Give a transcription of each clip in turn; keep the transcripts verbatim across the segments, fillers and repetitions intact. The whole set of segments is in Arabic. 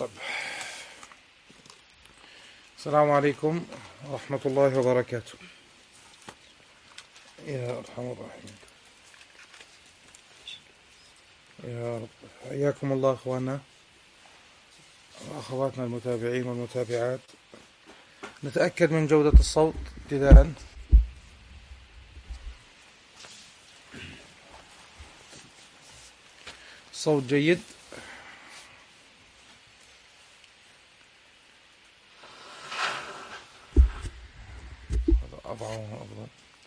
طب. السلام عليكم ورحمة الله وبركاته. يا أرحم الراحمين يا رب. حياكم الله أخواننا وأخواتنا المتابعين والمتابعات. نتأكد من جودة الصوت ابتداء. الصوت جيد. أفضل.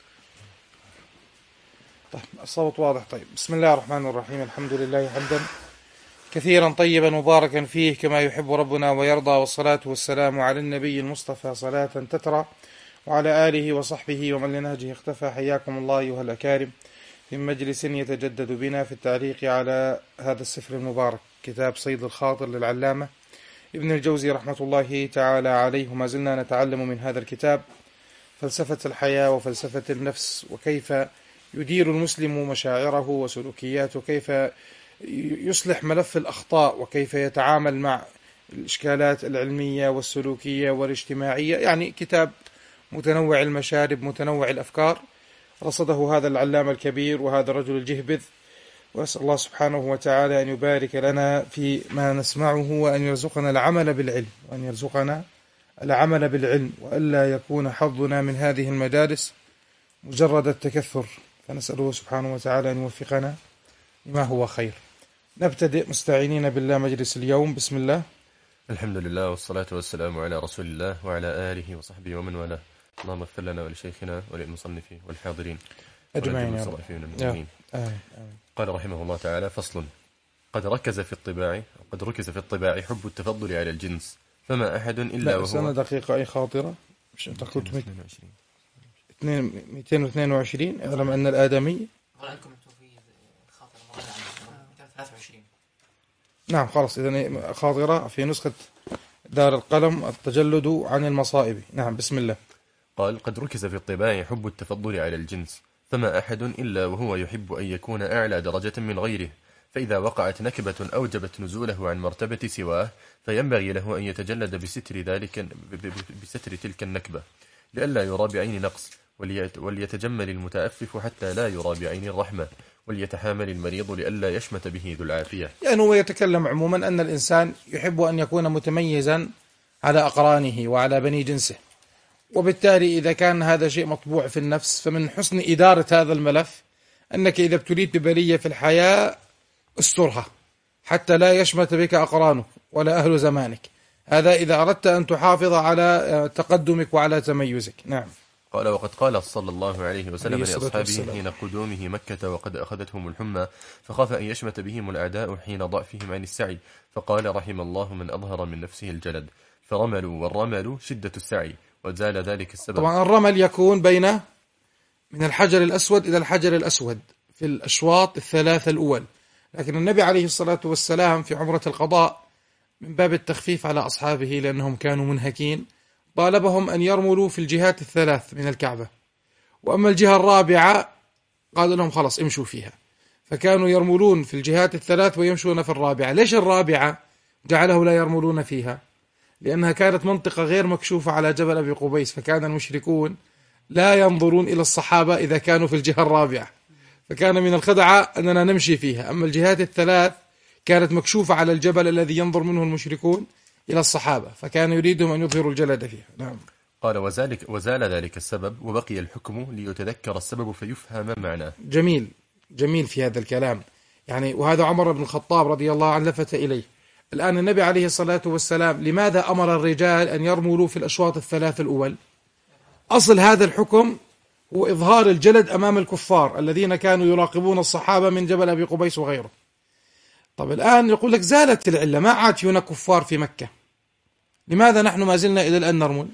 طيب الصوت واضح. طيب بسم الله الرحمن الرحيم. الحمد لله حمدا كثيرا طيبا مباركا فيه كما يحب ربنا ويرضى، والصلاة والسلام على النبي المصطفى صلاة تترى، وعلى آله وصحبه ومن لنهجه اختفى. حياكم الله أيها الأكارم في مجلس يتجدد بنا في التعليق على هذا السفر المبارك، كتاب صيد الخاطر للعلامة ابن الجوزي رحمة الله تعالى عليه. ما زلنا نتعلم من هذا الكتاب فلسفة الحياة وفلسفة النفس، وكيف يدير المسلم مشاعره وسلوكياته، كيف يصلح ملف الأخطاء، وكيف يتعامل مع الإشكالات العلمية والسلوكية والاجتماعية. يعني كتاب متنوع المشارب متنوع الأفكار، رصده هذا العلامة الكبير وهذا الرجل الجهبذ، وأسأل الله سبحانه وتعالى أن يبارك لنا في ما نسمعه، وأن يرزقنا العمل بالعلم وأن يرزقنا العمل بالعلم وألا يكون حظنا من هذه المجالس مجرد التكثر، فنسأله سبحانه وتعالى أن يوفقنا لما هو خير. نبتدئ مستعينين بالله مجلس اليوم. بسم الله. الحمد لله والصلاة والسلام على رسول الله وعلى آله وصحبه ومن والاه. اللهم اغفر لنا ولشيخنا وللمصنف والحاضرين أجمعين يا رب. قال رحمه الله تعالى: فصل: قد ركز في الطباع قد ركز في الطباع حب التفضل على الجنس، فما أحد إلا وهو سنة دقيقة أي خاطرة مش أنت قلت مئتين واثنين وعشرين اعلم أن الآدمي عندكم في خاطرة ثلاثة وعشرين. نعم خلاص، إذن خاطرة في نسخة دار القلم التجلد عن المصائب. نعم بسم الله. قال: قد ركز في الطباع حب التفضل على الجنس، فما أحد إلا وهو يحب أن يكون أعلى درجة من غيره، فإذا وقعت نكبة أوجبت نزوله عن مرتبة سواه فينبغي له أن يتجلد بستر ذلك بستر تلك النكبة لئلا يرى بعين نقص، وليتجمل المتأفف حتى لا يرى بعين الرحمة، وليتحامل المريض لئلا يشمت به ذو العافية. يعني هو يتكلم عموما أن الإنسان يحب أن يكون متميزا على أقرانه وعلى بني جنسه، وبالتالي إذا كان هذا شيء مطبوع في النفس فمن حسن إدارة هذا الملف أنك إذا ابتليت ببلية في الحياة استرها حتى لا يشمت بك أقرانك ولا أهل زمانك. هذا إذا أردت أن تحافظ على تقدمك وعلى تميزك. نعم. قال: وقد قال صلى الله عليه وسلم لأصحابه حين قدومه مكة وقد أخذتهم الحمى فخاف أن يشمت بهم الأعداء حين ضعفهم عن السعي، فقال: رحم الله من أظهر من نفسه الجلد، فرملوا، والرمل شدة السعي، وزال ذلك السبب. طبعا الرمل يكون بين من الحجر الأسود إلى الحجر الأسود في الأشواط الثلاثة الأول، لكن النبي عليه الصلاة والسلام في عمرة القضاء من باب التخفيف على أصحابه لأنهم كانوا منهكين طالبهم أن يرملوا في الجهات الثلاث من الكعبة، وأما الجهة الرابعة قال لهم خلاص امشوا فيها، فكانوا يرملون في الجهات الثلاث ويمشون في الرابعة. ليش الرابعة جعله لا يرملون فيها؟ لأنها كانت منطقة غير مكشوفة على جبل أبي قبيس، فكان المشركون لا ينظرون إلى الصحابة إذا كانوا في الجهة الرابعة، فكان من الخدعة أننا نمشي فيها. أما الجهات الثلاث كانت مكشوفة على الجبل الذي ينظر منه المشركون إلى الصحابة، فكان يريدهم أن يظهروا الجلد فيها. نعم. قال: وذلك وزال ذلك السبب وبقي الحكم ليتذكر السبب فيفهم معناه. جميل جميل في هذا الكلام. يعني وهذا عمر بن الخطاب رضي الله عنه لفت إليه. الآن النبي عليه الصلاة والسلام لماذا أمر الرجال أن يرملوا في الأشواط الثلاث الأول؟ أصل هذا الحكم هو إظهار الجلد أمام الكفار الذين كانوا يراقبون الصحابة من جبل أبي قبيس وغيره. طب الآن يقول لك زالت العلة، ما عاد فينا كفار في مكة، لماذا نحن ما زلنا إلى الآن نرمل؟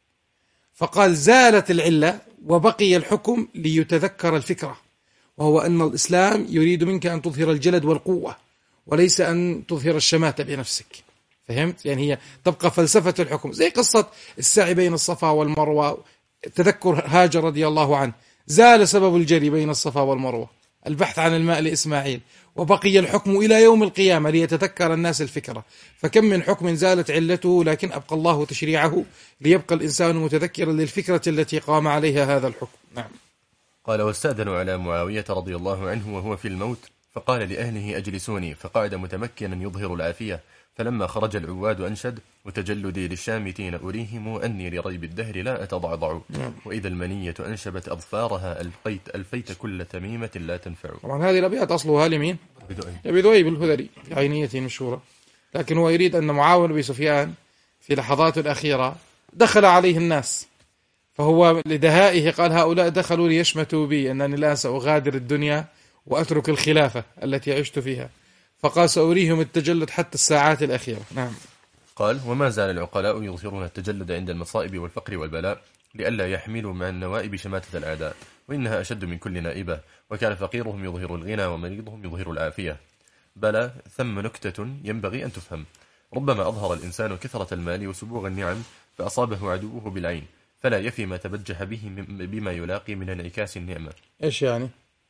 فقال زالت العلة وبقي الحكم ليتذكر الفكرة، وهو أن الإسلام يريد منك أن تظهر الجلد والقوة وليس أن تظهر الشماتة بنفسك. فهمت؟ يعني هي تبقى فلسفة الحكم، زي قصة السعي بين الصفا والمروة. تذكر هاجر رضي الله عنه، زال سبب الجري بين الصفا والمروة، البحث عن الماء لإسماعيل، وبقي الحكم إلى يوم القيامة ليتذكر الناس الفكرة. فكم من حكم زالت علته لكن أبقى الله تشريعه ليبقى الإنسان متذكرا للفكرة التي قام عليها هذا الحكم. نعم. قال: واستأذنوا على معاوية رضي الله عنه وهو في الموت، فقال لأهله: أجلسوني، فقعد متمكنا يظهر العافية. فلما خرج العواد أنشد: وتجلدي للشامتين أريهم أني لريب الدهر لا أتضعضع، وإذا المنية أنشبت أظفارها ألقيت ألفيت كل تميمة لا تنفع. طبعا هذه الأبيات أصلها لمين؟ أبي ذؤيب الهذلي في عينيته المشهورة، لكن هو يريد أن معاوية بن سفيان في لحظاته الأخيرة دخل عليه الناس، فهو لدهائه قال: هؤلاء دخلوا ليشمتوا بي أنني لا سأغادر الدنيا وأترك الخلافة التي عشت فيها، فقال: سأريهم التجلد حتى الساعات الأخيرة. نعم. قال: وما زال العقلاء يظهرون التجلد عند المصائب والفقر والبلاء لئلا يحملوا مع النوائب شماتة الأعداء، وإنها أشد من كل نائبة، وكان فقيرهم يظهر الغنى ومريضهم يظهر العافية. بلى ثم نكتة ينبغي أن تفهم: ربما أظهر الإنسان كثرة المال وسبوغ النعم فأصابه عدوه بالعين، فلا يفي ما تبجح به بما يلاقي من انعكاس النعمة. إيش يعني؟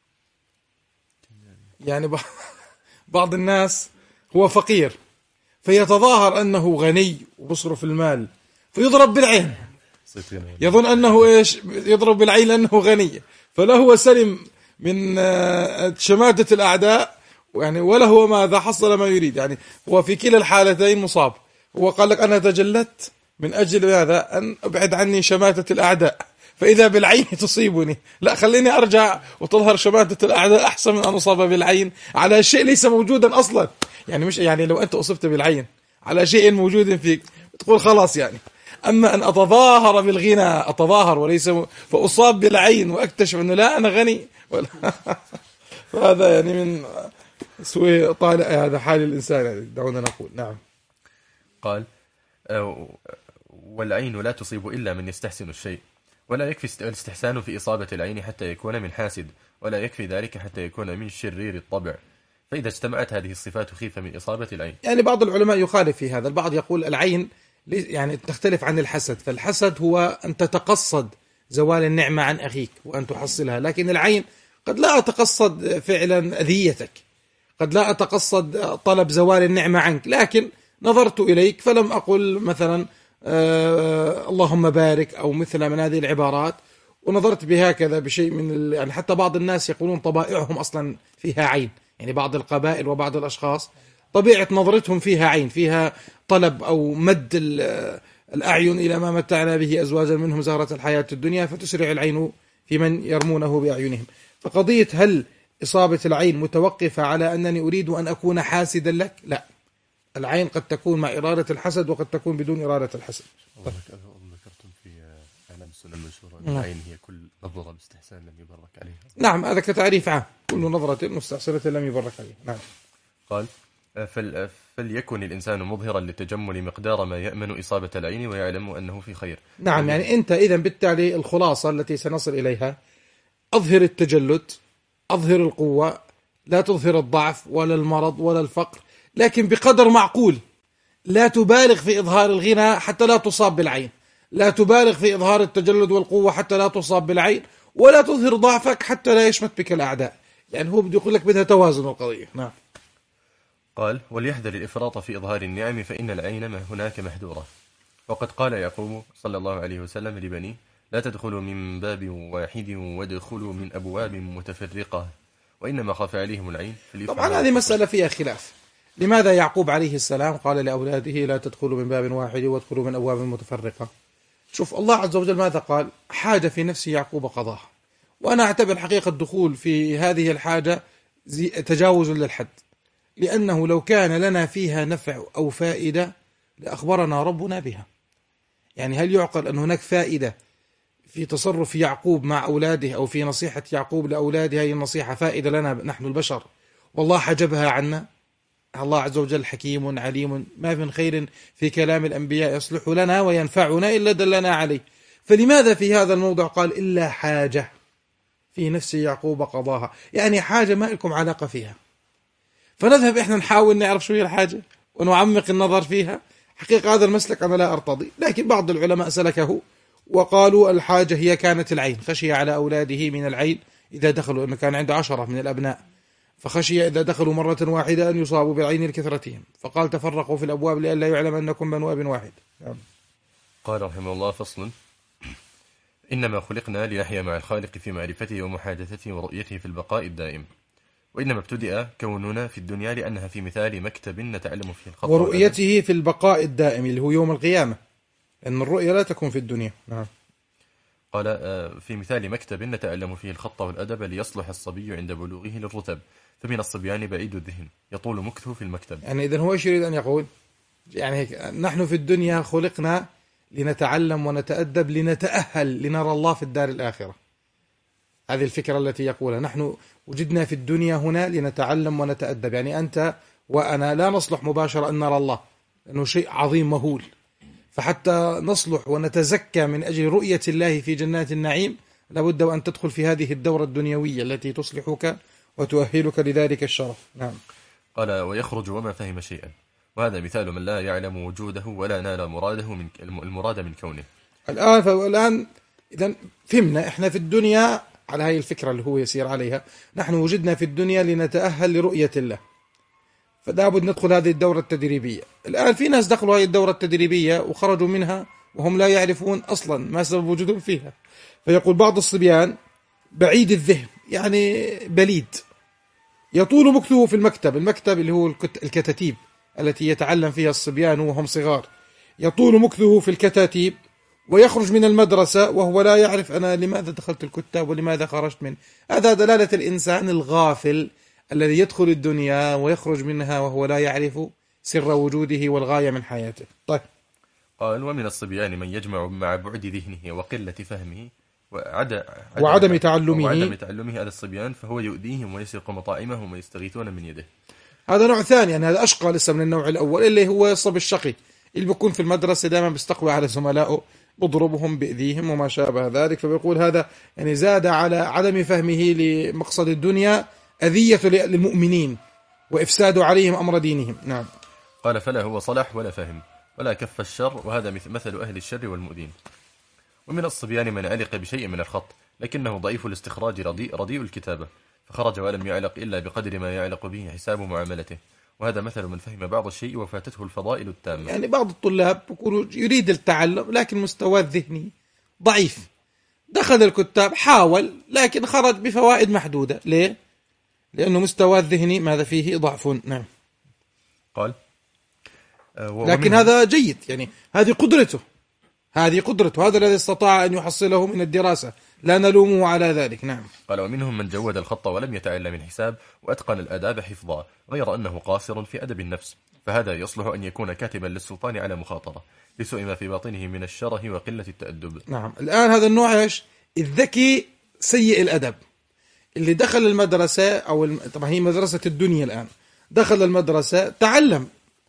يعني بعض الناس هو فقير فيتظاهر أنه غني وبصرف المال فيضرب بالعين، يظن أنه إيش يضرب بالعين لأنه غني، فلا هو سلم من شماتة الأعداء يعني ولا هو ماذا حصل ما يريد. يعني هو في كلا الحالتين مصاب. هو قال لك: أنا تجلدت من أجل ماذا؟ أن أبعد عني شماتة الأعداء، فإذا بالعين تصيبني، لا خليني أرجع وتظهر شماتة الأعداء أحسن من أن أصاب بالعين على شيء ليس موجودا أصلا. يعني مش يعني لو أنت أصبت بالعين على شيء موجود فيك تقول خلاص يعني، أما أن أتظاهر بالغنى أتظاهر وليس م... فأصاب بالعين وأكتشف أنه لا أنا غني ولا فهذا يعني من سوء طالع هذا حال الإنسان يعني. دعونا نقول. نعم. قال: والعين لا تصيب إلا من يستحسن الشيء، ولا يكفي الاستحسان في إصابة العين حتى يكون من حاسد، ولا يكفي ذلك حتى يكون من شرير الطبع، فإذا اجتمعت هذه الصفات خيف من إصابة العين. يعني بعض العلماء يخالف في هذا، البعض يقول العين يعني تختلف عن الحسد، فالحسد هو أن تتقصد زوال النعمة عن أخيك وأن تحصلها، لكن العين قد لا أتقصد فعلا أذيتك، قد لا أتقصد طلب زوال النعمة عنك، لكن نظرت إليك فلم أقل مثلا آه اللهم بارك أو مثل من هذه العبارات، ونظرت بهكذا بشيء من يعني حتى بعض الناس يقولون طبائعهم أصلا فيها عين، يعني بعض القبائل وبعض الأشخاص طبيعة نظرتهم فيها عين، فيها طلب أو مد الأعين إلى ما متعنا به أزواجا منهم زهرة الحياة الدنيا فتسرع العين في من يرمونه بأعينهم. فقضية هل إصابة العين متوقفة على أنني أريد أن أكون حاسدا لك؟ لا، العين قد تكون مع إرادة الحسد وقد تكون بدون إرادة الحسد. ذكرتم في أعلام السنة المنشورة أن العين هي كل نظرة باستحسان لم يبرك عليها. نعم، هذا كتعريف عام، كل نظرة مستحسنة لم يبرك عليها. نعم. قال: فل... فليكن الإنسان مظهرا للتجمل مقدار ما يأمن إصابة العين ويعلم أنه في خير. نعم، يعني أنت إذا بالتالي الخلاصة التي سنصل إليها أظهر التجلد، أظهر القوة، لا تظهر الضعف ولا المرض ولا الفقر، لكن بقدر معقول. لا تبالغ في إظهار الغنى حتى لا تصاب بالعين، لا تبالغ في إظهار التجلد والقوة حتى لا تصاب بالعين، ولا تظهر ضعفك حتى لا يشمت بك الأعداء. يعني هو بده يقول لك بدها توازن القضية. نعم. قال: وليحذر الإفراط في إظهار النعم فإن العين ما هناك محذورة. وقد قال يعقوب صلى الله عليه وسلم لبنيه: لا تدخلوا من باب واحد وادخلوا من أبواب متفرقة، وإنما خاف عليهم العين. طبعا هذه مسألة فيها خلاف. لماذا يعقوب عليه السلام قال لأولاده لا تدخلوا من باب واحد وادخلوا من أبواب متفرقة؟ شوف الله عز وجل ماذا قال؟ حاجة في نفس يعقوب قضاها، وأنا أعتبر حقيقة الدخول في هذه الحاجة تجاوز للحد، لأنه لو كان لنا فيها نفع أو فائدة لأخبرنا ربنا بها. يعني هل يعقل أن هناك فائدة في تصرف يعقوب مع أولاده أو في نصيحة يعقوب لأولاده؟ هذه النصيحة فائدة لنا نحن البشر والله حجبها عنا. الله عز وجل حكيم عليم، ما من خير في كلام الأنبياء يصلح لنا وينفعنا إلا دلنا عليه. فلماذا في هذا الموضع قال إلا حاجة في نفس يعقوب قضاها؟ يعني حاجة ما لكم علاقة فيها، فنذهب إحنا نحاول نعرف شو هي الحاجة ونعمق النظر فيها. حقيقة هذا المسلك أنا لا أرتضي، لكن بعض العلماء سلكه وقالوا الحاجة هي كانت العين، خشي على أولاده من العين إذا دخلوا، أنه كان عنده عشرة من الأبناء فخشي إذا دخلوا مرة واحدة أن يصابوا بالعين لكثرتهم، فقال تفرقوا في الأبواب لئلا يعلم أنكم بنو أب واحد. نعم. قال رحمه الله: فصل: إنما خلقنا لنحيا مع الخالق في معرفته ومحادثته ورؤيته في البقاء الدائم، وإنما ابتدأ كوننا في الدنيا لأنها في مثال مكتب نتعلم فيه الخط ورؤيته في البقاء الدائم اللي هو يوم القيامة، أن الرؤية لا تكون في الدنيا. نعم. قال: في مثال مكتب نتعلم فيه الخط والأدب ليصلح الصبي عند بلوغه للرتب، فمن الصبيان بعيد الذهن يطول مكثه في المكتب. يعني إذن هو ايش يريد أن يقول؟ يعني نحن في الدنيا خلقنا لنتعلم ونتأدب لنتأهل لنرى الله في الدار الآخرة. هذه الفكرة التي يقولها، نحن وجدنا في الدنيا هنا لنتعلم ونتأدب، يعني أنت وأنا لا نصلح مباشرة أن نرى الله لأنه شيء عظيم مهول، فحتى نصلح ونتزكى من أجل رؤية الله في جنات النعيم لابد أن تدخل في هذه الدورة الدنيوية التي تصلحك وتؤهلك لذلك الشرف. نعم. قال: ويخرج وما فهم شيئا، وهذا مثال من لا يعلم وجوده ولا نال مراده من المراد من كونه. الآن فالآن إذا فهمنا إحنا في الدنيا على هذه الفكرة اللي هو يسير عليها، نحن وجدنا في الدنيا لنتأهل لرؤية الله، فلا بد ندخل هذه الدورة التدريبية. الآن في ناس دخلوا هذه الدورة التدريبية وخرجوا منها وهم لا يعرفون أصلا ما سبب وجودهم فيها، فيقول بعض الصبيان بعيد الذهن، يعني بليد، يطول مكثه في المكتب، المكتب اللي هو الكتاتيب التي يتعلم فيها الصبيان وهم صغار، يطول مكثه في الكتاتيب ويخرج من المدرسة وهو لا يعرف أنا لماذا دخلت الكتاب ولماذا خرجت من. هذا دلالة الإنسان الغافل الذي يدخل الدنيا ويخرج منها وهو لا يعرف سر وجوده والغاية من حياته. طيب. قال: ومن الصبيان من يجمع مع بعد ذهنه وقلة فهمه وعد... وعدم تعلمه وعدم تعلمه على الصبيان فهو يؤذيهم ويسرق مطاعمهم ويستغيثون من يده. هذا نوع ثاني، يعني هذا أشقى لسه من النوع الأول اللي هو الصبي الشقي اللي بيكون في المدرسة دائما بيستقوي على زملائه بضربهم بإذيهم وما شابه ذلك، فبيقول هذا يعني زاد على عدم فهمه لمقصد الدنيا أذية للمؤمنين وإفساد عليهم أمر دينهم. نعم. قال: فلا هو صلح ولا فهم ولا كف الشر، وهذا مثل أهل الشر والمؤذين. ومن الصبيان من علق بشيء من الخط لكنه ضعيف الاستخراج رديء, رديء الكتابة، فخرج ولم يعلق إلا بقدر ما يعلق به حساب معاملته، وهذا مثل من فهم بعض الشيء وفاتته الفضائل التامة. يعني بعض الطلاب يكونوا يريد التعلم لكن مستواه الذهني ضعيف، دخل الكتاب حاول لكن خرج بفوائد محدودة. ليه؟ لأنه مستواه الذهني ماذا فيه ضعف. نعم. قال: لكن هذا جيد، يعني هذه قدرته، هذه قدرته، هذا الذي استطاع أن يحصله من الدراسة، لا نلومه على ذلك. نعم. قال: ومنهم من جود الخط ولم يتعلم الحساب وأتقن الآداب حفظا، غير أنه قاصر في أدب النفس، فهذا يصلح أن يكون كاتبا للسلطان على مخاطرة لسوء ما في باطنه من الشره وقلة التأدب. نعم. الآن هذا النوع إيش؟ الذكي سيء الأدب اللي دخل المدرسة أو الم... طبعا هي مدرسة الدنيا الآن، دخل المدرسة تعلم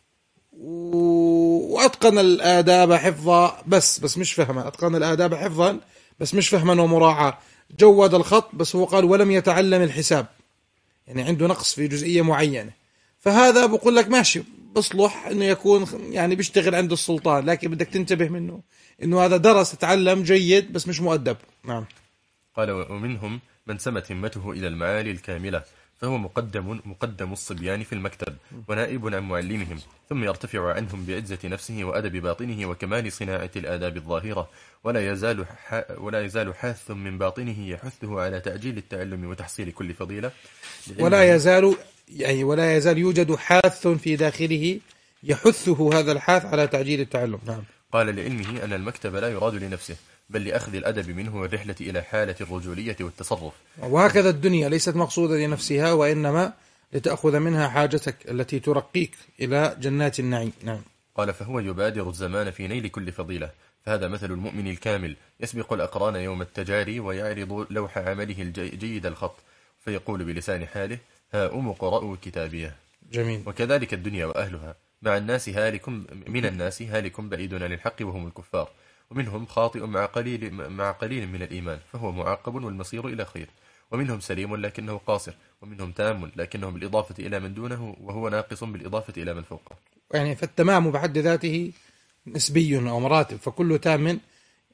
و... وأتقن الآداب حفظا بس بس مش فهما، أتقن الآداب حفظا بس مش فهما ومراعاة، جود الخط بس هو قال ولم يتعلم الحساب، يعني عنده نقص في جزئية معينة، فهذا بقول لك ماشي بصلح إنه يكون يعني بيشتغل عند السلطان، لكن بدك تنتبه منه إنه هذا درس تعلم جيد بس مش مؤدب. نعم. قال: ومنهم من سمت همته إلى المعالي الكاملة، فهو مقدم مقدم الصبيان في المكتب ونائب عن معلمهم، ثم يرتفع عنهم بعزة نفسه وأدب باطنه وكمال صناعة الآداب الظاهرة، ولا يزال ولا يزال حاث من باطنه يحثه على تعجيل التعلم وتحصيل كل فضيلة، ولا يزال يعني ولا يزال يوجد حاث في داخله يحثه هذا الحاث على تعجيل التعلم. نعم. قال: لعلمه أن المكتب لا يراد لنفسه بل لأخذ الأدب منه والرحلة إلى حالة الرجولية والتصرف. وهكذا الدنيا ليست مقصودة لنفسها وإنما لتأخذ منها حاجتك التي ترقيك إلى جنات النعيم. نعم. قال: فهو يبادر الزمان في نيل كل فضيلة، فهذا مثل المؤمن الكامل يسبق الأقران يوم التجاري ويعرض لوح عمله الجيد الخط فيقول بلسان حاله: ها أم قرأوا كتابيه. جميل. وكذلك الدنيا وأهلها مع الناس هالك من الناس هالك بعيد عن الحق وهم الكفار، ومنهم خاطئ مع قليل مع قليل من الإيمان فهو معاقب والمصير إلى خير، ومنهم سليم لكنه قاصر، ومنهم تام لكنه بالإضافة إلى من دونه وهو ناقص بالإضافة إلى من فوقه. يعني فالتمام بحد ذاته نسبي أو مراتب، فكل تام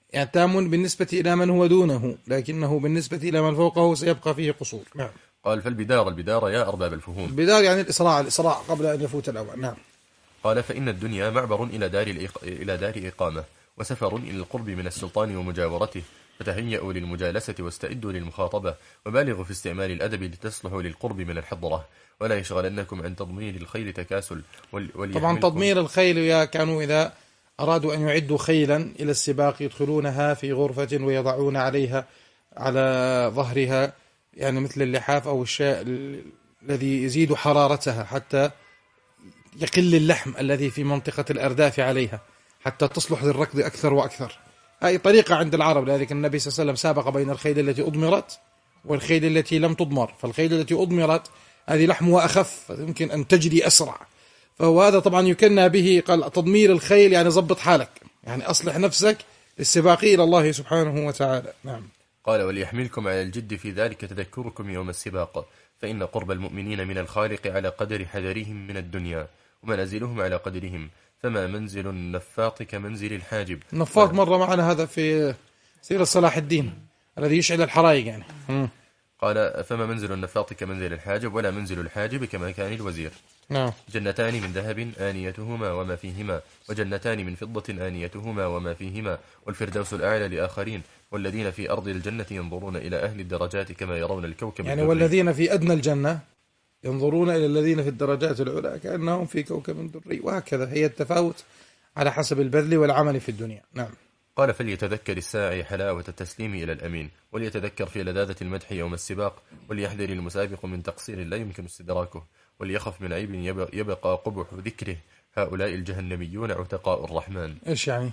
يعني تام بالنسبة إلى من هو دونه، لكنه بالنسبة إلى من فوقه سيبقى فيه قصور. نعم. قال فالبدار البدار يا أرباب الفهوم. البدار يعني الإسراع الإسراع قبل أن يفوت الأوان. نعم. قال فإن الدنيا معبر إلى دار الإق... إلى دار إقامة، وسفر إلى القرب من السلطان ومجاورته، فتهيئوا للمجالسة واستعدوا للمخاطبة، وبالغوا في استعمال الأدب لتصلحوا للقرب من الحضرة، ولا يشغلنكم عن تضمير الخيل تكاسل. وال... طبعا تضمير الخيل يا كانوا إذا أرادوا أن يعدوا خيلا إلى السباق يدخلونها في غرفة ويضعون عليها على ظهرها يعني مثل اللحاف أو الشاء الذي يزيد حرارتها حتى يقل اللحم الذي في منطقة الأرداف عليها حتى تصلح للركض أكثر وأكثر. هذه طريقة عند العرب، لذلك النبي صلى الله عليه وسلم سابق بين الخيل التي أضمرت والخيل التي لم تضمر. فالخيل التي أضمرت هذه لحمها أخف يمكن أن تجري أسرع، فهو هذا طبعا يكنى به قال تضمير الخيل يعني ضبط حالك، يعني أصلح نفسك للسباق إلى الله سبحانه وتعالى. نعم. قال وليحملكم على الجد في ذلك تذكركم يوم السباق، فإن قرب المؤمنين من الخالق على قدر حذرهم من الدنيا، ومنازلهم على قدرهم، فما منزل النفاط كمنزل الحاجب. النفاط مر معنا هذا في سيرة صلاح الدين الذي يشعل الحرائق يعني. م. قال فما منزل النفاط كمنزل الحاجب، ولا منزل الحاجب كمكان الوزير. نعم. جنتان من ذهب آنيتهما وما فيهما، وجنتان من فضة آنيتهما وما فيهما، والفردوس الأعلى لآخرين، والذين في أرض الجنة ينظرون إلى أهل الدرجات كما يرون الكوكب يعني الدري. والذين في أدنى الجنة ينظرون إلى الذين في الدرجات العلى كأنهم في كوكب دري، وهكذا هي التفاوت على حسب البذل والعمل في الدنيا. نعم. قال فليتذكر الساعي حلاوة التسليم إلى الأمين، وليتذكر في لذاذة المدح يوم السباق، وليحذر المسابق من تقصير لا يمكن استدراكه، وليخف من عيب يبقى قبح ذكره، هؤلاء الجهنميون عتقاء الرحمن. إيش يعني؟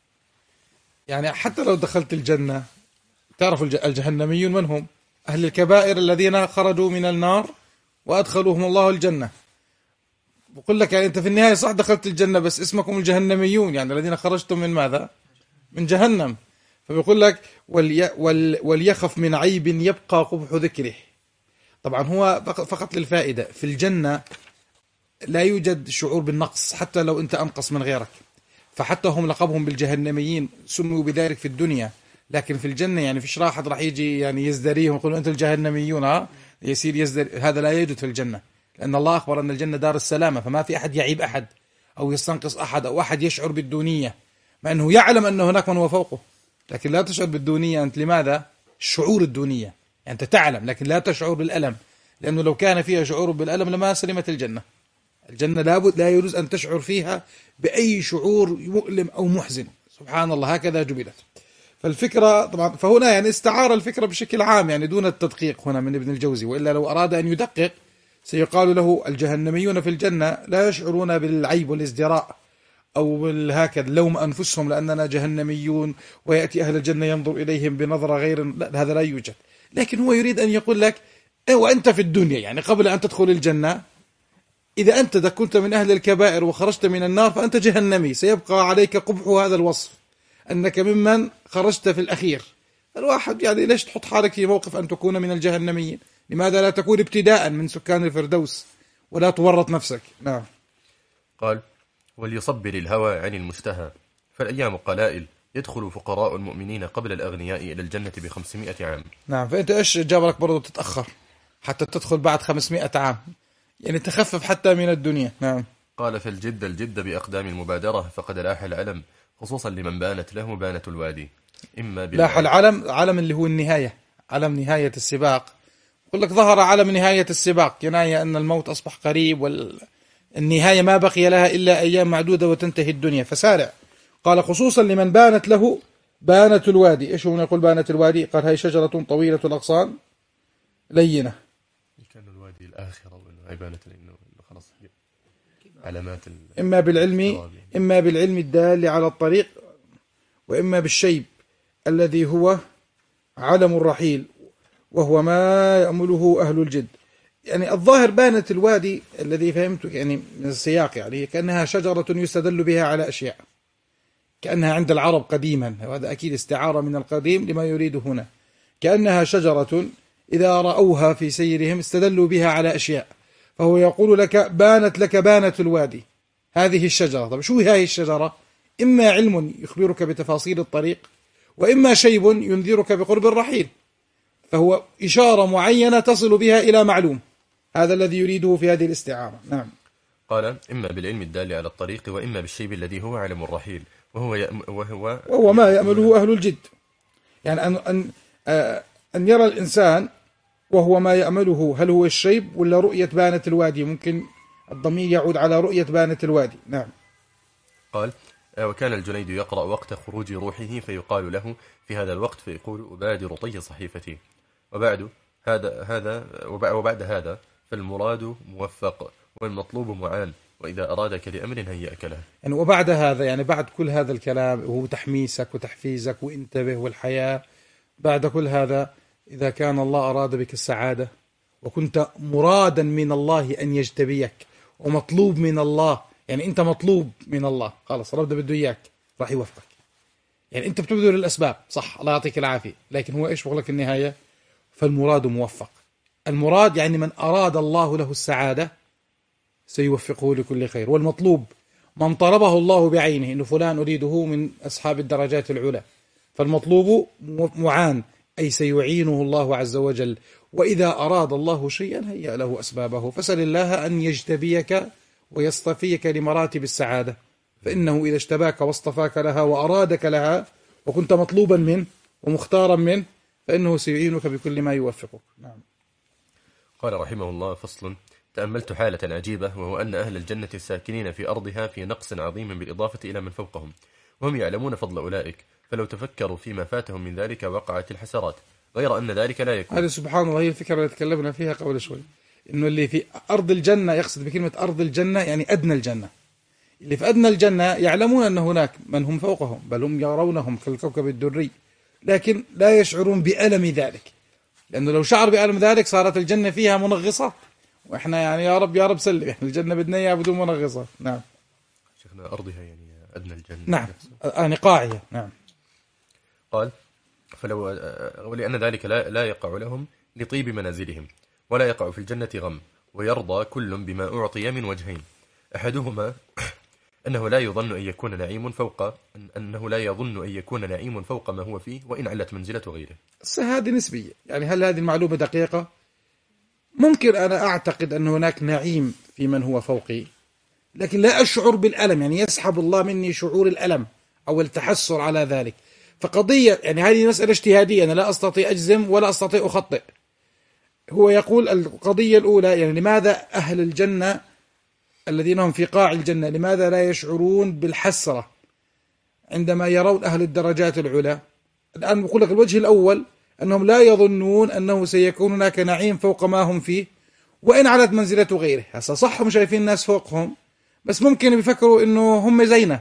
يعني حتى لو دخلت الجنة تعرف الجهنميون من هم؟ أهل الكبائر الذين خرجوا من النار وأدخلوهم الله الجنة. بقول لك يعني أنت في النهاية صح دخلت الجنة بس اسمكم الجهنميون، يعني الذين خرجتم من ماذا؟ من جهنم. فبيقول لك ولي ول وليخف من عيب يبقى قبح ذكره. طبعا هو فقط للفائدة، في الجنة لا يوجد شعور بالنقص حتى لو أنت أنقص من غيرك، فحتى هم لقبهم بالجهنميين سموا بذلك في الدنيا، لكن في الجنة يعني فيش راحة راح يجي يعني يزدريهم يقولوا أنتم الجهنميون ها يصير يزدري، هذا لا يوجد في الجنة، لأن الله أخبر أن الجنة دار السلامة، فما في أحد يعيب أحد أو يستنقص أحد أو أحد يشعر بالدونية، مع أنه يعلم أن هناك من هو فوقه، لكن لا تشعر بالدونية. أنت لماذا؟ الشعور الدونية، يعني أنت تعلم لكن لا تشعر بالألم، لأنه لو كان فيها شعور بالألم لما سلمت الجنة. الجنة لابد لا يجوز أن تشعر فيها بأي شعور مؤلم أو محزن، سبحان الله هكذا جبلت. فالفكرة طبعا فهنا يعني استعار الفكرة بشكل عام يعني دون التدقيق هنا من ابن الجوزي، وإلا لو أراد أن يدقق سيقال له الجهنميون في الجنة لا يشعرون بالعيب والازدراء أو بالهكذا لوم أنفسهم لأننا جهنميون ويأتي أهل الجنة ينظر إليهم بنظرة غير، لا هذا لا يوجد. لكن هو يريد أن يقول لك وأنت في الدنيا يعني قبل أن تدخل الجنة إذا أنت كنت من أهل الكبائر وخرجت من النار فأنت جهنمي، سيبقى عليك قبح هذا الوصف أنك ممن خرجت في الأخير. الواحد يعني ليش تحط حالك في موقف أن تكون من الجهنميين؟ لماذا لا تكون ابتداء من سكان الفردوس ولا تورط نفسك؟ نعم. قال وليصبر الهوى عن المشتهى، فالأيام قلائل، يدخل فقراء المؤمنين قبل الأغنياء إلى الجنة بخمسمائة عام. نعم. فأنت إيش جاب لك برضو تتأخر حتى تدخل بعد خمسمائة عام، يعني تخفف حتى من الدنيا. نعم. قال فالجد الجد بأقدام المبادرة، فقد لاح العلم خصوصا لمن بانت له بانة الوادي. إما لاح العلم، علم اللي هو النهاية، علم نهاية السباق. يقول لك ظهر علم نهاية السباق، كناية أن الموت أصبح قريب والنهاية ما بقي لها إلا أيام معدودة وتنتهي الدنيا، فسارع. قال خصوصا لمن بانت له بانة الوادي. إيش هو يقول بانة الوادي؟ قال هي شجرة طويلة الأغصان لينة. كان الوادي الآخرة والعبانة لأنه خلاص علامات إما بالعلم إما بالعلم الدال على الطريق، وإما بالشيب الذي هو علم الرحيل وهو ما يأمله أهل الجد. يعني الظاهر بانة الوادي الذي فهمته يعني من السياق يعني كأنها شجرة يستدل بها على أشياء، كأنها عند العرب قديما، وهذا أكيد استعارة من القديم لما يريد هنا، كأنها شجرة إذا رأوها في سيرهم استدلوا بها على أشياء، فهو يقول لك بانت لك بانة الوادي هذه الشجرة. طب شو هذه الشجرة؟ إما علم يخبرك بتفاصيل الطريق، وإما شيب ينذرك بقرب الرحيل، فهو إشارة معينة تصل بها إلى معلوم، هذا الذي يريده في هذه الاستعارة. نعم. قال إما بالعلم الدال على الطريق، وإما بالشيب الذي هو علم الرحيل، وهو يأم وهو, وهو ما يأمله أهل الجد، يعني أن أن أن يرى الإنسان وهو ما يأمله، هل هو الشيب ولا رؤية بانة الوادي؟ ممكن الضمير يعود على رؤية بانة الوادي. نعم. قال وكان الجنيد يقرأ وقت خروج روحه فيقال له في هذا الوقت فيقول أبادر طي صحيفتي. وبعد هذا هذا وبعد هذا فالمراد موفق والمطلوب معان، وإذا أرادك لأمر هيأك له. يعني وبعد هذا، يعني بعد كل هذا الكلام وهو تحميسك وتحفيزك وانتبه والحياة، بعد كل هذا إذا كان الله أراد بك السعادة وكنت مرادا من الله أن يجتبيك ومطلوب من الله، يعني أنت مطلوب من الله، خلاص ربنا بده إياك، راح يوفقك. يعني أنت بتبذل الأسباب صح، الله يعطيك العافية، لكن هو إيش بقول لك النهاية؟ فالمراد موفق. المراد يعني من أراد الله له السعادة سيوفقه لكل خير، والمطلوب من طلبه الله بعينه، إنه فلان أريده من أصحاب الدرجات العلى، فالمطلوب معان، أي سيعينه الله عز وجل. وإذا أراد الله شيئا هيأ له أسبابه، فسل الله أن يجتبيك ويصطفيك لمراتب السعادة، فإنه إذا اجتباك واصطفاك لها وأرادك لها وكنت مطلوبا منه ومختارا منه فإنه سيعينك بكل ما يوفقك. نعم. قال رحمه الله: فصل. تأملت حالة عجيبة، وهو أن أهل الجنة الساكنين في أرضها في نقص عظيم بالإضافة إلى من فوقهم، وهم يعلمون فضل أولئك، فلو تفكروا فيما فاتهم من ذلك وقعت الحسرات، غير أن ذلك لا يكون. هذه سبحان الله هي الفكرة اللي تكلمنا فيها قبل شوي، إنه اللي في أرض الجنة، يقصد بكلمة أرض الجنة يعني أدنى الجنة، اللي في أدنى الجنة يعلمون أن هناك من هم فوقهم، بل هم يرونهم كالكوكب الدري، لكن لا يشعرون بألم ذلك، لأنه لو شعر بألم ذلك صارت الجنة فيها منغصات، وإحنا يعني يا رب يا رب سلم، إحنا الجنة بدنا إياها بدون منغصات. نعم. شيخنا أرضها يعني أدنى الجنة. نعم، يعني قاعية. نعم. قال: فلو ولأن ذلك لا, لا يقع لهم لطيب منازلهم، ولا يقع في الجنة غم، ويرضى كل بما أعطي من وجهين: أحدهما أنه لا يظن أن يكون نعيم فوق أنه لا يظن أن يكون نعيم فوق ما هو فيه، وإن علت منزلة غيره. هذه نسبية، يعني هل هذه المعلومة دقيقة؟ ممكن أنا أعتقد أن هناك نعيم في من هو فوقي، لكن لا أشعر بالألم، يعني يسحب الله مني شعور الألم أو التحسر على ذلك. فقضية يعني هذه مسألة اجتهادية، أنا لا أستطيع أجزم ولا أستطيع أخطئ. هو يقول القضية الأولى، يعني لماذا أهل الجنة الذين هم في قاع الجنة لماذا لا يشعرون بالحسرة عندما يرون أهل الدرجات العلى؟ الآن بقول لك الوجه الأول أنهم لا يظنون أنه سيكون هناك نعيم فوق ما هم فيه، وإن علت منزلة غيره. هسا صح هم شايفين الناس فوقهم، بس ممكن بيفكروا أنه هم زينا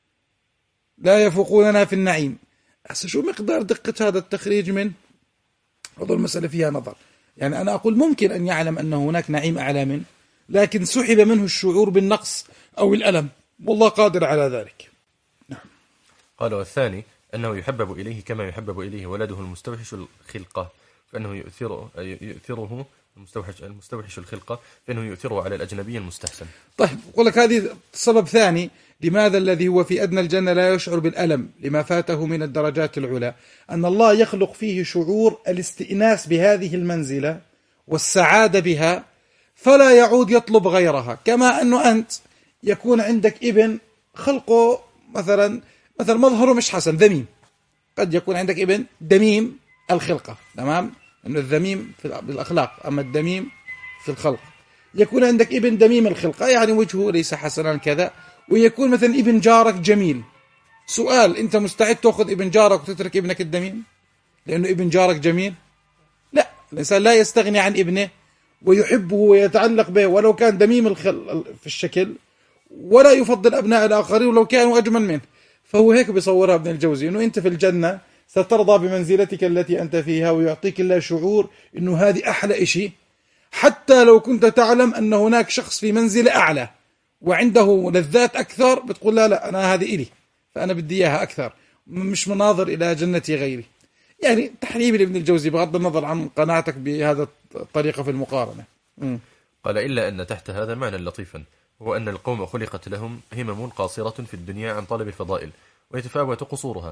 لا يفوقوننا في النعيم. هسا شو مقدار دقة هذا التخريج من هذا المسألة فيها نظر. يعني أنا أقول ممكن أن يعلم أن هناك نعيم أعلى منه، لكن سحب منه الشعور بالنقص أو الألم، والله قادر على ذلك. نعم. قال: والثاني أنه يحبب إليه كما يحبب إليه ولده المستوحش الخلقة، فإنه يؤثره يؤثره المستوحش المستوحش الخلقة فإنه يؤثره على الأجنبي المستحسن. طيب أقول لك هذه سبب ثاني لماذا الذي هو في أدنى الجنة لا يشعر بالألم لما فاته من الدرجات العلى، أن الله يخلق فيه شعور الاستئناس بهذه المنزلة والسعادة بها، فلا يعود يطلب غيرها. كما أنه أنت يكون عندك ابن خلقه مثلا مثلا مظهره مش حسن، ذميم، قد يكون عندك ابن دميم الخلقة، تمام، إنه الذميم في الأخلاق أما الدميم في الخلق. يكون عندك ابن دميم الخلقة يعني وجهه ليس حسنا كذا، ويكون مثلا ابن جارك جميل. سؤال: أنت مستعد تأخذ ابن جارك وتترك ابنك الدميم لأنه ابن جارك جميل؟ لا، الإنسان لا يستغني عن ابنه ويحبه ويتعلق به ولو كان دميم الخل في الشكل، ولا يفضل أبناء الآخرين ولو كانوا أجمل منه. فهو هيك بيصورها ابن الجوزي، إنه أنت في الجنة سترضى بمنزلتك التي أنت فيها، ويعطيك الله شعور إنه هذه أحلى إشي، حتى لو كنت تعلم أن هناك شخص في منزلة أعلى وعنده لذات أكثر، بتقول لا لا أنا هذه إلي، فأنا بدي إياها أكثر، مش مناظر إلى جنتي غيري. يعني تحريم لابن الجوزي بغض النظر عن قناعتك بهذا الطريقة في المقارنة. م. قال: إلا أن تحت هذا معنى لطيفا، هو أن القوم خلقت لهم همم قاصرة في الدنيا عن طلب الفضائل، ويتفاوت قصورها،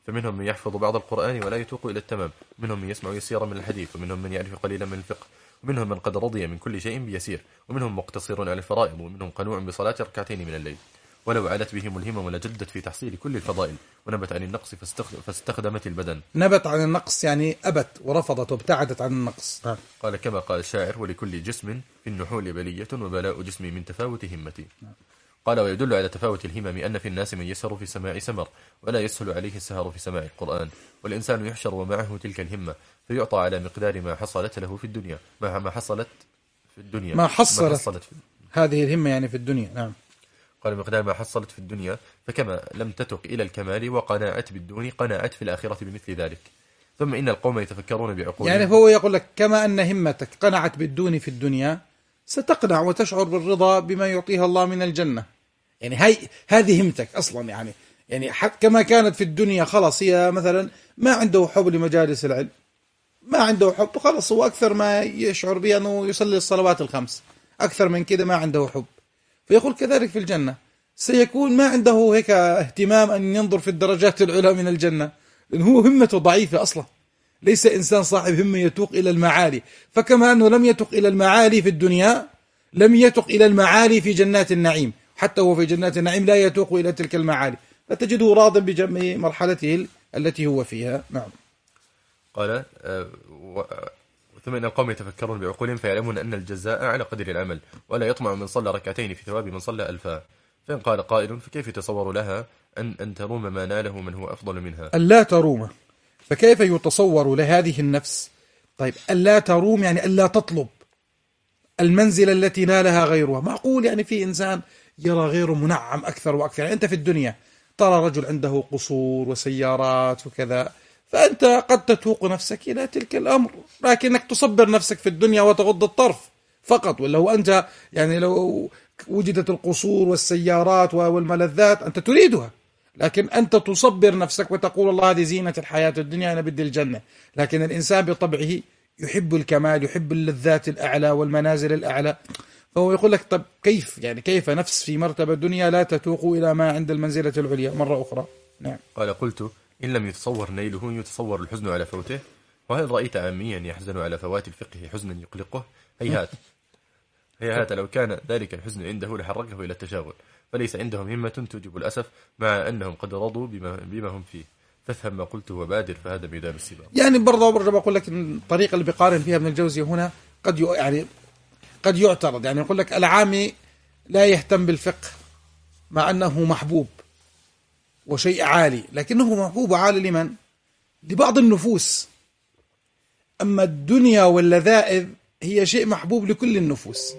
فمنهم من يحفظ بعض القرآن ولا يتوق إلى التمام، ومنهم من يسمع يسيرا من الحديث، ومنهم من يعرف قليلا من الفقه، ومنهم من قد رضي من كل شيء بيسير، ومنهم مقتصر على الفرائض، ومنهم قنوع بصلاة ركعتين من الليل. ولو علت بهم الهمم لجدت في تحصيل كل الفضائل، ونبت عن النقص فاستخدمت البدن. نبت عن النقص يعني أبت ورفضت وابتعدت عن النقص. قال كما قال الشاعر: ولكل جسم في النحول بلية، وبلاء جسمي من تفاوت همتي. قال: ويدل على تفاوت الهمم أن في الناس من يسهر في سماع سمر، ولا يسهل عليه السهر في سماع القرآن، والإنسان يحشر ومعه تلك الهمة، فيعطى على مقدار ما حصلت له في الدنيا، مع ما حصلت في الدنيا ما حصلت, ما حصلت في هذه الهمة يعني في الدنيا. نعم. قال: مقدار ما حصلت في الدنيا، فكما لم تتق إلى الكمال وقناعت بالدون، قناعت في الآخرة بمثل ذلك. ثم إن القوم يتفكرون بعقولهم. يعني فهو يقول لك كما أن همتك قنعت بالدون في الدنيا، ستقنع وتشعر بالرضا بما يعطيها الله من الجنة. يعني هاي هذه همتك أصلا. يعني يعني كما كانت في الدنيا خلاص، هي مثلا ما عنده حب لمجالس العلم، ما عنده حب، خلاص هو أكثر ما يشعر به أنه يصلي الصلوات الخمس، أكثر من كده ما عنده حب. فيقول كذلك في الجنة سيكون ما عنده هيك اهتمام أن ينظر في الدرجات العلى من الجنة، لأنه هو همته ضعيفة أصلا، ليس إنسان صاحب همة يتوق إلى المعالي. فكما أنه لم يتق إلى المعالي في الدنيا، لم يتق إلى المعالي في جنات النعيم، حتى هو في جنات النعيم لا يتوق إلى تلك المعالي، فتجده راض بجميع مرحلته التي هو فيها. نعم. قال: آه و... ثم إن القوم يتفكرون بعقولهم فيعلمون أن الجزاء على قدر العمل، ولا يطمع من صلى ركعتين في ثواب من صلى ألفا. فإن قال قائل: فكيف يتصور لها أن أن تروم ما ناله من هو أفضل منها؟ ألا تروم، فكيف يتصور لهذه النفس؟ طيب ألا تروم يعني ألا تطلب المنزلة التي نالها غيرها. معقول يعني في إنسان يرى غيره منعم أكثر وأكثر. يعني أنت في الدنيا ترى رجل عنده قصور وسيارات وكذا، فأنت قد تتوق نفسك إلى تلك الأمر، لكنك تصبر نفسك في الدنيا وتغض الطرف فقط. ولا هو أنت يعني لو وجدت القصور والسيارات والملذات أنت تريدها، لكن أنت تصبر نفسك وتقول الله هذه زينة الحياة الدنيا، أنا بدي الجنة. لكن الإنسان بطبعه يحب الكمال، يحب اللذات الأعلى والمنازل الأعلى. فهو يقول لك طب كيف يعني كيف نفس في مرتبة الدنيا لا تتوق إلى ما عند المنزلة العليا مرة أخرى؟ نعم. قال: قلت: إن لم يتصور نيله يتصور الحزن على فوته. وهل رأيت عاميا يحزن على فوات الفقه حزنا يقلقه؟ هيهات هيهات لو كان ذلك الحزن عنده لحركه إلى التشاغل، فليس عندهم همة توجب الأسف، مع أنهم قد رضوا بما, بما هم فيه. فافهم ما قلت وبادر، فهذا ميدان السباق. يعني برضه برجع بقول لك الطريقة اللي بيقارن فيها ابن الجوزي هنا قد يعني قد يعترض. يعني يقول لك العامي لا يهتم بالفقه مع أنه محبوب وشيء عالي، لكنه محبوب وعالي لمن؟ لبعض النفوس. أما الدنيا واللذائذ هي شيء محبوب لكل النفوس.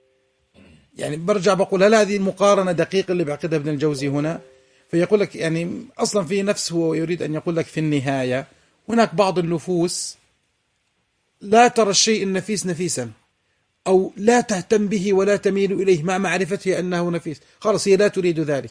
يعني برجع بقول هل هذه المقارنة دقيقة اللي بعقدها ابن الجوزي هنا؟ فيقول لك يعني أصلا في نفس هو يريد أن يقول لك في النهاية هناك بعض النفوس لا ترى الشيء النفيس نفيسا، أو لا تهتم به ولا تميل إليه مع معرفتها أنه نفيس، خلاص هي لا تريد ذلك.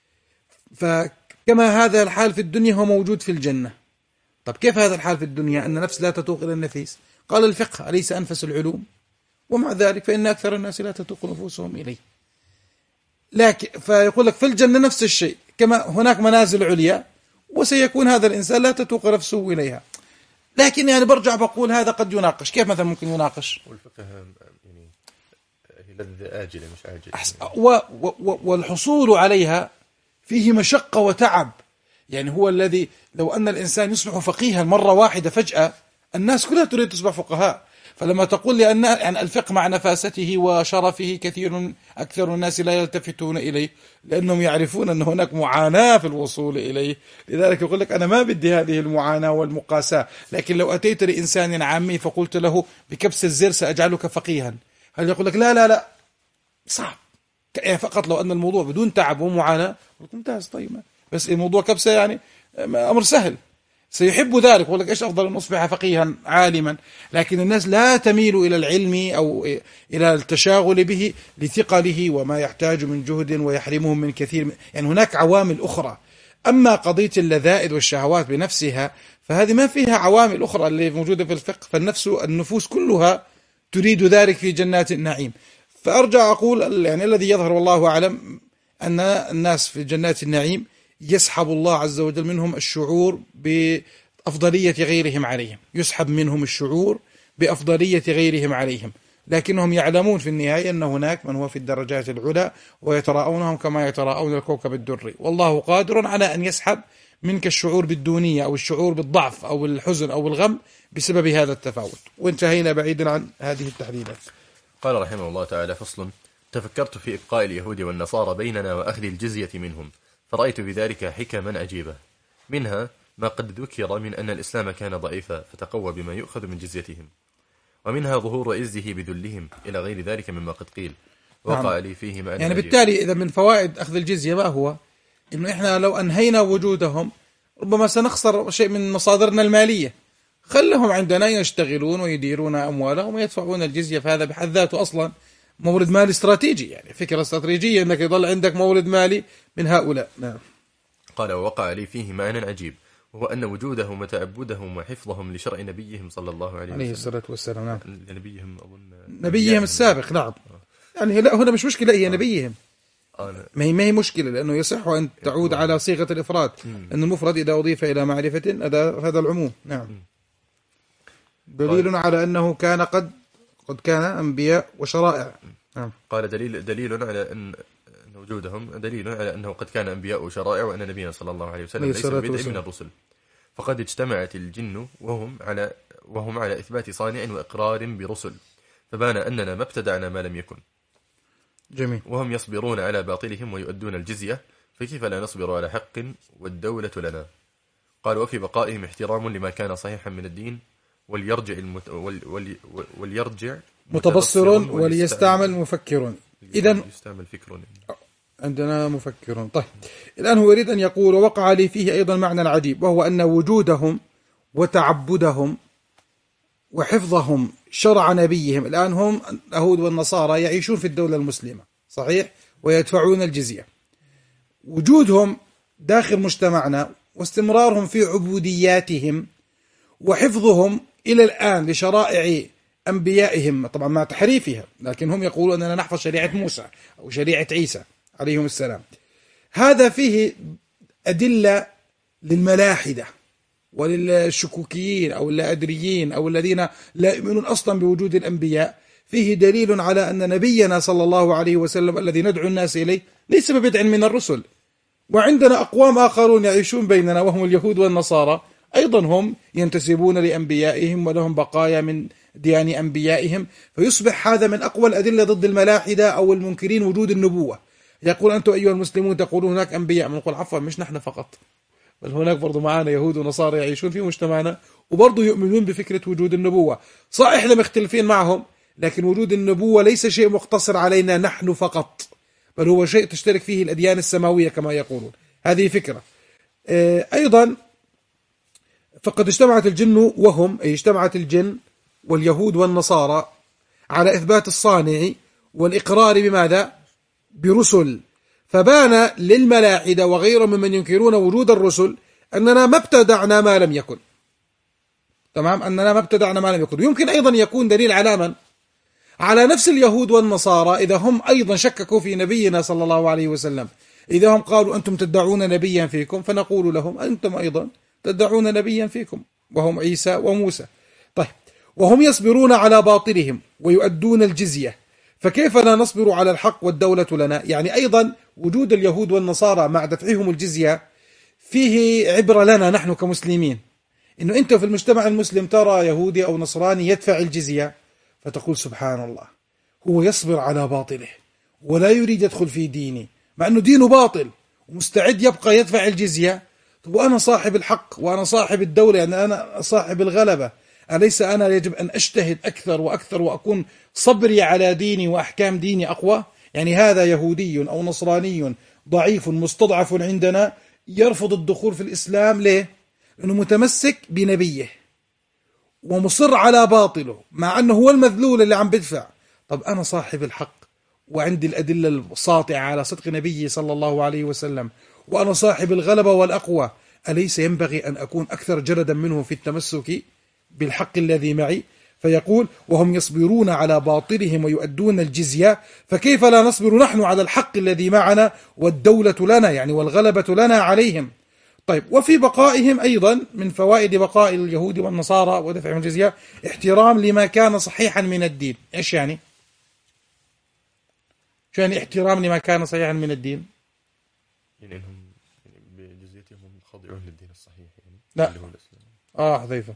فكما هذا الحال في الدنيا هو موجود في الجنة. طب كيف هذا الحال في الدنيا أن نفس لا تتوق إلى النفيس؟ قال الفقه أليس أنفس العلوم؟ ومع ذلك فإن أكثر الناس لا تتوق نفوسهم إليه. لكن فيقول لك في الجنة نفس الشيء، كما هناك منازل عليا وسيكون هذا الإنسان لا تتوق نفسه إليها. لكن يعني برجع بقول هذا قد يناقش. كيف مثلا ممكن يناقش؟ والفقه يعني لذة آجلة مش عاجلة، و و والحصول عليها فيه مشقة وتعب. يعني هو الذي لو أن الإنسان يصبح فقيها مرة واحدة فجأة، الناس كلها تريد تصبح فقهاء. فلما تقول لأن يعني الفقه مع نفاسته وشرفه كثير أكثر الناس لا يلتفتون إليه، لأنهم يعرفون أن هناك معاناة في الوصول إليه. لذلك يقول لك أنا ما بدي هذه المعاناة والمقاساة. لكن لو أتيت لإنسان عامي فقلت له بكبس الزر سأجعلك فقيها، هل يقول لك لا لا لا صعب؟ يعني فقط لو أن الموضوع بدون تعب ومعاناة قلت ممتاز. طيب بس الموضوع كبسة يعني أمر سهل، سيحب ذلك. يقول لك إيش أفضل أن أصبح فقيها عالما. لكن الناس لا تميل إلى العلم أو إلى التشاغل به لثقله وما يحتاج من جهد ويحرمهم من كثير من يعني هناك عوامل أخرى. أما قضية اللذائذ والشهوات بنفسها فهذه ما فيها عوامل أخرى اللي موجودة في الفقه. فالنفس النفوس كلها تريد ذلك في جنات النعيم. فأرجع أقول يعني الذي يظهر والله أعلم أن الناس في جنات النعيم يسحب الله عز وجل منهم الشعور بأفضلية غيرهم عليهم، يسحب منهم الشعور بأفضلية غيرهم عليهم، لكنهم يعلمون في النهاية أن هناك من هو في الدرجات العلى ويتراءونهم كما يتراءون الكوكب الدري، والله قادر على أن يسحب منك الشعور بالدونية أو الشعور بالضعف أو الحزن أو الغم بسبب هذا التفاوت. وانتهينا بعيدا عن هذه التحليلات. قال رحمه الله تعالى: فصل: تفكرت في إبقاء اليهود والنصارى بيننا وأخذ الجزية منهم، فرأيت بذلك حكما عجيبة، منها ما قد ذكر من أن الإسلام كان ضعيفا فتقوى بما يؤخذ من جزيتهم، ومنها ظهور عزه بذلهم، إلى غير ذلك مما قد قيل. وقع نعم. لي فيه معنى يعني بالتالي إذا من فوائد أخذ الجزية ما هو؟ إنه إحنا لو أنهينا وجودهم ربما سنخسر شيء من مصادرنا المالية، خلهم عندنا يشتغلون ويديرون أموالهم ويدفعون الجزية، فهذا بحد ذاته أصلا مورد مالي استراتيجي، يعني فكرة استراتيجية أنك يظل عندك مورد مالي من هؤلاء. نعم. قال: ووقع لي فيه معنى عجيب، وهو أن وجودهم وتعبدهم وحفظهم لشرع نبيهم صلى الله عليه وسلم عليه الصلاة والسلام. نعم. نبيهم أظن نبيهم السابق. نعم. يعني لا هنا مش مشكلة، هي نبيهم ما هي ما هي مشكلة، لأنه يصح أن تعود على صيغة الإفراد، أن المفرد إذا أضيف إلى معرفة هذا العموم. نعم. دليل على أنه كان قد قد كان أنبياء وشرائع. نعم. قال: دليل دليل على أن وجودهم دليل على أنه قد كان أنبياء وشرائع، وأن نبينا صلى الله عليه وسلم ليس ببدء من الرسل، فقد اجتمعت الجن وهم على وهم على إثبات صانع وإقرار برسل، فبان أننا ما ابتدعنا ما لم يكن. جميل. وهم يصبرون على باطلهم ويؤدون الجزية، فكيف لا نصبر على حق والدولة لنا؟ قال: وفي بقائهم احترام لما كان صحيحا من الدين، وليرجع المت... ول... ول... وليرجع متبصر وليستعمل مفكر. إذن يستعمل فكر. عندنا مفكر. طيب الآن هو يريد أن يقول: ووقع لي فيه أيضا معنى عجيب، وهو أن وجودهم وتعبدهم وحفظهم شرع نبيهم، الآن هم اليهود والنصارى يعيشون في الدولة المسلمة صحيح ويدفعون الجزية، وجودهم داخل مجتمعنا واستمرارهم في عبودياتهم وحفظهم إلى الآن لشرائع أنبيائهم، طبعا مع تحريفها، لكن هم يقولون أننا نحفظ شريعة موسى أو شريعة عيسى عليهم السلام. هذا فيه أدلة للملاحدة وللشكوكيين أو اللاأدريين أو الذين لا يؤمنون أصلا بوجود الأنبياء، فيه دليل على أن نبينا صلى الله عليه وسلم الذي ندعو الناس إليه ليس ببدع من الرسل. وعندنا أقوام آخرون يعيشون بيننا وهم اليهود والنصارى، أيضا هم ينتسبون لأنبيائهم ولهم بقايا من ديان أنبيائهم، فيصبح هذا من أقوى الأدلة ضد الملاحدة أو المنكرين وجود النبوة. يقول: أنتم أيها المسلمون تقولون هناك أنبياء، نقول: عفوا مش نحن فقط، بل هناك برضو معنا يهود ونصارى يعيشون في مجتمعنا وبرضو يؤمنون بفكرة وجود النبوة. صحيح احنا مختلفين معهم، لكن وجود النبوة ليس شيء مقتصر علينا نحن فقط، بل هو شيء تشترك فيه الأديان السماوية كما يقولون. هذه فكرة. أيضا فقد اجتمعت الجن وهم أي اجتمعت الجن واليهود والنصارى على إثبات الصانع والإقرار بماذا؟ برسل، فبان للملاحدة وغيرهم ممن ينكرون وجود الرسل أننا ما ابتدعنا ما لم يكن. تمام، أننا ما ابتدعنا ما لم يكن. يمكن أيضا يكون دليل على من؟ على نفس اليهود والنصارى، إذا هم أيضا شككوا في نبينا صلى الله عليه وسلم، إذا هم قالوا أنتم تدعون نبيا فيكم، فنقول لهم أنتم أيضا تدعون نبيا فيكم، وهم عيسى وموسى. طيب، وهم يصبرون على باطلهم ويؤدون الجزية، فكيف لا نصبر على الحق والدولة لنا؟ يعني أيضا وجود اليهود والنصارى مع دفعهم الجزية فيه عبرة لنا نحن كمسلمين، إنه أنت في المجتمع المسلم ترى يهودي أو نصراني يدفع الجزية، فتقول سبحان الله، هو يصبر على باطله ولا يريد يدخل في ديني، مع أنه دينه باطل ومستعد يبقى يدفع الجزية. طب وأنا صاحب الحق وأنا صاحب الدولة، يعني أنا صاحب الغلبة، أليس أنا يجب أن أجتهد أكثر وأكثر وأكون صبري على ديني وأحكام ديني أقوى؟ يعني هذا يهودي أو نصراني ضعيف مستضعف عندنا يرفض الدخول في الإسلام، ليه؟ لأنه متمسك بنبيه ومصر على باطله، مع أنه هو المذلول اللي عم بدفع. طب أنا صاحب الحق وعندي الأدلة الساطعة على صدق نبي صلى الله عليه وسلم، وأنا صاحب الغلبة والأقوى، أليس ينبغي أن أكون أكثر جلدا منه في التمسك بالحق الذي معي؟ فيقول وهم يصبرون على باطلهم ويؤدون الجزية، فكيف لا نصبر نحن على الحق الذي معنا والدولة لنا يعني والغلبة لنا عليهم. طيب، وفي بقائهم أيضا من فوائد بقاء اليهود والنصارى ودفعهم الجزية احترام لما كان صحيحا من الدين. إيش يعني؟ شو يعني احترام لما كان صحيحا من الدين؟ يعني انهم بجزيتهم خاضعون للدين الصحيح يعني. لا اللي هو الاسلام. اه حذيفه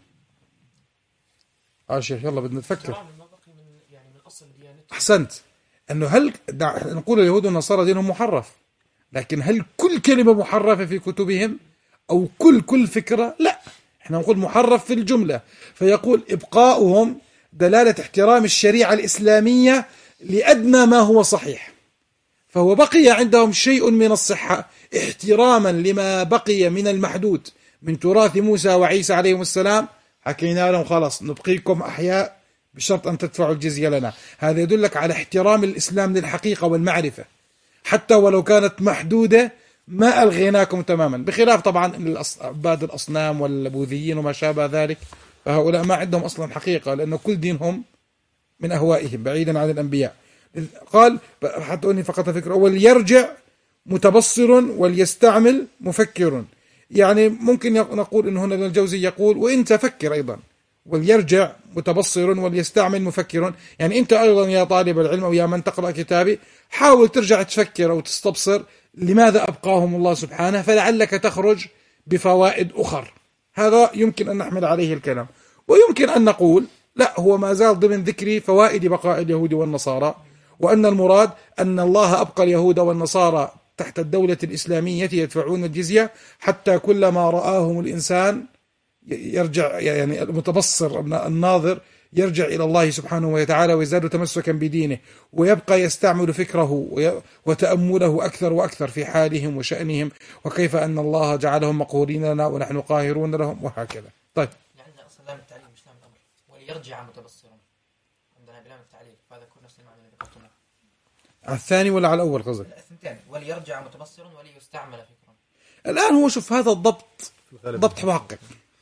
اه شيخ يلا بدنا نفكر. يعني من اصل ديانته. احسنت. انه هل نقول اليهود والنصارى دينهم محرف، لكن هل كل كلمه محرفه في كتبهم او كل كل فكره؟ لا، احنا نقول محرف في الجمله. فيقول ابقاؤهم دلاله احترام الشريعه الاسلاميه لادنى ما هو صحيح، فهو بقي عندهم شيء من الصحة احتراما لما بقي من المحدود من تراث موسى وعيسى عليهم السلام. حكينا لهم خلاص نبقيكم أحياء بشرط أن تدفعوا الجزية لنا. هذا يدلك على احترام الإسلام للحقيقة والمعرفة، حتى ولو كانت محدودة ما ألغيناكم تماما، بخلاف طبعا عباد الأصنام والبوذيين وما شابه ذلك، فهؤلاء ما عندهم أصلا حقيقة، لأن كل دينهم من أهوائهم بعيدا عن الأنبياء. قال حتى أني فقط فكرة وليرجع متبصر وليستعمل مفكر. يعني ممكن نقول إن هنا ابن الجوزي يقول وإنت فكر أيضا، وليرجع متبصر وليستعمل مفكر. يعني أنت أيضا يا طالب العلم أو يا من تقرأ كتابي حاول ترجع تفكر أو تستبصر لماذا أبقاهم الله سبحانه، فلعلك تخرج بفوائد أخر. هذا يمكن أن نحمل عليه الكلام. ويمكن أن نقول لا، هو ما زال ضمن ذكر فوائد بقاء اليهود والنصارى، وأن المراد أن الله أبقى اليهود والنصارى تحت الدولة الإسلامية يدفعون الجزية حتى كلما رآهم الإنسان يرجع، يعني المتبصر الناظر يرجع إلى الله سبحانه وتعالى ويزداد تمسكا بدينه، ويبقى يستعمل فكره وتأمله أكثر وأكثر في حالهم وشأنهم، وكيف أن الله جعلهم مقهورين لنا ونحن قاهرون لهم وهكذا. طيب، عندنا أصلا لام التعليل مش لام الأمر، وليرجع متبصرا، عندنا بلام التعليل، فهذا كل نفس المعنى الذي ذكرته. على الثاني ولا على الأول قصدك؟ الثاني، وليرجع متبصرا وليستعمل فكرا. الآن هو شوف هذا الضبط ضبط محقق،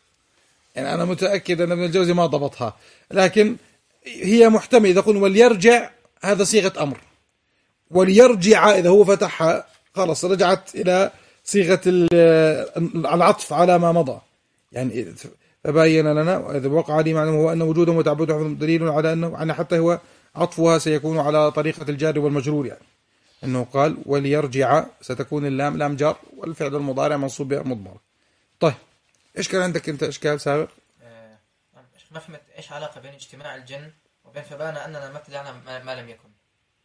يعني أنا متأكد أن ابن الجوزي ما ضبطها، لكن هي محتمل. إذا قلنا وليرجع هذا صيغة أمر، وليرجع إذا هو فتحها خلاص رجعت إلى صيغة العطف على ما مضى. يعني فبين لنا وإذا وقع لي معلوم هو أن وجوده متعبده دليل على أنه يعني حتى هو عطفها سيكون على طريقة الجار والمجرور، يعني أنه قال وليرجع ستكون اللام لام جار والفعل المضارع منصوب بمضمرة. طيب، إيش كان عندك أنت إشكال سابق؟ آه ما فهمت إيش علاقة بين اجتماع الجن وبين فبان أننا ما ابتدعنا ما لم يكن.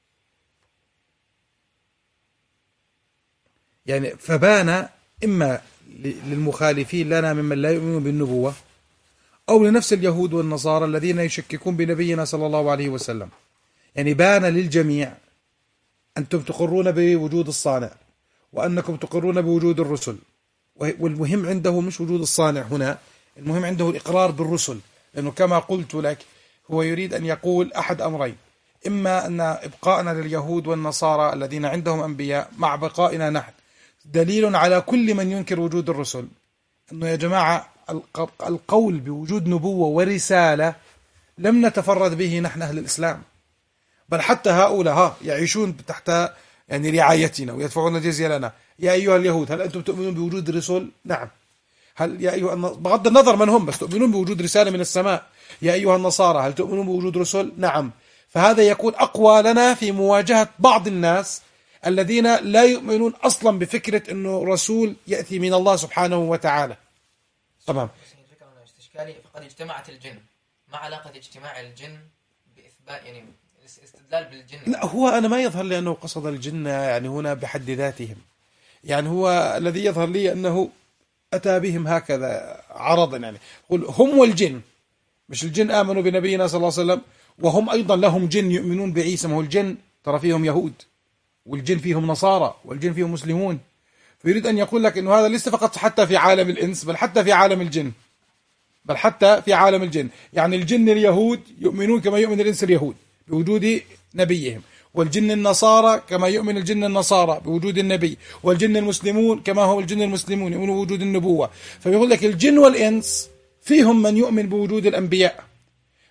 يعني فبان إما للمخالفين لنا ممن لا يؤمنون بالنبوة، أو لنفس اليهود والنصارى الذين يشككون بنبينا صلى الله عليه وسلم. يعني بان للجميع أنتم تقرون بوجود الصانع وأنكم تقرون بوجود الرسل، والمهم عنده مش وجود الصانع هنا، المهم عنده الإقرار بالرسل، لأنه كما قلت لك هو يريد أن يقول أحد أمرين: إما أن إبقاءنا لليهود والنصارى الذين عندهم أنبياء مع بقائنا نحن دليل على كل من ينكر وجود الرسل، أنه يا جماعة القول بوجود نبوة ورسالة لم نتفرد به نحن أهل الإسلام، بل حتى هؤلاء ها يعيشون تحت يعني رعايتنا ويدفعون الجزية لنا. يا أيها اليهود هل أنتم تؤمنون بوجود الرسل؟ نعم. هل يا أيها بغض النظر من هم بس تؤمنون بوجود رسالة من السماء؟ يا أيها النصارى هل تؤمنون بوجود رسل؟ نعم. فهذا يكون أقوى لنا في مواجهة بعض الناس الذين لا يؤمنون أصلا بفكرة أنه رسول يأتي من الله سبحانه وتعالى. تمام. استشكالي فقد اجتمعت الجن، ما علاقة اجتماع الجن بإثبات يعني استدلال بالجن؟ لا، هو أنا ما يظهر لي أنه قصد الجن يعني هنا بحد ذاتهم، يعني هو الذي يظهر لي أنه أتى بهم هكذا عرضا، يعني قل هم والجن، مش الجن آمنوا بنبينا صلى الله عليه وسلم وهم أيضا لهم جن يؤمنون بعيسى، ما هو الجن ترى فيهم يهود والجن فيهم نصارى والجن فيهم مسلمون، فيريد أن يقول لك أنه هذا ليس فقط حتى في عالم الإنس بل حتى في عالم الجن، بل حتى في عالم الجن. يعني الجن اليهود يؤمنون كما يؤمن الإنس اليهود بوجود نبيهم، والجن النصارى كما يؤمن الجن النصارى بوجود النبي، والجن المسلمون كما هو الجن المسلمون يؤمنون بوجود النبوة. فيقول لك الجن والإنس فيهم من يؤمن بوجود الأنبياء،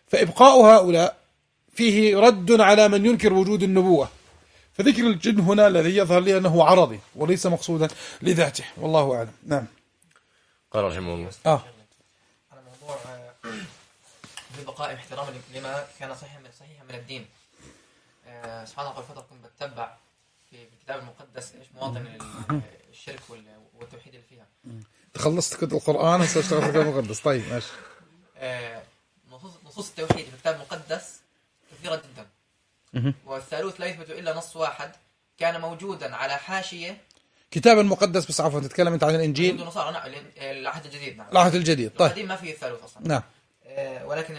فإبقاء هؤلاء فيه رد على من ينكر وجود النبوة، فذكر الجن هنا الذي يظهر لي أنه عرضي وليس مقصودا لذاته، والله أعلم. نعم. قال رحمه الله آه. على موضوع ببقاء احترام لما كان صحيحا من صحيحا من الدين. آه سبحان الله، قبل فترة كنت بتتبع في الكتاب المقدس ايش مواطن الشرك والتوحيد اللي فيها. تخلصت كتب القرآن هسه اشتغلت في الكتاب المقدس. طيب ماشي. آه نصوص نصوص التوحيد في الكتاب المقدس كثيرة جدا، والثالوث لا يثبت إلا نص واحد كان موجودا على حاشية كتاب المقدس. بس عفوا تتكلم انت عن الانجيل نصارى. نعم، العهد الجديد. نعم، العهد الجديد. طيب القديم ما فيه الثالوث اصلا. نعم. آه ولكن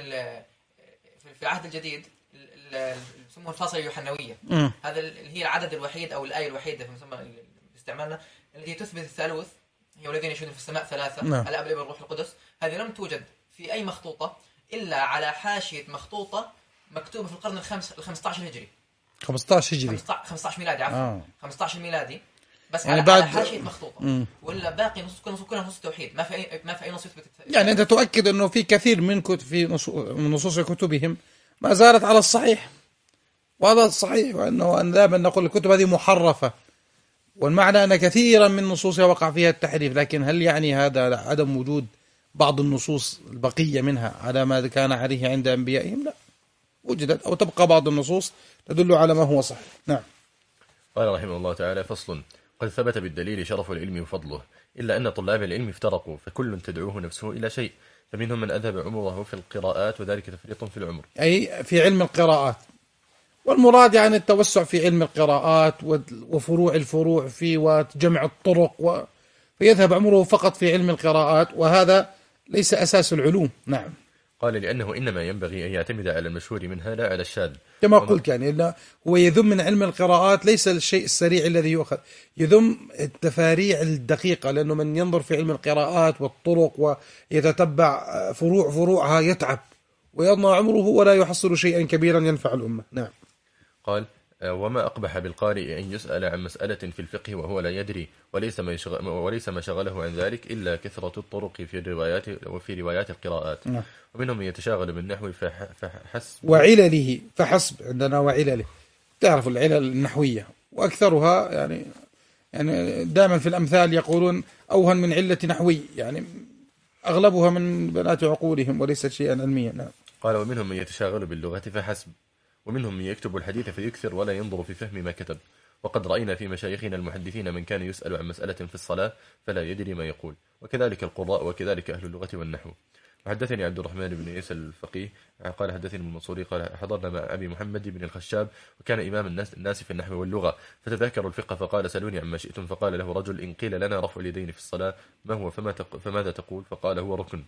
في العهد الجديد يسموه الفاصله اليوحنويه. مم. هذا هي العدد الوحيد او الايه الوحيده في مسمى باستعمالنا التي تثبت الثالوث، هي والذين يشهدون في السماء ثلاثه. نعم. الاب والابن والروح القدس. هذه لم توجد في اي مخطوطه الا على حاشيه مخطوطه مكتوبه في القرن الخامس الخمسة عشر الهجري. خمسة عشر هجري. خمسة عشر ميلادي. عفوا. آه. خمسة عشر ميلادي. بس يعني على, بعد... على حاشيه مخطوطه. مم. ولا باقي نصوص كل نصوص كلها نصوص التوحيد، ما في اي ما في اي نص يثبت. يعني انت تؤكد انه في كثير من كتب في من نصوص كتبهم ما زالت على الصحيح، وهذا الصحيح، وانه ان دائما نقول الكتب هذه محرفه، والمعنى ان كثيرا من نصوصها وقع فيها التحريف. لكن هل يعني هذا عدم وجود بعض النصوص البقيه منها على ما كان عليه عند انبيائهم؟ لا، وجدت او تبقى بعض النصوص تدل على ما هو صحيح. نعم. قال رحمه الله تعالى: فصل: قد ثبت بالدليل شرف العلم وفضله، إلا أن طلاب العلم افترقوا، فكل تدعوه نفسه إلى شيء، فمنهم من أذهب عمره في القراءات وذلك تفريط في العمر، أي في علم القراءات، والمراد يعني التوسع في علم القراءات وفروع الفروع فيه وجمع الطرق و... فيذهب عمره فقط في علم القراءات، وهذا ليس أساس العلوم. نعم. قال: لأنه إنما ينبغي أن يعتمد على المشهور منها لا على الشاذ، كما قلت. يعني لا، هو يذم من علم القراءات ليس الشيء السريع الذي يؤخذ، يذم التفاريع الدقيقة، لأنه من ينظر في علم القراءات والطرق ويتتبع فروع فروعها يتعب ويضمع عمره ولا يحصل شيئا كبيرا ينفع الأمة. نعم. قال: وما أقبح بالقارئ أن يسأل عن مسألة في الفقه وهو لا يدري، وليس ما, يشغل وليس ما شغله عن ذلك إلا كثرة الطرق في الروايات وفي روايات القراءات. نعم. ومنهم من يتشاغل بالنحو فحسب وعلله فحسب. عندنا وعلله، تعرف العلل النحوية، وأكثرها يعني يعني دائما في الأمثال يقولون أوهن من علة نحوي، يعني أغلبها من بنات عقولهم وليست شيئا علميا. نعم. قال: ومنهم من يتشاغل باللغة فحسب، ومنهم من يكتب الحديث فيكثر ولا ينظر في فهم ما كتب. وقد رأينا في مشايخنا المحدثين من كان يسأل عن مسألة في الصلاة فلا يدري ما يقول، وكذلك القراء وكذلك أهل اللغة والنحو. وحدثني عبد الرحمن بن عيسى الفقيه قال: حدثني المنصوري قال: حضرنا مع أبي محمد بن الخشاب، وكان إمام الناس, الناس في النحو واللغة، فتذاكروا الفقه فقال: سألوني عما شئتم. فقال له رجل: إن قيل لنا رفع اليدين في الصلاة ما هو فما تق... فماذا تقول؟ فقال: هو ركن.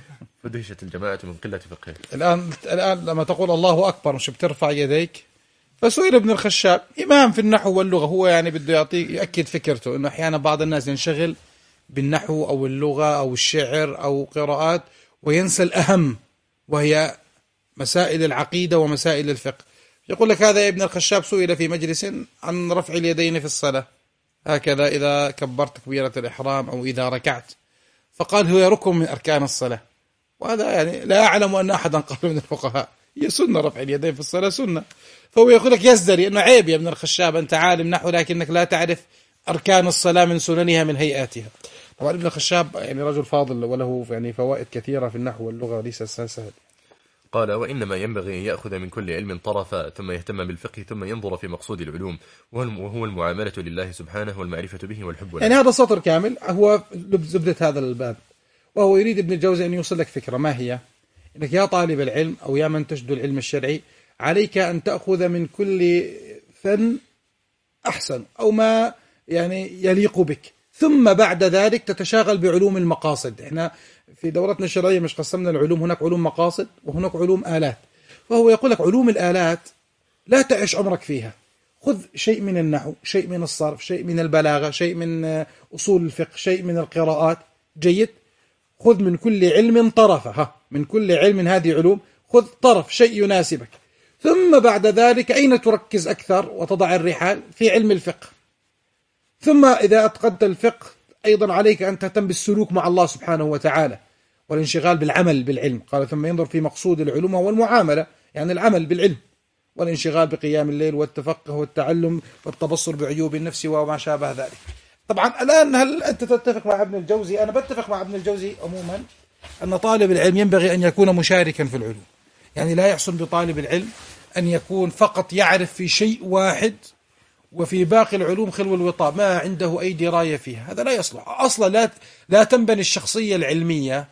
فدهشت الجماعة من قلة فقهه. الآن الآن لما تقول الله أكبر مش بترفع يديك؟ فسئل ابن الخشاب إمام في النحو واللغة، هو يعني بده يعطيك يأكد فكرته إنه أحيانا بعض الناس ينشغل بالنحو أو اللغة أو الشعر أو قراءات وينسى الأهم وهي مسائل العقيدة ومسائل الفقه. يقول لك هذا ابن الخشاب سئل في مجلس عن رفع اليدين في الصلاة هكذا إذا كبرت تكبيرة الإحرام أو إذا ركعت، فقال هو ركن من أركان الصلاة. وهذا يعني لا أعلم أن أحدا قال من الفقهاء هي سنة رفع اليدين في الصلاة سنة. فهو يقول لك يزدري أنه عيب يا ابن الخشاب، أنت عالم نحو لكنك لا تعرف أركان الصلاة من سننها من هيئاتها. طبعا ابن الخشاب يعني رجل فاضل وله يعني فوائد كثيرة في النحو واللغة، ليس سهل. قال: وإنما ينبغي أن يأخذ من كل علم طرفا ثم يهتم بالفقه ثم ينظر في مقصود العلوم وهو المعاملة لله سبحانه والمعرفة به والحب له. يعني هذا سطر كامل هو زبدة هذا الباب، وهو يريد ابن الجوزي أن يوصل لك فكرة ما هي؟ إنك يا طالب العلم أو يا من تجد العلم الشرعي عليك أن تأخذ من كل فن أحسن أو ما يعني يليق بك، ثم بعد ذلك تتشاغل بعلوم المقاصد. إحنا في دورتنا الشرعية مش قسمنا العلوم، هناك علوم مقاصد وهناك علوم آلات. فهو يقول لك علوم الآلات لا تعيش عمرك فيها، خذ شيء من النحو، شيء من الصرف، شيء من البلاغة، شيء من أصول الفقه، شيء من القراءات. جيد، خذ من كل علم طرفه، ها من كل علم هذه علوم خذ طرف شيء يناسبك، ثم بعد ذلك أين تركز أكثر وتضع الرحال؟ في علم الفقه. ثم إذا أتقنت الفقه أيضا عليك أن تهتم بالسلوك مع الله سبحانه وتعالى، والانشغال بالعمل بالعلم. قال ثم ينظر في مقصود العلوم وهو المعاملة، يعني العمل بالعلم، والانشغال بقيام الليل والتفقه والتعلم والتبصر بعيوب النفس وما شابه ذلك. طبعا الآن هل أنت تتفق مع ابن الجوزي؟ أنا بتفق مع ابن الجوزي عموما أن طالب العلم ينبغي أن يكون مشاركا في العلوم، يعني لا يحسن بطالب العلم أن يكون فقط يعرف في شيء واحد وفي باقي العلوم خلو الوطاء ما عنده أي دراية فيها، هذا لا يصلح أصلا. لا لا تنبني الشخصية العلمية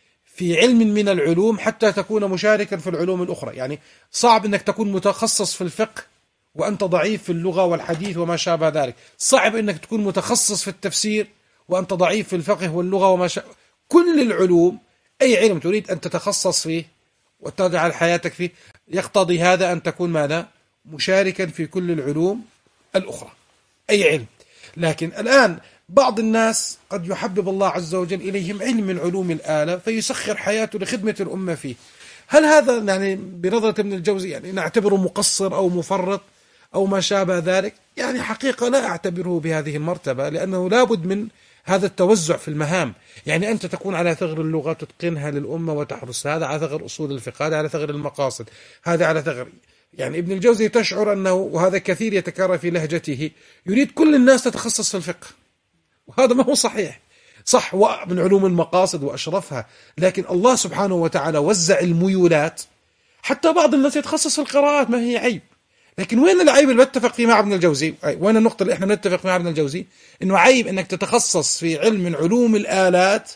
في علم من العلوم حتى تكون مشاركا في العلوم الأخرى. يعني صعب أنك تكون متخصص في الفقه وأنت ضعيف في اللغة والحديث وما شابه ذلك، صعب أنك تكون متخصص في التفسير وأنت ضعيف في الفقه واللغة وما شابه. كل العلوم، أي علم تريد أن تتخصص فيه وتجعل حياتك فيه، يقتضي هذا أن تكون ماذا؟ مشاركا في كل العلوم الأخرى، أي علم. لكن الآن بعض الناس قد يحبب الله عز وجل إليهم علم من علوم الآلة فيسخر حياته لخدمة الأمة فيه. هل هذا يعني بنظرة ابن الجوزي يعني نعتبره مقصر أو مفرط أو ما شابه ذلك؟ يعني حقيقة لا أعتبره بهذه المرتبة، لأنه لابد من هذا التوزع في المهام. يعني أنت تكون على ثغر اللغة تتقنها للأمة وتحرسها، هذا على ثغر أصول الفقه، هذا على ثغر المقاصد، هذا على ثغر. يعني ابن الجوزي تشعر أنه، وهذا كثير يتكرر في لهجته، يريد كل الناس تتخصص في الفقه، وهذا ما هو صحيح. صح من علوم المقاصد وأشرفها، لكن الله سبحانه وتعالى وزع الميولات. حتى بعض الناس يتخصص في القراءات، ما هي عيب. لكن وين العيب اللي بتفق فيه مع ابن الجوزي؟ وين النقطة اللي احنا بنتفق مع ابن الجوزي؟ انه عيب انك تتخصص في علم من علوم الآلات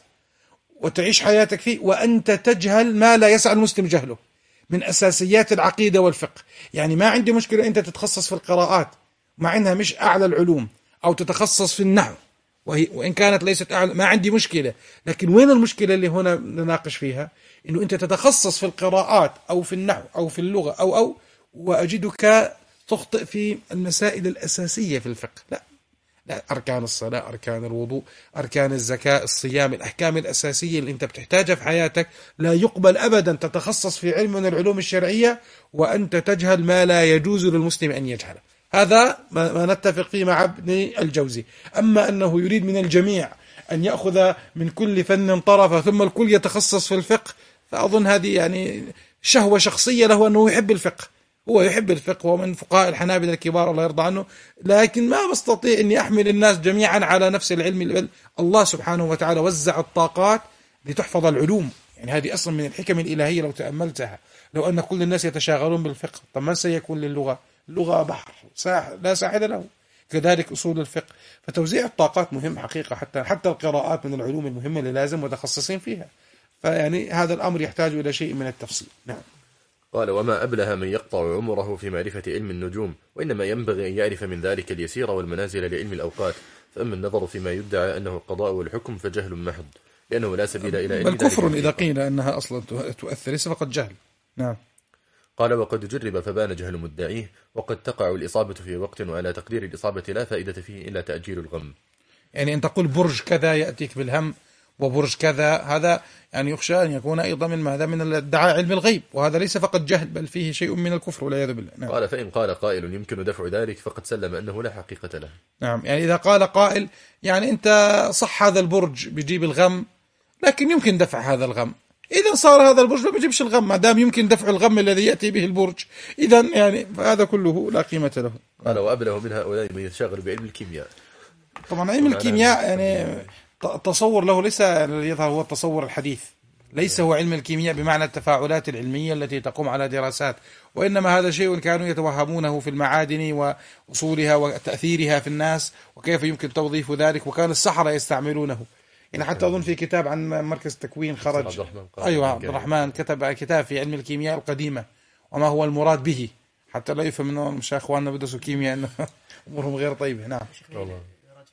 وتعيش حياتك فيه وأنت تجهل ما لا يسع المسلم جهله من أساسيات العقيدة والفقه. يعني ما عندي مشكلة أنت تتخصص في القراءات مع أنها مش أعلى العلوم، أو تتخصص في النحو وهي وإن كانت ليست أعلى، ما عندي مشكلة. لكن وين المشكلة اللي هنا نناقش فيها؟ إنه أنت تتخصص في القراءات أو في النحو أو في اللغة أو أو وأجدك تخطئ في المسائل الأساسية في الفقه. لا لا، أركان الصلاة، أركان الوضوء، أركان الزكاة، الصيام، الأحكام الأساسية اللي أنت بتحتاجها في حياتك. لا يقبل أبدا تتخصص في علم من العلوم الشرعية وأنت تجهل ما لا يجوز للمسلم أن يجهله. هذا ما نتفق فيه مع ابن الجوزي. أما أنه يريد من الجميع أن يأخذ من كل فن طرفا ثم الكل يتخصص في الفقه، فأظن هذه يعني شهوة شخصية له أنه يحب الفقه. هو يحب الفقه ومن فقهاء الحنابلة الكبار الله يرضى عنه، لكن ما بستطيع أني أحمل الناس جميعا على نفس العلم. الله سبحانه وتعالى وزع الطاقات لتحفظ العلوم. يعني هذه أصلا من الحكم الإلهية لو تأملتها. لو أن كل الناس يتشاغلون بالفقه، طب من سيكون للغة؟ اللغة بحر لا ساحل له. كذلك أصول الفقه. فتوزيع الطاقات مهم حقيقة، حتى حتى القراءات من العلوم المهمة اللي لازم متخصصين فيها. فيعني هذا الأمر يحتاج إلى شيء من التفصيل. نعم. قال: وما أبله من يقطع عمره في معرفة علم النجوم، وإنما ينبغي أن يعرف من ذلك اليسير والمنازل لعلم الأوقات. فأما النظر فيما يدعى أنه القضاء والحكم فجهل محض، لأنه لا سبيل إلى علم ذلك. بل كفر إذا قيل أنها أصلا تؤثر، ليس فقط جهل. نعم. قال: وقد جرب فبان جهل مدعيه، وقد تقع الإصابة في وقت وعلى تقدير الإصابة لا فائدة فيه إلا تأجيل الغم. يعني أن تقول برج كذا يأتيك بالهم وبرج كذا، هذا يعني يخشى أن يكون أيضا من ماذا؟ من ادعاء علم الغيب، وهذا ليس فقط جهل بل فيه شيء من الكفر والعياذ بالله. نعم. قال: فإن قال قائل يمكن دفع ذلك فقد سلم أنه لا حقيقة له. نعم. يعني إذا قال قائل يعني أنت صح هذا البرج بيجيب الغم، لكن يمكن دفع هذا الغم، إذا صار هذا البرج ما بيجيبش الغم ما دام يمكن دفع الغم الذي يأتي به البرج، إذا يعني هذا كله لا قيمة له. قال: وأبله من هؤلاء من يتشاغل بعلم الكيمياء. طبعا علم الكيمياء يعني تصور له ليس يظهر هو التصور الحديث، ليس هو علم الكيمياء بمعنى التفاعلات العلمية التي تقوم على دراسات، وإنما هذا شيء كانوا يتوهمونه في المعادن وأصولها وتأثيرها في الناس وكيف يمكن توظيف ذلك، وكان السحرة يستعملونه. يعني حتى أظن في كتاب عن مركز تكوين خرج، أيوة عبد الرحمن كتب كتاب في علم الكيمياء القديمة وما هو المراد به، حتى لا يفهم أنه مش أخواننا بدرسوا كيمياء أنه أمورهم غير طيبة. نعم. والله.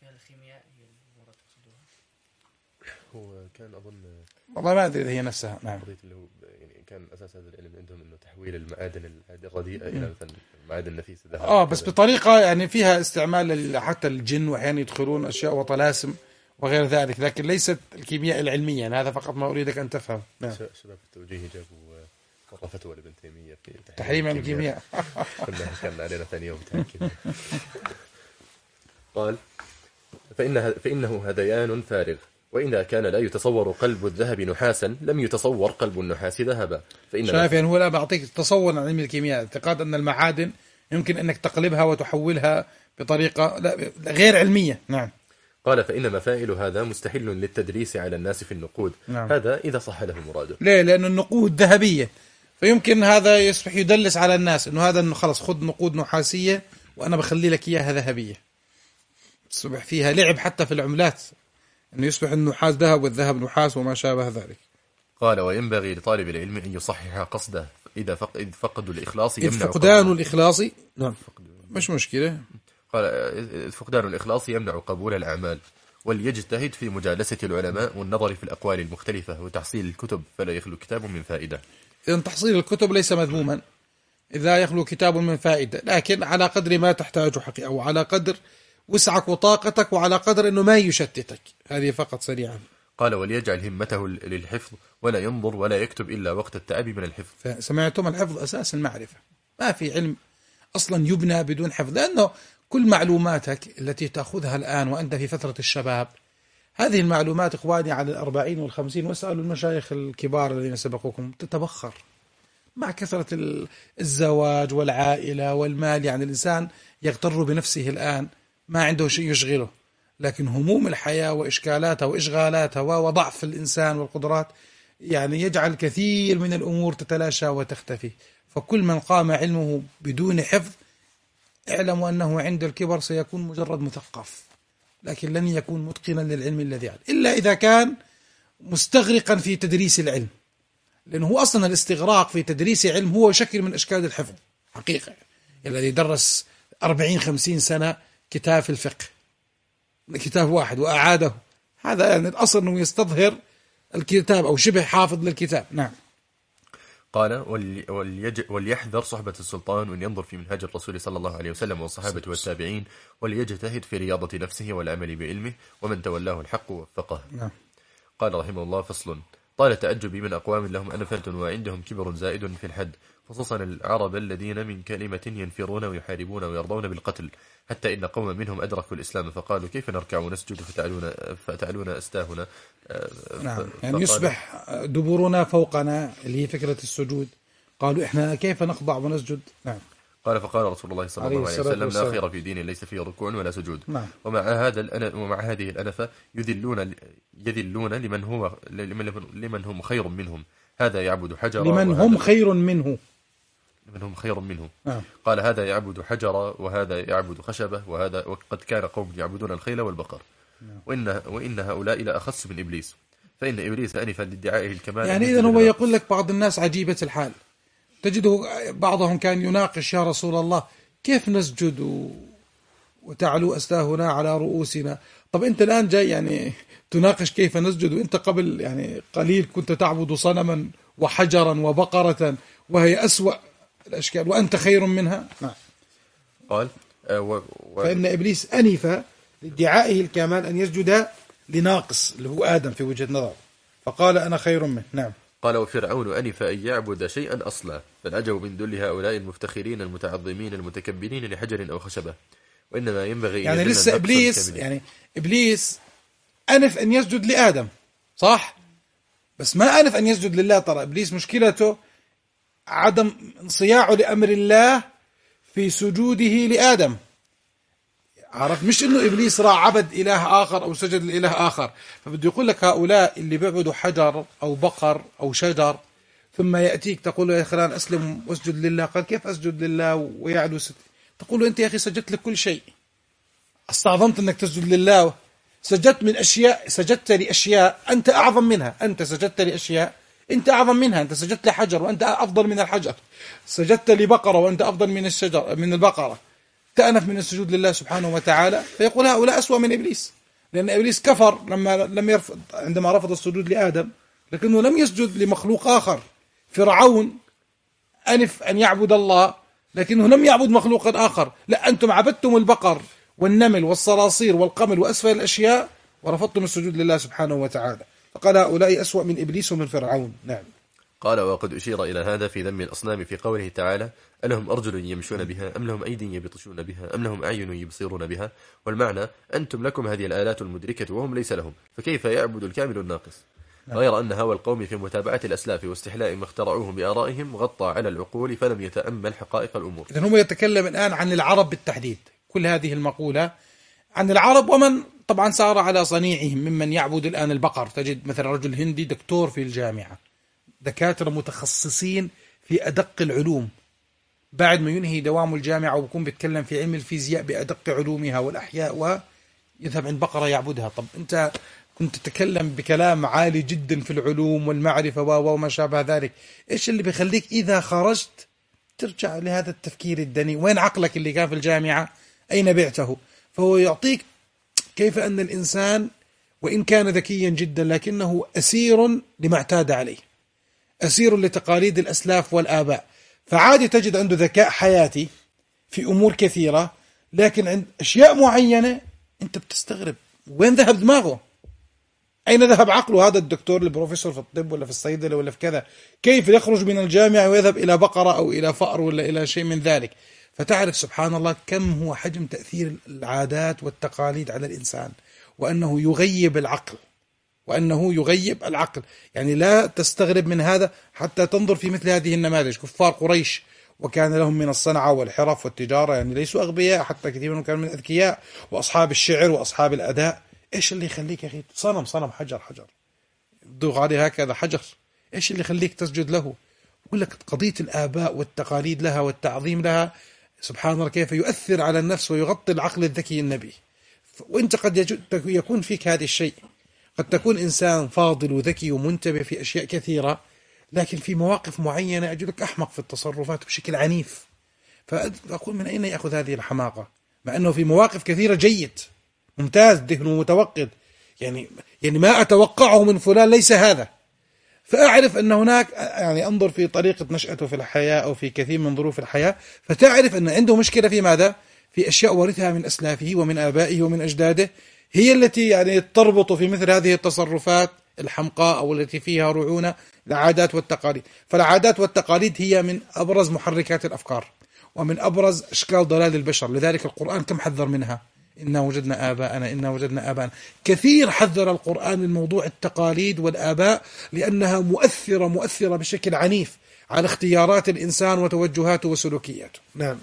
هو كان أظن والله ما أدري إذا هي نفسها. نعم. اللي هو يعني كان أساس هذا العلم عندهم إنه تحويل المعادن الرديئة إلى مثلا المعادن النفيسة. آه بس بطريقة يعني فيها استعمال حتى الجن، وأحيانا يدخلون أشياء وطلاسم وغير ذلك، لكن ليست الكيمياء العلمية. يعني هذا فقط ما أريدك أن تفهم. نعم. شباب التوجيه جابوا مرة فتوى لابن تيمية في تحريم الكيمياء. كان علينا ثاني يوم تحكي. قال: فإنه, فإنه هذيان فارغ، وإذا كان لا يتصور قلب الذهب نحاسا لم يتصور قلب النحاس ذهبا. فإن شايف يعني هو لا بعطيك تصور عن علم الكيمياء، اعتقاد أن المعادن يمكن أنك تقلبها وتحولها بطريقة لا غير علمية. نعم. قال فإن مفاعل هذا مستحيل للتدريس على الناس في النقود. نعم. هذا إذا صح له مراده. ليه؟ لأن النقود ذهبية، فيمكن هذا يصبح يدلس على الناس أنه هذا خلص خذ نقود نحاسية وأنا بخلي لك إياها ذهبية. يصبح فيها لعب حتى في العملات، أنه يصبح النحاس ذهب والذهب نحاس وما شابه ذلك. قال وينبغي لطالب العلم أن يصحح قصده إذا فقد فقد الإخلاص يمنع فقدان الإخلاص. نعم مش مشكلة. قال فقدان الإخلاص يمنع قبول الأعمال، وليجتهد في مجالسة العلماء والنظر في الأقوال المختلفة وتحصيل الكتب فلا يخلو كتاب من فائدة. إذن تحصيل الكتب ليس مذموما إذا يخلو كتاب من فائدة، لكن على قدر ما تحتاج حقيقة، أو على قدر وسعك وطاقتك، وعلى قدر أنه ما يشتتك. هذه فقط سريعا. قال وليجعل همته للحفظ ولا ينظر ولا يكتب إلا وقت التعب من الحفظ. سمعتم؟ الحفظ أساس المعرفة، ما في علم أصلا يبنى بدون حفظ، لأنه كل معلوماتك التي تأخذها الآن وأنت في فترة الشباب، هذه المعلومات إخواني على الأربعين والخمسين، واسألوا المشايخ الكبار الذين سبقوكم، تتبخر مع كثرة الزواج والعائلة والمال. يعني الإنسان يغتر بنفسه الآن، ما عنده شيء يشغله، لكن هموم الحياة وإشكالاتها وإشغالاتها وضعف الإنسان والقدرات يعني يجعل كثير من الأمور تتلاشى وتختفي. فكل من قام علمه بدون حفظ اعلموا أنه عند الكبر سيكون مجرد مثقف، لكن لن يكون متقنا للعلم الذي عليه، إلا إذا كان مستغرقا في تدريس العلم، لأنه هو أصلا الاستغراق في تدريس علم هو شكل من أشكال الحفظ حقيقة. الذي درس أربعين خمسين سنة كتاب في الفقه، كتاب واحد وأعاده، هذا يعني الأصل أنه يستظهر الكتاب أو شبه حافظ للكتاب. نعم. قال وليحذر صحبة السلطان وأن ينظر في منهاج الرسول صلى الله عليه وسلم والصحابة والتابعين، وليجتهد في رياضة نفسه والعمل بعلمه، ومن تولاه الحق وفقه. نعم. قال رحمه الله فصل. طال تعجبي من أقوام لهم أنفة وعندهم كبر زائد في الحد، خصوصا العرب الذين من كلمة ينفرون ويحاربون ويرضون بالقتل، حتى إن قوم منهم أدركوا الإسلام فقالوا كيف نركع ونسجد فتعلون, فتعلون أستاهنا. نعم. يعني يصبح دبورنا فوقنا، اللي هي فكرة السجود، قالوا إحنا كيف نخضع ونسجد. نعم. قال فقال رسول الله صلى الله عليه وسلم لا خير في دين ليس فيه ركوع ولا سجود. نعم. ومع هذا ومع هذه الأنفة يذلون يذلون لمن هو لمن هم خير منهم، هذا يعبد حجرا لمن هم خير منه لمن هم خير منه. نعم. قال هذا يعبد حجرا وهذا يعبد خشبة، وهذا وقد كان قوم يعبدون الخيل والبقر. نعم. وإن وإن هؤلاء لا أخص من إبليس، فإن إبليس أنف لادعائه الكمال. يعني إذن هو يقول لك بعض الناس عجيبة الحال، تجده بعضهم كان يناقش يا رسول الله كيف نسجد و... وتعلو أستاهنا على رؤوسنا. طب أنت الآن جاي يعني تناقش كيف نسجد، وأنت قبل يعني قليل كنت تعبد صنما وحجرا وبقرة وهي أسوأ الأشكال وأنت خير منها. نعم. قال آه و... و... فإن إبليس أنف لادعائه الكمال أن يسجد لناقص اللي هو آدم في وجهة نظر، فقال أنا خير منه. نعم. قال وفرعون أنف أن يعبد شيئا أصلا، فالعجب من ذل هؤلاء المفتخرين المتعظمين المتكبرين لحجر أو خشبة، وإنما ينبغي يعني لسه إبليس يعني إبليس أنف أن يسجد لآدم صح، بس ما أنف أن يسجد لله. ترى إبليس مشكلته عدم انصياعه لأمر الله في سجوده لآدم، عرفت؟ مش إنه إبليس راح عبد إله آخر أو سجد لإله آخر. فبده يقول لك هؤلاء اللي بيعبدوا حجر أو بقر أو شجر، ثم يأتيك تقول له يا خلان أسلم واسجد لله، قال كيف أسجد لله ويعلو ست... تقول له أنت يا أخي سجدت لك كل شيء، استعظمت أنك تسجد لله، سجدت من أشياء، سجدت لأشياء أنت أعظم منها، أنت سجدت لأشياء أنت أعظم منها، أنت سجدت لحجر وأنت أفضل من الحجر، سجدت لبقرة وأنت أفضل من الشجر من البقرة، تأنف من السجود لله سبحانه وتعالى. فيقول هؤلاء أسوأ من إبليس، لأن إبليس كفر لما لم يرفض عندما رفض السجود لآدم، لكنه لم يسجد لمخلوق آخر. فرعون أنف أن يعبد الله لكنه لم يعبد مخلوقا آخر، لا أنتم عبدتم البقر والنمل والصراصير والقمل وأسفل الأشياء ورفضتم السجود لله سبحانه وتعالى. فقال هؤلاء أسوأ من إبليس ومن فرعون. نعم. قال وقد أشير إلى هذا في ذم الأصنام في قوله تعالى ألهم أرجل يمشون بها أم لهم أيدي يبطشون بها أم لهم أعين يبصرون بها، والمعنى أنتم لكم هذه الآلات المدركة وهم ليس لهم، فكيف يعبد الكامل الناقص؟ غير أن هوى القوم في متابعة الأسلاف واستحلاء ما اخترعوه بآرائهم غطى على العقول فلم يتأمل حقائق الأمور. إذن هو يتكلم الآن عن العرب بالتحديد، كل هذه المقولة عن العرب ومن طبعا سار على صنيعهم ممن يعبد الآن البقر. تجد مثلا رجل هندي دكتور في الجامعة، دكاترة متخصصين في أدق العلوم، بعد ما ينهي دوام الجامعة ويكون بيتكلم في علم الفيزياء بأدق علومها والأحياء ويذهب عند بقرة يعبدها. طب أنت كنت تتكلم بكلام عالي جدا في العلوم والمعرفة وما شابه ذلك، إيش اللي بيخليك إذا خرجت ترجع لهذا التفكير الدني؟ وين عقلك اللي كان في الجامعة؟ أين بعته؟ فهو يعطيك كيف أن الإنسان وإن كان ذكيا جدا لكنه أسير لما اعتاد عليه، أسير لتقاليد الأسلاف والآباء. فعادي تجد عنده ذكاء حياتي في أمور كثيرة، لكن عند أشياء معينة أنت بتستغرب وين ذهب دماغه، أين ذهب عقله؟ هذا الدكتور البروفيسور في الطب ولا في الصيدلة ولا في كذا، كيف يخرج من الجامعة ويذهب إلى بقرة أو إلى فأر ولا إلى شيء من ذلك؟ فتعرف سبحان الله كم هو حجم تأثير العادات والتقاليد على الإنسان، وأنه يغيب العقل، وأنه يغيب العقل. يعني لا تستغرب من هذا حتى تنظر في مثل هذه النماذج. كفار قريش وكان لهم من الصنعة والحرف والتجارة، يعني ليسوا أغبياء، حتى كثير منهم كانوا من أذكياء، وأصحاب الشعر وأصحاب الأداء. إيش اللي يخليك يا أخي صنم صنم حجر حجر تدوغ عليه هكذا حجر، إيش اللي يخليك تسجد له؟ يقول لك قضية الآباء والتقاليد لها والتعظيم لها سبحان الله كيف يؤثر على النفس ويغطي العقل الذكي النبي. وانت قد يكون فيك هذا الشيء، قد تكون إنسان فاضل وذكي ومنتبه في أشياء كثيرة، لكن في مواقف معينة أجدك أحمق في التصرفات بشكل عنيف. فأقول من أين يأخذ هذه الحماقة؟ مع أنه في مواقف كثيرة جيد ممتاز ذهنه متوقد، يعني يعني ما أتوقعه من فلان ليس هذا. فأعرف أن هناك، يعني أنظر في طريقة نشأته في الحياة أو في كثير من ظروف الحياة، فتعرف أن عنده مشكلة في ماذا؟ في أشياء ورثها من أسلافه ومن آبائه ومن أجداده، هي التي يعني تربط في مثل هذه التصرفات الحمقاء أو التي فيها رعونة العادات والتقاليد. فالعادات والتقاليد هي من أبرز محركات الأفكار ومن أبرز أشكال ضلال البشر. لذلك القرآن كم حذر منها؟ إنا وجدنا آباءنا إنا وجدنا آباءنا. كثير حذر القرآن من موضوع التقاليد والآباء، لأنها مؤثرة مؤثرة بشكل عنيف على اختيارات الإنسان وتوجهاته وسلوكياته. نعم.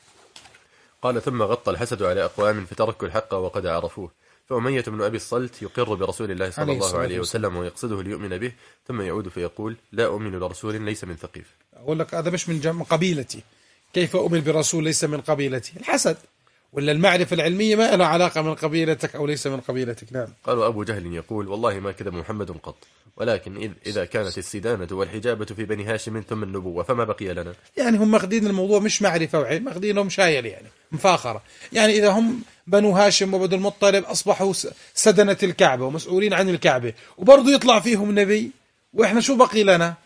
قال ثم غطى الحسد على أقوام فتركوا الحق وقد عرفوه، فأمية بن أبي الصلت يقر برسول الله صلى الله عليه وسلم ويقصده ليؤمن به، ثم يعود فيقول لا أؤمن لرسول ليس من ثقيف. أقول لك هذا مش من جمع قبيلتي، كيف أؤمن برسول ليس من قبيلتي؟ الحسد ولا المعرفة العلمية ما لها علاقة من قبيلتك أو ليس من قبيلتك. نعم. قال أبو جهل يقول والله ما كذب محمد قط، ولكن إذا كانت السدانة والحجابة في بني هاشم ثم النبوة فما بقي لنا. يعني هم ماخذين الموضوع مش معرفة وعلم، ماخذينهم شايل يعني مفاخرة. يعني إذا هم بنو هاشم وبنو المطلب أصبحوا سدنة الكعبة ومسؤولين عن الكعبة وبرضو يطلع فيهم نبي، وإحنا شو بقي لنا؟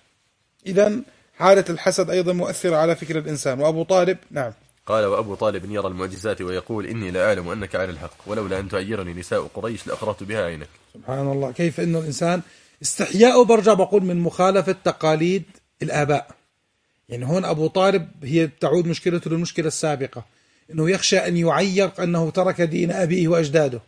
إذن حالة الحسد أيضا مؤثرة على فكر الإنسان. وأبو طالب نعم. قال وأبو طالب يرى المعجزات ويقول إني لا أعلم أنك على الحق، ولولا أن تعيرني نساء قريش لأخرجت بها عينك. سبحان الله كيف إنه الإنسان استحياء، برجع بقول من مخالفة تقاليد الآباء. يعني هون أبو طالب هي تعود مشكلته للمشكلة السابقة، إنه يخشى أن يعير أنه ترك دين أبيه وأجداده.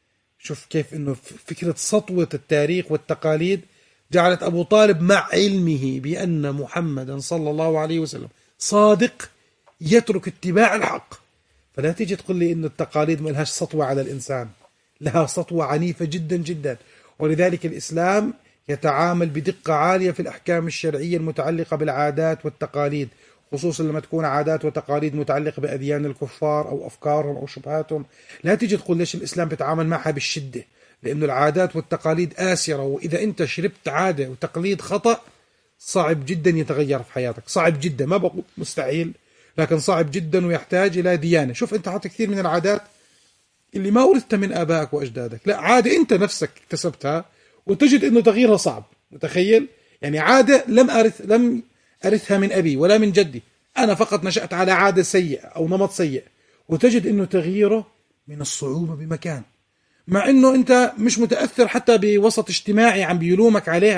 شوف كيف إنه فكرة سطوة التاريخ والتقاليد جعلت أبو طالب مع علمه بأن محمدا صلى الله عليه وسلم صادق يترك اتباع الحق. فلا تيجي تقول لي إن التقاليد ما لهاش سطوة على الإنسان، لها سطوة عنيفة جدا جدا. ولذلك الإسلام يتعامل بدقة عالية في الأحكام الشرعية المتعلقة بالعادات والتقاليد، خصوصا لما تكون عادات وتقاليد متعلقة بأديان الكفار أو أفكارهم أو شبهاتهم. لا تيجي تقول ليش الإسلام بيتعامل معها بالشدة، لأنه العادات والتقاليد آسرة، وإذا أنت شربت عادة وتقليد خطأ صعب جدا يتغير في حياتك، صعب جدا، ما بقول مستحيل لكن صعب جدا ويحتاج إلى ديانة. شوف أنت حتى كثير من العادات اللي ما ورثتها من آبائك وأجدادك، لا عادة أنت نفسك اكتسبتها وتجد أنه تغييرها صعب. متخيل؟ يعني عادة لم أرث لم أرثها من أبي ولا من جدي، أنا فقط نشأت على عادة سيئة أو نمط سيء، وتجد أنه تغييره من الصعوبة بمكان، مع أنه أنت مش متأثر حتى بوسط اجتماعي عم بيلومك عليها،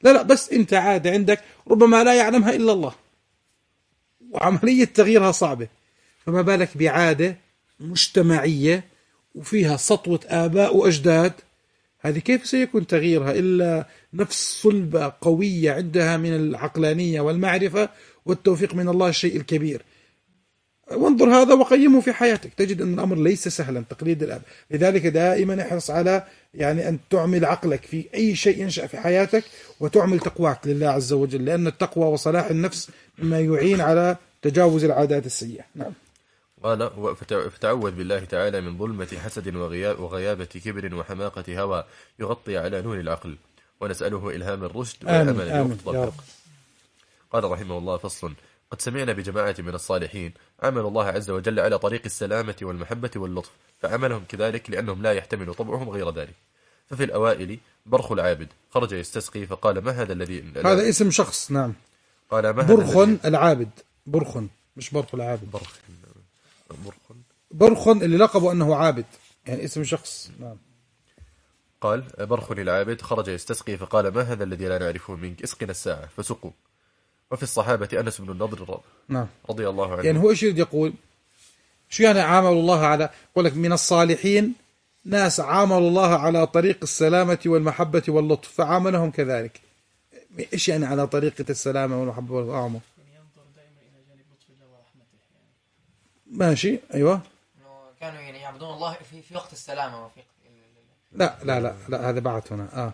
لا لا، بس أنت عادة عندك ربما لا يعلمها إلا الله، وعملية تغييرها صعبة، فما بالك بعادة مجتمعية وفيها سطوة آباء وأجداد؟ هذه كيف سيكون تغييرها إلا نفس صلبة قوية عندها من العقلانية والمعرفة والتوفيق من الله الشيء الكبير. وانظر هذا وقيمه في حياتك، تجد أن الأمر ليس سهلا تقليد الآب. لذلك دائما احرص على يعني أن تعمل عقلك في أي شيء ينشأ في حياتك، وتعمل تقواك لله عز وجل، لأن التقوى وصلاح النفس مما يعين على تجاوز العادات السيئة. نعم. قال: فتعوذ بالله تعالى من ظلمة حسد وغيابة كبر وحماقة هوى يغطي على نور العقل، ونسأله إلهام الرشد والأمل المقتضى الفقه. قال رحمه الله: فصل: قد سمعنا بجماعة من الصالحين عمل الله عز وجل على طريق السلامة والمحبة واللطف، فعملهم كذلك لأنهم لا يحتمل طبعهم غير ذلك. ففي الأوائل برخ العابد خرج يستسقي فقال: ما هذا الذي... هذا اسم شخص. نعم. قال: ما برخ العابد، برخ مش برخ العابد. برخ برخ برخ اللي لقبه أنه عابد، يعني اسم شخص. نعم. قال: برخ العابد خرج يستسقي فقال: ما هذا الذي لا نعرفه منك؟ اسقنا الساعة. فسقوا. وفي الصحابة أنس بن النضر نعم. رضي الله عنه. يعني هو إيش يقول؟ شو يعني عامل الله على، يقول لك من الصالحين ناس عاملوا الله على طريق السلامة والمحبة واللطف فعاملهم كذلك. إيش يعني على طريقة السلامة والمحبة واللطف؟ يعني ينظر دائما إلى جانب لطف الله ورحمته. يعني. ماشي. أيوة. كانوا يعني يعبدون الله في في وقت السلامة وفي لا لا لا لا هذا بعد هنا. آه.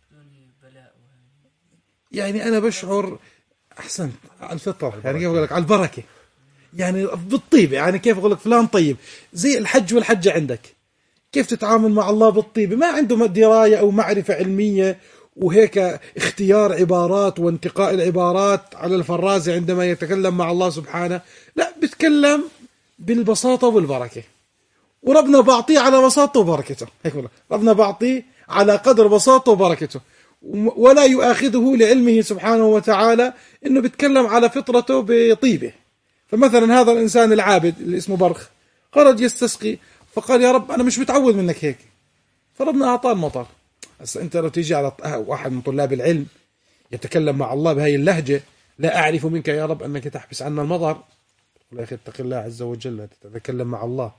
يعني أنا بشعر أحسن على الفطر، يعني كيف أقول لك، على البركة، يعني بالطيبة. يعني كيف أقول لك فلان طيب، زي الحج والحجة عندك، كيف تتعامل مع الله بالطيبة، ما عنده دراية أو معرفة علمية وهيك اختيار عبارات وانتقاء العبارات على الفرازة عندما يتكلم مع الله سبحانه، لا، بتكلم بالبساطة والبركة، وربنا بعطيه على بساطته وبركته. هيك والله ربنا بعطيه على قدر بساطته وبركته، ولا يؤاخذه لعلمه سبحانه وتعالى إنه بيتكلم على فطرته بطيبة. فمثلا هذا الإنسان العابد اللي اسمه برخ خرج يستسقي فقال: يا رب أنا مش متعود منك هيك، فربنا أعطاه المطر. بس أنت لو تيجي على واحد من طلاب العلم يتكلم مع الله بهاي اللهجة: لا أعرف منك يا رب أنك تحبس عنا المطر، يا أخي اتق الله عز وجل، تتكلم مع الله.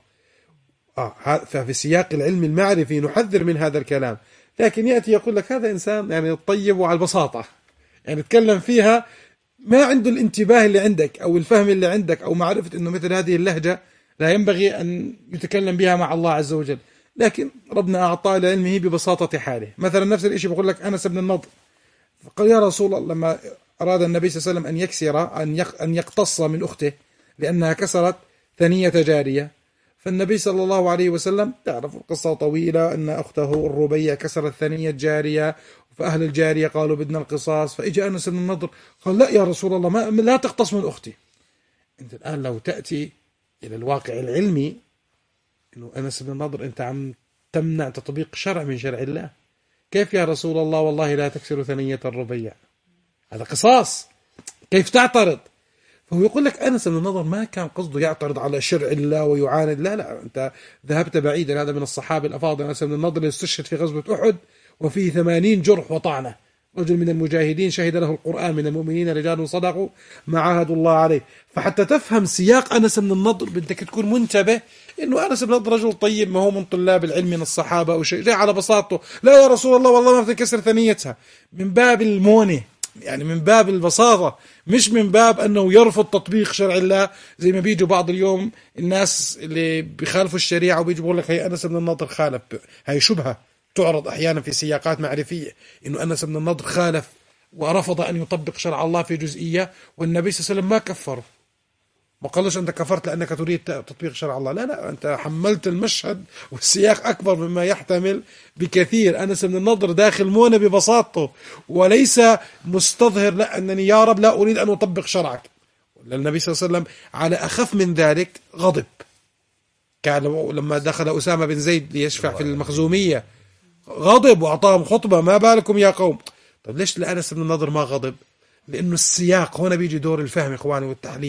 آه ففي سياق العلم المعرفي نحذر من هذا الكلام، لكن يأتي يقول لك هذا إنسان يعني طيب وعلى البساطة، يعني تكلم فيها ما عنده الانتباه اللي عندك أو الفهم اللي عندك أو معرفة أنه مثل هذه اللهجة لا ينبغي أن يتكلم بها مع الله عز وجل، لكن ربنا أعطاه لعلمه ببساطة حاله. مثلا نفس الشيء بقول لك أنس بن النضر فقال: يا رسول الله، لما أراد النبي صلى الله عليه وسلم أن يكسر أن يقتص من أخته لأنها كسرت ثنية جارية، فالنبي صلى الله عليه وسلم، تعرف القصة طويلة، أن أخته الربيع كسرت ثنية جارية، فأهل الجارية قالوا بدنا القصاص، فإجا أنس بن النضر قال: لا يا رسول الله، ما لا تقتص من أختي. أنت الآن لو تأتي إلى الواقع العلمي إنه أنس بن النضر أنت عم تمنع تطبيق شرع من شرع الله، كيف يا رسول الله والله لا تكسر ثنية الربيع، هذا قصاص، كيف تعترض؟ فهو يقول لك أنس بن النضر ما كان قصده يعترض على شرع الله ويعاند، لا لا، أنت ذهبت بعيدا. هذا من الصحابة الأفاضل أنس بن النضر استشهد في غزوة أحد وفيه ثمانين جرح وطعنة، رجل من المجاهدين شهد له القرآن، من المؤمنين رجال صدقوا ما عاهدوا الله عليه. فحتى تفهم سياق أنس بن النضر بدك تكون منتبه إنه أنس بن النضر رجل طيب، ما هو من طلاب العلم من الصحابة أو شيء، جاي على بساطته: لا يا رسول الله والله ما بتنكسر ثنيتها، من باب المونة، يعني من باب البساطة، مش من باب أنه يرفض تطبيق شرع الله، زي ما بيجوا بعض اليوم الناس اللي بيخالفوا الشريعة وبيجوا بيقول لك هي أنس بن النضر خالف. هاي شبهة تعرض أحيانا في سياقات معرفية، إنه أنس بن النضر خالف ورفض أن يطبق شرع الله في جزئية، والنبي صلى الله عليه وسلم ما كفره، ما قالش أنت كفرت لأنك تريد تطبيق شرع الله، لا لا، أنت حملت المشهد والسياق أكبر مما يحتمل بكثير. أنس بن النضر داخل مونة ببساطته، وليس مستظهر لا أنني يا رب لا أريد أن أطبق شرعك. النبي صلى الله عليه وسلم على أخف من ذلك غضب، كان لما دخل أسامة بن زيد ليشفع في المخزومية غضب وأعطاهم خطبة: ما بالكم يا قوم. طيب ليش لأنس بن النضر ما غضب؟ لأنه السياق هنا بيجي دور الفهم إخواني والتحليل.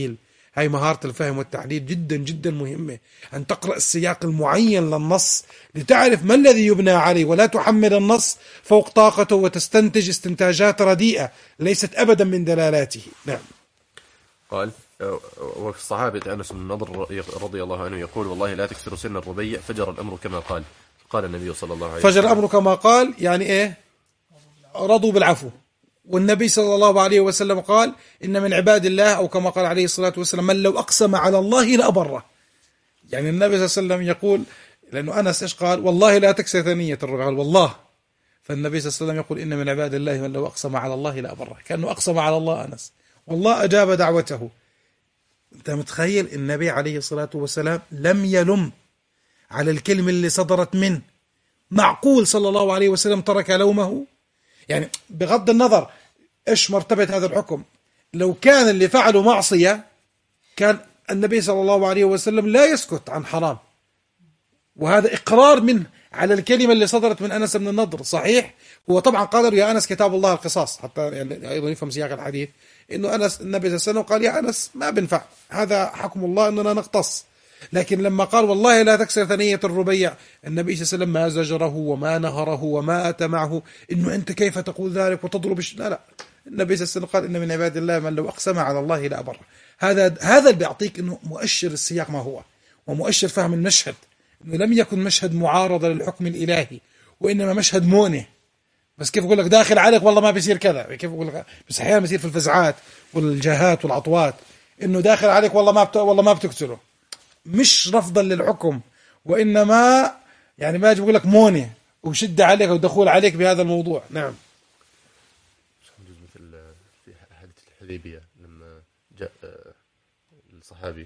هاي مهارة الفهم والتحليل جدا جدا مهمة، أن تقرأ السياق المعين للنص لتعرف ما الذي يبنى عليه، ولا تحمل النص فوق طاقته وتستنتج استنتاجات رديئة ليست أبدا من دلالاته. نعم. قال: وفي الصحابة أنس بن النضر رضي الله عنه يقول: والله لا تكسر سن الربيع فجر الأمر كما قال. قال النبي صلى الله عليه وسلم: فجر الأمر كما قال يعني إيه؟ رضوا بالعفو. والنبي صلى الله عليه وسلم قال: إن من عباد الله، أو كما قال عليه الصلاة والسلام: من لو أقسم على الله لأبره. يعني النبي صلى الله عليه وسلم يقول، لأنه أنس إيش قال؟ والله لا تكسر ثنية الربيع، قال والله. فالنبي صلى الله عليه وسلم يقول: إن من عباد الله من لو أقسم على الله لأبره. كأنه أقسم على الله أنس، والله أجاب دعوته. أنت متخيل النبي عليه الصلاة والسلام لم يلم على الكلمة اللي صدرت منه؟ معقول صلى الله عليه وسلم ترك لومه؟ يعني بغض النظر إيش مرتبة هذا الحكم، لو كان اللي فعله معصية كان النبي صلى الله عليه وسلم لا يسكت عن حرام، وهذا إقرار منه على الكلمة اللي صدرت من أنس بن النضر. صحيح هو طبعا قال: يا أنس كتاب الله القصاص، حتى يعني أيضا يفهم سياق الحديث إنه أنس النبي صلى الله عليه وسلم قال: يا أنس ما بنفع، هذا حكم الله أننا نقتص. لكن لما قال: والله لا تكسر ثنية الربيع، النبي صلى الله عليه وسلم ما زجره وما نهره وما أتى معه إنه أنت كيف تقول ذلك وتضرب الش... لا لا، النبي صلى الله عليه وسلم قال: إن من عباد الله من لو أقسم على الله لأبره. هذا هذا اللي بيعطيك إنه مؤشر السياق ما هو، ومؤشر فهم المشهد، إنه لم يكن مشهد معارضة للحكم الإلهي، وإنما مشهد مونة. بس كيف أقول لك داخل عليك والله ما بيصير كذا، كيف أقول لك بس أحيانا بيصير في الفزعات والجهات والعطوات إنه داخل عليك والله ما بت... والله ما بتقتله، مش رفضا للحكم، وإنما يعني ما يجي بقول لك مونة وشدة عليك ودخول عليك بهذا الموضوع. نعم. مثل في حادثة الحديبية لما جاء الصحابي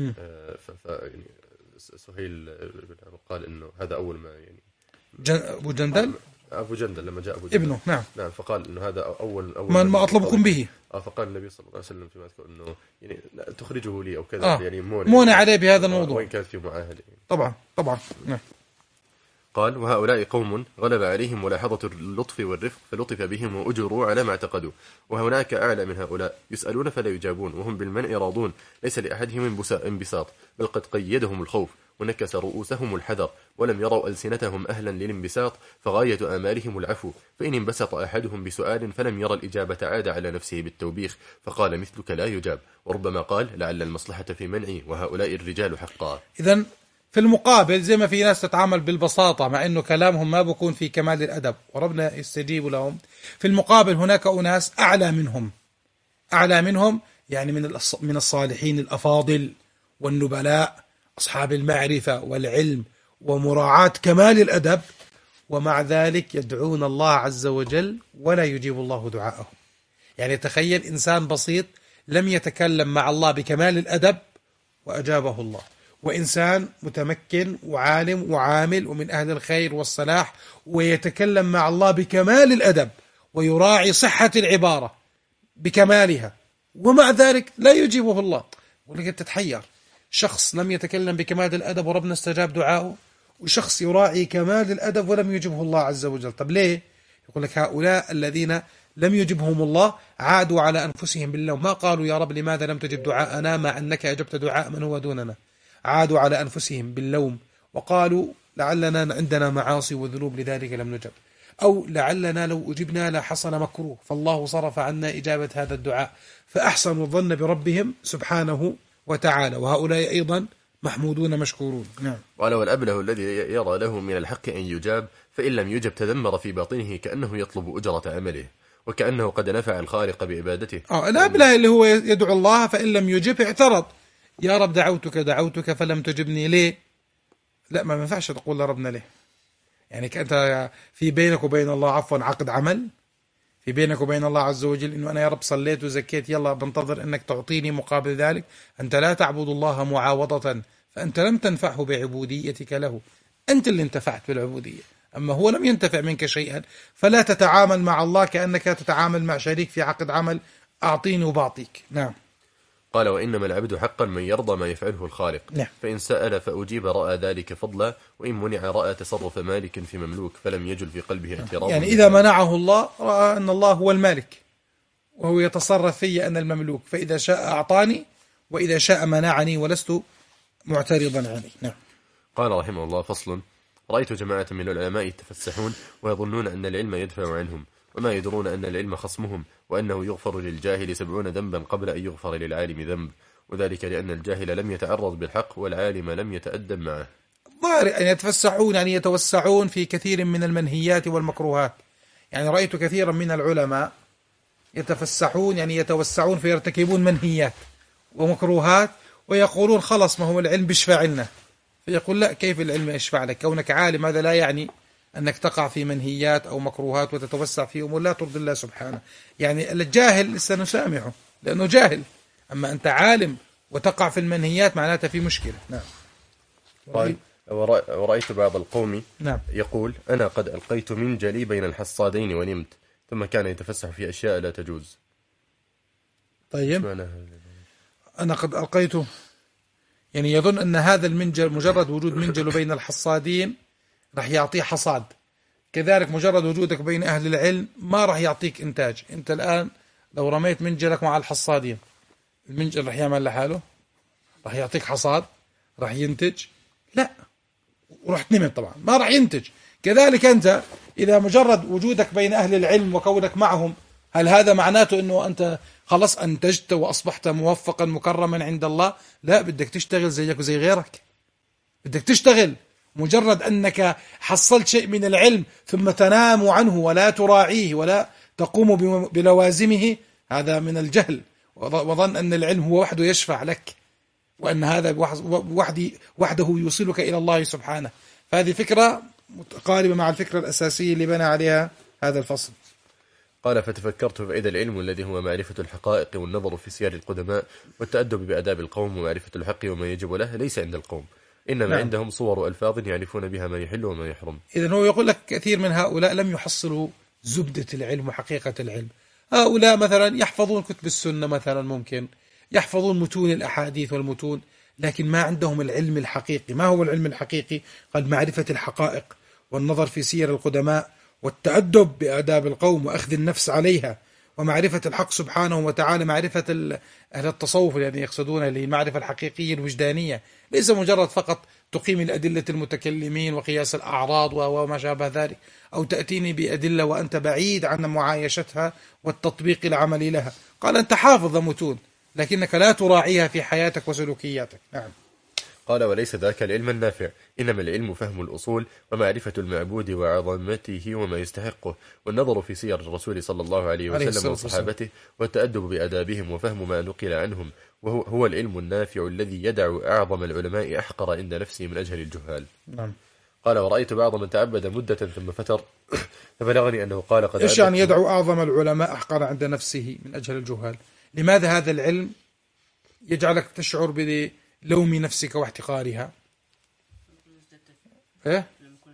ف يعني سهيل قال إنه هذا أول ما يعني جن... أبو جندل أبو جندل لما جاء أبو جندل ابنه. نعم. نعم. فقال إنه هذا أول أول ما, ما أطلبكم به. آه فقال النبي صلى الله عليه وسلم فيما أذكر إنه يعني تخرجه لي أو كذا. آه. يعني مونة مونة عليه بهذا الموضوع، وإن كانت في معاهدة. طبعا طبعا. نعم. قال: وهؤلاء قوم غلب عليهم ملاحظة اللطف والرفق فلطف بهم وأجروا على ما اعتقدوا، وهناك أعلى من هؤلاء يسألون فلا يجابون وهم بالمنع راضون، ليس لأحدهم انبساط بل قد قيدهم الخوف ونكس رؤوسهم الحذر، ولم يروا ألسنتهم أهلا للانبساط فغاية آمالهم العفو، فإن انبسط أحدهم بسؤال فلم يرى الإجابة عاد على نفسه بالتوبيخ فقال: مثلك لا يجاب، وربما قال: لعل المصلحة في منعي وهؤلاء الرجال حقا. إذن في المقابل زي ما في ناس تتعامل بالبساطة مع أنه كلامهم ما بكون في كمال الأدب وربنا يستجيب لهم، في المقابل هناك أناس أعلى منهم، أعلى منهم يعني من من الصالحين الأفاضل والنبلاء أصحاب المعرفة والعلم ومراعاة كمال الأدب، ومع ذلك يدعون الله عز وجل ولا يجيب الله دعاءهم. يعني تخيل إنسان بسيط لم يتكلم مع الله بكمال الأدب وأجابه الله، وإنسان متمكن وعالم وعامل ومن أهل الخير والصلاح ويتكلم مع الله بكمال الأدب ويراعي صحة العبارة بكمالها، ومع ذلك لا يجيبه الله. ولكن تتحير، شخص لم يتكلم بكمال الأدب وربنا استجاب دعاءه، وشخص يراعي كمال الأدب ولم يجبه الله عز وجل. طب ليه؟ يقول لك هؤلاء الذين لم يجبهم الله عادوا على أنفسهم باللوم، ما قالوا يا رب لماذا لم تجب دعاءنا مع أنك أجبت دعاء من هو دوننا، عادوا على أنفسهم باللوم وقالوا لعلنا عندنا معاصي وذنوب لذلك لم نجب، أو لعلنا لو أجبنا لحصل مكروه فالله صرف عنا إجابة هذا الدعاء، فأحسنوا الظن بربهم سبحانه وتعالى، وهؤلاء أيضا محمودون مشكورون. نعم. ولو الأبله الذي يرى له من الحق أن يجاب فإن لم يجب تذمر في باطنه كأنه يطلب أجرة عمله وكأنه قد نفع الخالق بعبادته. آه الأبله اللي هو يدعو الله فإن لم يجب اعترض، يا رب دعوتك دعوتك فلم تجبني ليه؟ لا ما ينفعش تقول لربنا ليه، يعني كأنت في بينك وبين الله عفوا عقد عمل، في بينك وبين الله عز وجل إنه أنا يا رب صليت وزكيت يلا بنتظر أنك تعطيني مقابل ذلك. أنت لا تعبد الله معاوضة، فأنت لم تنفعه بعبوديتك له، أنت اللي انتفعت بالعبودية، أما هو لم ينتفع منك شيئا، فلا تتعامل مع الله كأنك تتعامل مع شريك في عقد عمل أعطيني وبعطيك. نعم. قال: وإنما العبد حقا من يرضى ما يفعله الخالق. نعم. فإن سأل فأجيب رأى ذلك فضلا، وإن منع رأى تصرف مالك في مملوك فلم يجل في قلبه اعتراض. يعني إذا منعه الله رأى أن الله هو المالك وهو يتصرف في أن المملوك، فإذا شاء أعطاني وإذا شاء منعني ولست معترضا عليه. نعم. قال رحمه الله: فصل. رأيت جماعة من العلماء يتفسحون ويظنون أن العلم يدفع عنهم، وما يدرون أن العلم خصمهم، وأنه يغفر للجاهل سبعون ذنبا قبل أن يغفر للعالم ذنب، وذلك لأن الجاهل لم يتعرض بالحق والعالم لم يتأدب معه. ظاهر أن يتفسحون يعني يتوسعون في كثير من المنهيات والمكروهات. يعني رأيت كثيرا من العلماء يتفسحون يعني يتوسعون فيرتكبون منهيات ومكروهات ويقولون خلص ما هو العلم بيشفع لنا. فيقول لا، كيف العلم يشفع لك؟ كونك عالم هذا لا يعني أنك تقع في منهيات أو مكروهات وتتوسع في أمور لا ترضي الله سبحانه. يعني الجاهل لسه نسامحه لأنه جاهل، أما أنت عالم وتقع في المنهيات معناتها في مشكلة. نعم. قال: ورأيت بعض القوم نعم. يقول: أنا قد ألقيت منجلي بين الحصادين ونمت، ثم كان يتفسح في أشياء لا تجوز. طيب، أنا قد ألقيته يعني يظن أن هذا المنجل مجرد وجود منجل بين الحصادين راح يعطيه حصاد، كذلك مجرد وجودك بين أهل العلم ما راح يعطيك إنتاج. أنت الآن لو رميت منجلك مع الحصادين المنجل راح يعمل لحاله؟ راح يعطيك حصاد؟ راح ينتج؟ لا، ورحت نمت طبعا ما راح ينتج. كذلك أنت إذا مجرد وجودك بين أهل العلم وكونك معهم، هل هذا معناته أنه أنت خلص أنتجت وأصبحت موفقا مكرما عند الله؟ لا، بدك تشتغل زيك وزي غيرك، بدك تشتغل. مجرد أنك حصلت شيء من العلم ثم تنام عنه ولا تراعيه ولا تقوم بلوازمه، هذا من الجهل، وظن أن العلم هو وحده يشفع لك، وأن هذا وحده يوصلك إلى الله سبحانه. فهذه فكرة متقاربة مع الفكرة الأساسية اللي بنى عليها هذا الفصل. قال: فتفكرت فإذا العلم الذي هو معرفة الحقائق والنظر في سير القدماء والتأدب بآداب القوم ومعرفة الحق وما يجب له ليس عند القوم، إنما نعم. عندهم صور ألفاظ يعرفون بها ما يحل وما يحرم. إذن هو يقول لك كثير من هؤلاء لم يحصلوا زبدة العلم وحقيقة العلم. هؤلاء مثلا يحفظون كتب السنة، مثلا ممكن يحفظون متون الأحاديث والمتون، لكن ما عندهم العلم الحقيقي. ما هو العلم الحقيقي؟ قد معرفة الحقائق والنظر في سير القدماء والتأدب بآداب القوم وأخذ النفس عليها ومعرفة الحق سبحانه وتعالى، معرفة أهل التصوف الذين يقصدون المعرفة الحقيقية الوجدانية، ليس مجرد فقط تقيم الأدلة المتكلمين وقياس الأعراض وما شابه ذلك، أو تأتيني بأدلة وأنت بعيد عن معايشتها والتطبيق العملي لها. قال: أنت حافظ متون لكنك لا تراعيها في حياتك وسلوكياتك. نعم. قال: وليس ذاك العلم النافع، إنما العلم فهم الأصول ومعرفة المعبود وعظمته وما يستحقه، والنظر في سير الرسول صلى الله عليه وسلم وصحابته والتأدب بآدابهم وفهم ما نقل عنهم، وهو هو العلم النافع الذي يدع أعظم العلماء أحقر عند نفسه من أجهل الجهال. نعم. قال: ورأيت بعض من تعبد مدة ثم فتر فبلغني أنه قال: قد إيش يعني يدعو أعظم العلماء أحقر عند نفسه من أجهل الجهال؟ لماذا هذا العلم يجعلك تشعر بلوم نفسك واحتقارها؟ إيه؟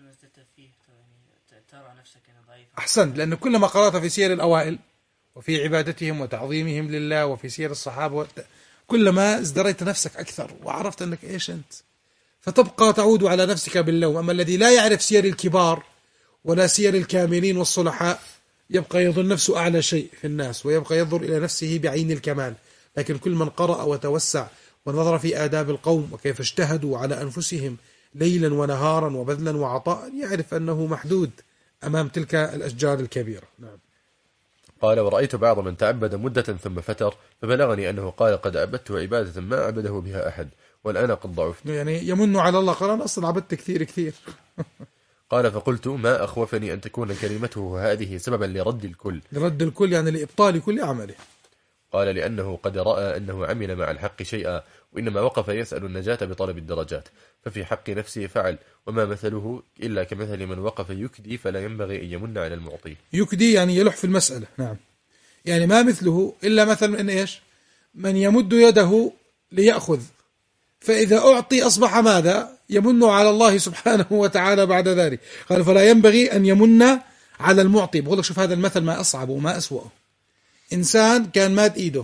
أحسنت، لأن كلما قرأت في سير الأوائل وفي عبادتهم وتعظيمهم لله وفي سير الصحابة كلما ازدريت نفسك أكثر وعرفت أنك إيش أنت، فتبقى تعود على نفسك باللوم. أما الذي لا يعرف سير الكبار ولا سير الكاملين والصلحاء يبقى يظن نفسه أعلى شيء في الناس ويبقى ينظر إلى نفسه بعين الكمال. لكن كل من قرأ وتوسع ونظر في آداب القوم وكيف اجتهدوا على أنفسهم ليلا ونهارا وبذلا وعطاء يعرف أنه محدود أمام تلك الأشجار الكبيرة. نعم. قال: ورأيت بعض من تعبد مدة ثم فتر فبلغني أنه قال: قد عبدته عبادة ما عبده بها أحد والآن قد ضعفت. يعني يمن على الله، قال: أنا أصلا عبدت كثير كثير. قال: فقلت: ما أخوفني أن تكون كلمته هذه سببا لرد الكل. لرد الكل يعني لإبطال كل عمله. قال: لأنه قد رأى أنه عمل مع الحق شيئا، وإنما وقف يسأل النجاة بطلب الدرجات، ففي حق نفسه فعل، وما مثله إلا كمثل من وقف يكدي فلا ينبغي أن يمن على المعطي. يكدي يعني يلح في المسألة. نعم. يعني ما مثله إلا مثل من إيش؟ من يمد يده ليأخذ، فإذا أعطي أصبح ماذا؟ يمن على الله سبحانه وتعالى بعد ذلك. قال: فلا ينبغي أن يمن على المعطي. بقول لك شوف هذا المثل ما أصعب وما أسوأه. إنسان كان ماد إيده،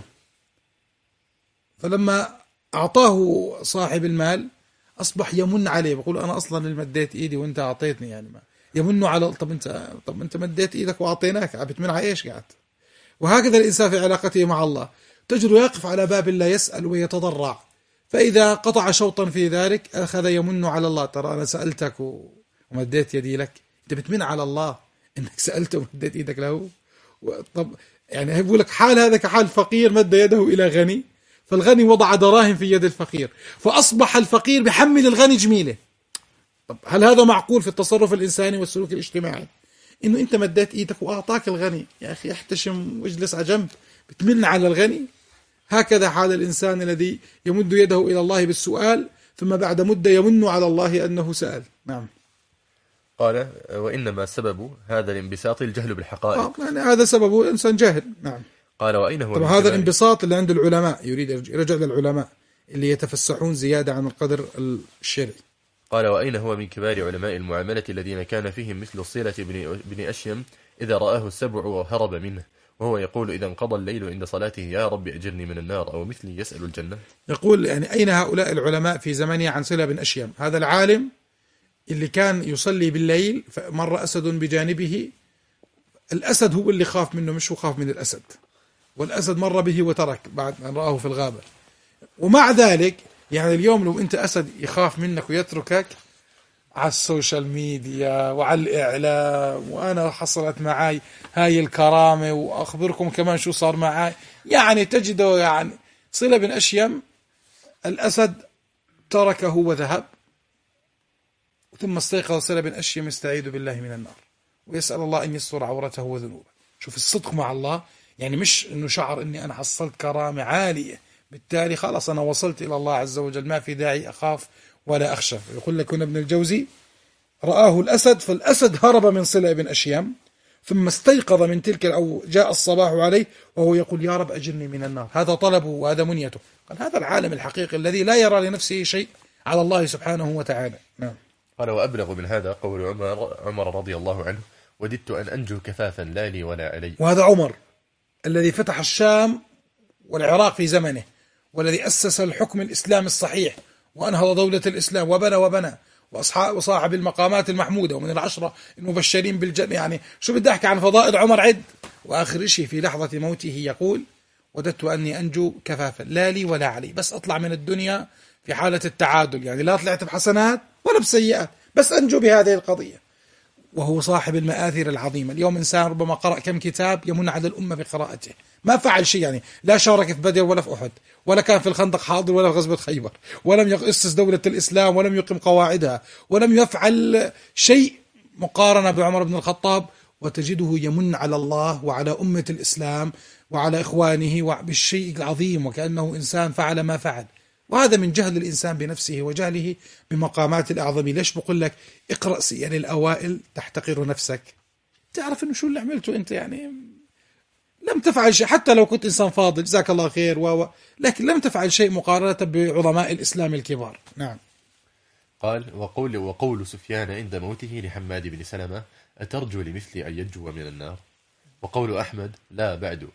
فلما أعطاه صاحب المال أصبح يمن عليه، بقول: أنا أصلا اللي مديت إيدي وأنت أعطيتني. يعني ما يمن على طب أنت طب أنت مديت إيدك وأعطيناك، عبت من على إيش قاعد؟ وهكذا الإنسان في علاقته مع الله، تجده يقف على باب الله يسأل ويتضرع، فإذا قطع شوطا في ذلك أخذ يمن على الله. ترى أنا سألتك ومديت يدي لك، أنت بتمن على الله إنك سألته ومديت إيدك له. طب يعني هيقول لك حال هذا كحال فقير مد يده إلى غني، فالغني وضع دراهم في يد الفقير، فأصبح الفقير بحمل الغني جميله. طب هل هذا معقول في التصرف الإنساني والسلوك الاجتماعي؟ إنه أنت مديت إيدك وأعطاك الغني، يا أخي احتشم واجلس على جنب، بتمن على الغني؟ هكذا حال الإنسان الذي يمد يده إلى الله بالسؤال، ثم بعد مدة يمن على الله أنه سأل. نعم. قال: وإنما سبب هذا الانبساط الجهل بالحقائق. آه يعني هذا سببه إنسان جاهل. نعم. قال: وأين هو؟ طبعا هذا الانبساط اللي عند العلماء، يريد يرجع للعلماء اللي يتفسحون زيادة عن القدر الشرعي. قال: وأين هو من كبار علماء المعاملة الذين كان فيهم مثل صلة بن, بن أشيم إذا رآه السبع وهرب منه، وهو يقول إذا انقضى الليل عند صلاته: يا رب أجرني من النار، أو مثلي يسأل الجنة. يقول يعني أين هؤلاء العلماء في زمنه عن صلة بن أشيم، هذا العالم اللي كان يصلي بالليل، فمر أسد بجانبه، الأسد هو اللي خاف منه مش هو خاف من الأسد، والأسد مر به وترك بعد أن رآه في الغابة. ومع ذلك يعني اليوم لو أنت أسد يخاف منك ويتركك على السوشيال ميديا وعلى الإعلام، وأنا حصلت معاي هاي الكرامة وأخبركم كمان شو صار معاي، يعني تجده يعني صلة بن أشيم الأسد تركه وذهب، ثم استيقظ صلة بن أشيم يستعيذ بالله من النار ويسأل الله أن يستر عورته وذنوبه. شوف الصدق مع الله، يعني مش أنه شعر أني أنا حصلت كرامة عالية بالتالي خلاص أنا وصلت إلى الله عز وجل، ما في داعي أخاف ولا أخشى. يقول لك هنا ابن الجوزي: رآه الأسد، فالأسد هرب من صلة بن أشيم، ثم استيقظ من تلك أو جاء الصباح عليه وهو يقول: يا رب أجرني من النار. هذا طلبه وهذا منيته. قال هذا العالم الحقيقي الذي لا يرى لنفسه شيء على الله سبحانه وتعالى. نعم. قال: وأبلغ من هذا قول عمر, عمر رضي الله عنه: وددت أن أنجو كفافا لا لي ولا علي. وهذا عمر الذي فتح الشام والعراق في زمنه، والذي أسس الحكم الإسلامي الصحيح وأنهض دولة الإسلام وبنى وبنى وصاحب المقامات المحمودة ومن العشرة المبشرين بالجنة. يعني شو بدي أحكي عن فضائل عمر عد. وآخر شيء في لحظة موته يقول: وددت أني أنجو كفافا لا لي ولا علي، بس أطلع من الدنيا في حالة التعادل، يعني لا طلعت بحسنات ولا بسيئات، بس أنجو بهذه القضية. وهو صاحب المآثر العظيمة. اليوم إنسان ربما قرأ كم كتاب يمن على الأمة بقراءته، ما فعل شيء، يعني لا شارك في بدر ولا في أحد، ولا كان في الخندق حاضر ولا في غزوة خيبر، ولم يؤسس دولة الإسلام ولم يقم قواعدها، ولم يفعل شيء مقارنة بعمر بن الخطاب، وتجده يمن على الله وعلى أمة الإسلام وعلى إخوانه بالشيء العظيم، وكأنه إنسان فعل ما فعل. وهذا من جهل الإنسان بنفسه وجهله بمقامات الأعظم. ليش بقول لك اقرأ سير الأوائل تحتقر نفسك، تعرف إنه شو اللي عملته أنت، يعني لم تفعل شيء، حتى لو كنت إنسان فاضل جزاك الله خير و... لكن لم تفعل شيء مقارنة بعظماء الإسلام الكبار. نعم. قال: وقول وقول سفيان عند موته لحماد بن سلمة: أترجو لمثلي أن ينجو من النار. وقول أحمد: لا بعد.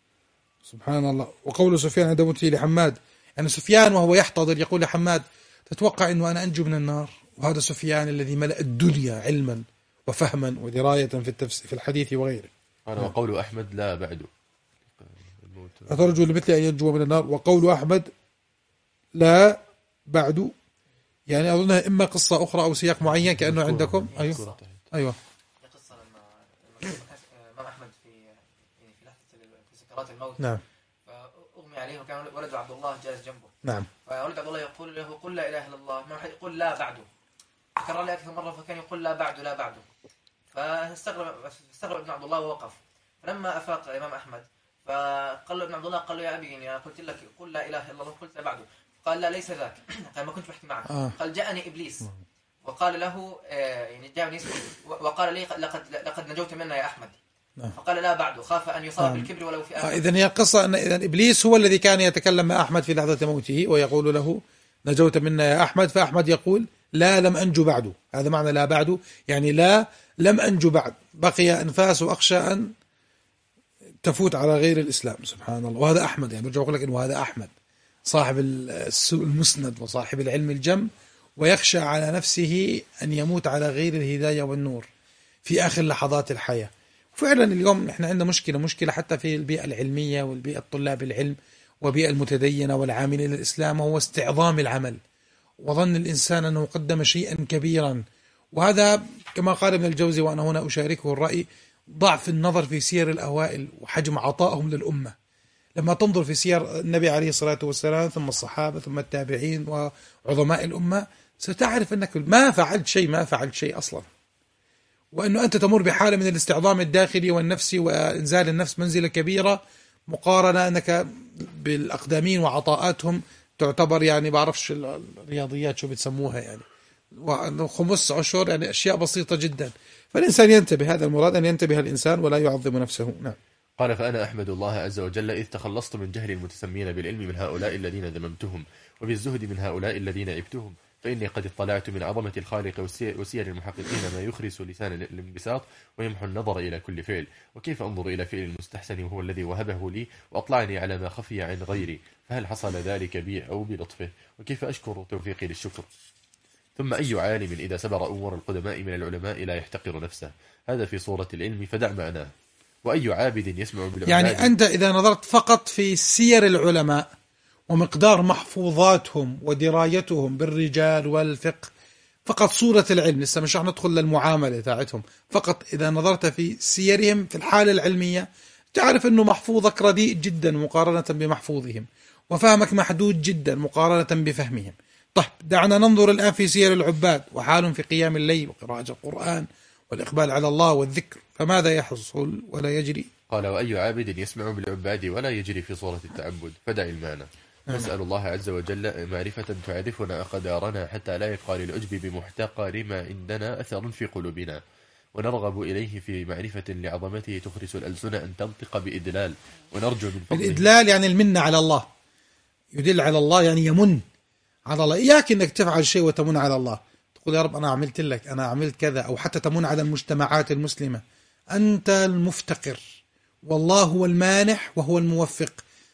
سبحان الله. وقول سفيان عند موته لحماد، يعني سفيان وهو يحتضر يقول لحماد: تتوقع أنه أنا أنجو من النار؟ وهذا سفيان الذي ملأ الدنيا علما وفهما ودراية في التفسير في الحديث وغيره. أنا وقول أحمد: لا بعد. أترجو لمثل أن ينجو من النار. وقول أحمد: لا بعد، يعني أظنها إما قصة أخرى أو سياق معين كأنه عندكم. أيوة أيوة. قصة لما الإمام أحمد في في لحظة في سكرات الموت. نعم. فأغمي عليه وكان ولد عبد الله جالس جنبه. نعم. فولد عبد الله يقول له: قل لا إله إلا الله. ما يقول لا بعده. كرر لي أكثر مرة فكان يقول لا بعده لا بعده. فاستغرب استغرب ابن عبد الله ووقف. فلما أفاق الإمام أحمد فقال له ابن عبد الله: قال له يا أبي إني قلت لك قل لا إله إلا الله قلت لا بعده. قال: لا ليس ذاك. قال: ما كنت بحكي معك. آه. قال: جاءني إبليس وقال له آه يعني جاءني وقال لي: لقد لقد نجوت منا يا أحمد. نعم. فقال: لا بعده، خاف أن يصاب نعم. بالكبر ولو في آخر. إذن هي قصة أن إذن إبليس هو الذي كان يتكلم مع أحمد في لحظة موته ويقول له: نجوت منا يا أحمد، فأحمد يقول: لا لم أنجو بعده. هذا معنى لا بعده، يعني لا لم أنجو بعد، بقي أنفاس وأخشى أن تفوت على غير الإسلام. سبحان الله. وهذا أحمد، يعني برجع أقول لك إنه هذا أحمد صاحب المسند وصاحب العلم الجم، ويخشى على نفسه أن يموت على غير الهداية والنور في آخر لحظات الحياة. فعلا اليوم نحن عندنا مشكلة مشكلة حتى في البيئة العلمية والبيئة الطلاب العلم وبيئة المتدينة والعاملين للإسلام، وهو استعظام العمل وظن الإنسان أنه قدم شيئا كبيرا. وهذا كما قال ابن الجوزي، وأنا هنا أشاركه الرأي، ضعف النظر في سير الأوائل وحجم عطائهم للأمة. لما تنظر في سير النبي عليه الصلاة والسلام ثم الصحابة ثم التابعين وعظماء الأمة ستعرف أنك ما فعلت شيء ما فعلت شيء أصلا، وأنه أنت تمر بحالة من الاستعظام الداخلي والنفسي وإنزال النفس منزلة كبيرة، مقارنة أنك بالأقدامين وعطاءاتهم تعتبر يعني بعرفش الرياضيات شو بتسموها يعني وخمس عشر، يعني أشياء بسيطة جدا. فالإنسان ينتبه، هذا المراد أن ينتبه الإنسان ولا يعظم نفسه. نعم. قال فأنا أحمد الله عز وجل إذ تخلصت من جهل المتسمين بالعلم من هؤلاء الذين ذممتهم، وبالزهد من هؤلاء الذين عبتهم، فإني قد اطلعت من عظمة الخالق وسير المحققين ما يخرس لسان الانبساط ويمحو النظر إلى كل فعل، وكيف أنظر إلى فعل المستحسن وهو الذي وهبه لي وأطلعني على ما خفي عن غيري، فهل حصل ذلك بي أو بلطفه، وكيف أشكر توفيقي للشكر. ثم أي عالم إذا سبر أمور القدماء من العلماء لا يحتقر نفسه، هذا في صورة العلم فدع معناه. وأي عابد يسمع بالعباد، يعني أنت إذا نظرت فقط في سير العلماء ومقدار محفوظاتهم ودرايتهم بالرجال والفقه، فقط صورة العلم، لسه مش رح ندخل للمعاملة تاعتهم، فقط إذا نظرت في سيرهم في الحالة العلمية تعرف أنه محفوظك رديء جدا مقارنة بمحفوظهم، وفهمك محدود جدا مقارنة بفهمهم. طيب دعنا ننظر الآن في سير العباد وحالهم في قيام الليل وقراءة القرآن والإقبال على الله والذكر، فماذا يحصل ولا يجري؟ قال وأي عابد يسمع بالعباد ولا يجري في صورة التعبد، فدع المعنى. نسأل الله عز وجل معرفة تعرفنا أقدارنا حتى لا يبقى للعجب بمحتقر ما عندنا أثر في قلوبنا، ونرغب إليه في معرفة لعظمته تخرس الألسنة أن تنطق بإدلال، ونرجو من فضله. الإدلال يعني المنة على الله، يدل على الله يعني يمن على الله. إياك أنك تفعل شيء وتمن على الله، تقول يا رب أنا عملت لك، أنا عملت كذا، أو حتى تمن على المجتمعات المسلمة. أنت المفتقر والله هو المانح وهو الموفق،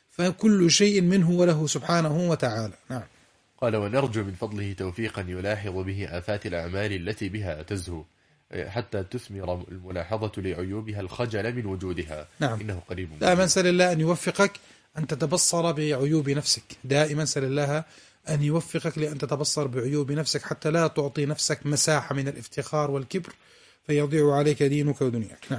فكل شيء منه وله سبحانه وتعالى. نعم. قال ونرجو من فضله توفيقا يلاحظ به آفات الأعمال التي بها تزهو، حتى تثمر الملاحظة لعيوبها الخجل من وجودها. نعم. إنه قريب. دائما سل الله أن يوفقك أن تتبصر بعيوب نفسك، دائما سل الله أن يوفقك لأن تتبصر بعيوب نفسك حتى لا تعطي نفسك مساحة من الافتخار والكبر فيضيع عليك دينك ودنياك. نعم.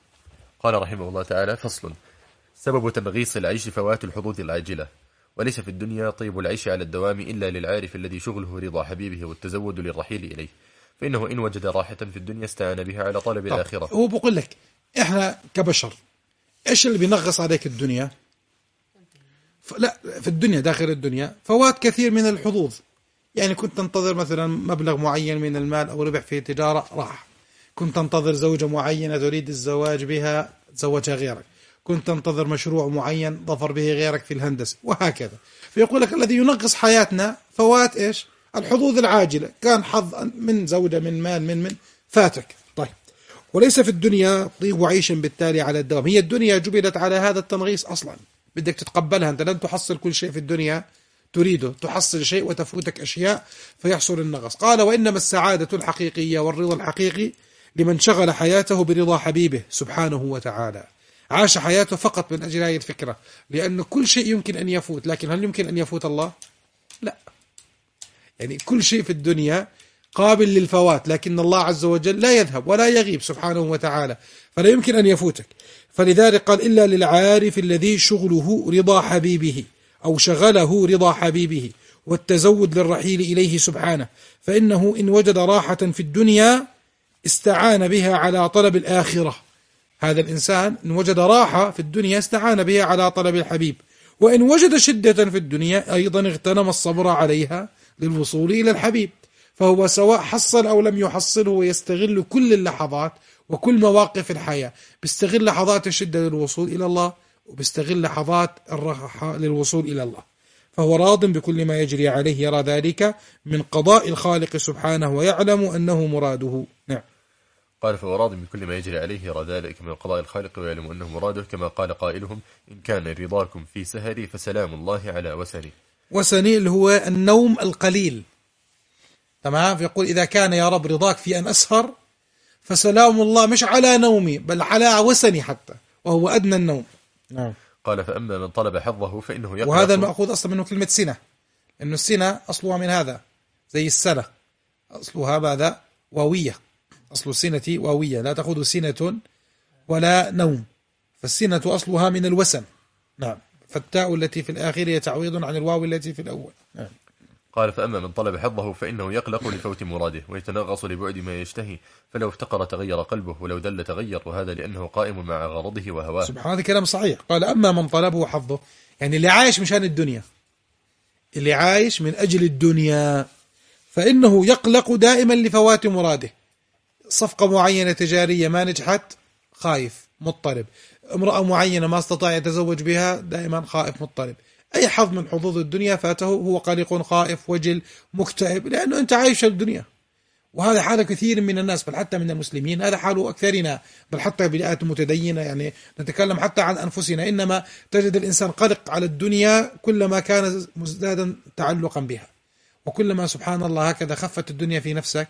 قال رحمه الله تعالى: فصل: سبب تنغيص العيش فوات الحظوظ العاجلة، وليس في الدنيا طيب العيش على الدوام إلا للعارف الذي شغله رضا حبيبه والتزود للرحيل إليه، فإنه إن وجد راحة في الدنيا استعان بها على طلب طب. الآخرة. هو بقول لك إحنا كبشر إيش اللي بينغص عليك الدنيا؟ ف... لا في الدنيا داخل الدنيا فوات كثير من الحظوظ. يعني كنت تنتظر مثلا مبلغ معين من المال أو ربح في تجارة راح، كنت تنتظر زوجة معينة تريد الزواج بها تزوجها غيرك، كنت تنتظر مشروع معين ظفر به غيرك في الهندسة، وهكذا. فيقول لك الذي ينغص حياتنا فوات إيش؟ الحظوظ العاجلة، كان حظ من زوجة من مال من من فاتك. طيب وليس في الدنيا طيب عيش بالتالي على الدوام، هي الدنيا جبلت على هذا التنغيص أصلا، بدك تتقبلها. أنت لن تحصل كل شيء في الدنيا تريده، تحصل شيء وتفوتك أشياء فيحصل النغص. قال وإنما السعادة الحقيقية والرضا الحقيقي لمن شغل حياته برضا حبيبه سبحانه وتعالى، عاش حياته فقط من أجل هذه الفكرة، لأن كل شيء يمكن أن يفوت، لكن هل يمكن أن يفوت الله؟ لا. يعني كل شيء في الدنيا قابل للفوات، لكن الله عز وجل لا يذهب ولا يغيب سبحانه وتعالى، فلا يمكن أن يفوتك. فلذلك قال إلا للعارف الذي شغله رضا حبيبه أو شغله رضا حبيبه والتزود للرحيل إليه سبحانه، فإنه إن وجد راحة في الدنيا استعان بها على طلب الآخرة. هذا الإنسان إن وجد راحة في الدنيا استعان بها على طلب الحبيب، وإن وجد شدة في الدنيا أيضا اغتنم الصبر عليها للوصول إلى الحبيب. فهو سواء حصل أو لم يحصل هو يستغل كل اللحظات وكل مواقف الحياة، بيستغل لحظات الشدة للوصول إلى الله، وبيستغل لحظات الراحة للوصول إلى الله، فهو راض بكل ما يجري عليه، يرى ذلك من قضاء الخالق سبحانه ويعلم أنه مراده. نعم. قال فهو راض بكل ما يجري عليه، يرى ذلك من قضاء الخالق ويعلم أنه مراده، كما قال قائلهم: إن كان رضاكم في سهري فسلام الله على وسني. وسني اللي هو النوم القليل، تمام. يقول إذا كان يا رب رضاك في أن أسهر فسلام الله مش على نومي بل على وسني حتى، وهو أدنى النوم. نعم. قال فأما من طلب حظه فإنه يقلق. وهذا المأخوذ أصلا منه كلمة سنة، إنه السنة أصلها من هذا، زي السنة أصلها ماذا؟ واوية، أصل السنة واوية، لا تأخذ سنة ولا نوم، فالسنة أصلها من الوسن. نعم، فالتاء التي في الآخر هي تعويض عن الواو التي في الأول. نعم. قال فأما من طلب حظه فإنه يقلق لفوت مراده ويتنغص لبعد ما يشتهي، فلو افتقر تغير قلبه ولو دل تغير، وهذا لأنه قائم مع غرضه وهواه. سبحان، هذا كلام صحيح. قال أما من طلبه حظه، يعني اللي عايش مشان الدنيا، اللي عايش من أجل الدنيا، فإنه يقلق دائما لفوات مراده. صفقة معينة تجارية ما نجحت، خايف مضطرب. امرأة معينة ما استطاع يتزوج بها، دائما خائف مضطرب. أي حظ من حظوظ الدنيا فاته هو قلق خائف وجل مكتئب، لأنه أنت عايش الدنيا. وهذا حال كثير من الناس، بل حتى من المسلمين، هذا حال أكثرنا، بل حتى بيئات متدينة. يعني نتكلم حتى عن أنفسنا، إنما تجد الإنسان قلق على الدنيا كلما كان مزدادا تعلقا بها، وكلما سبحان الله هكذا خفت الدنيا في نفسك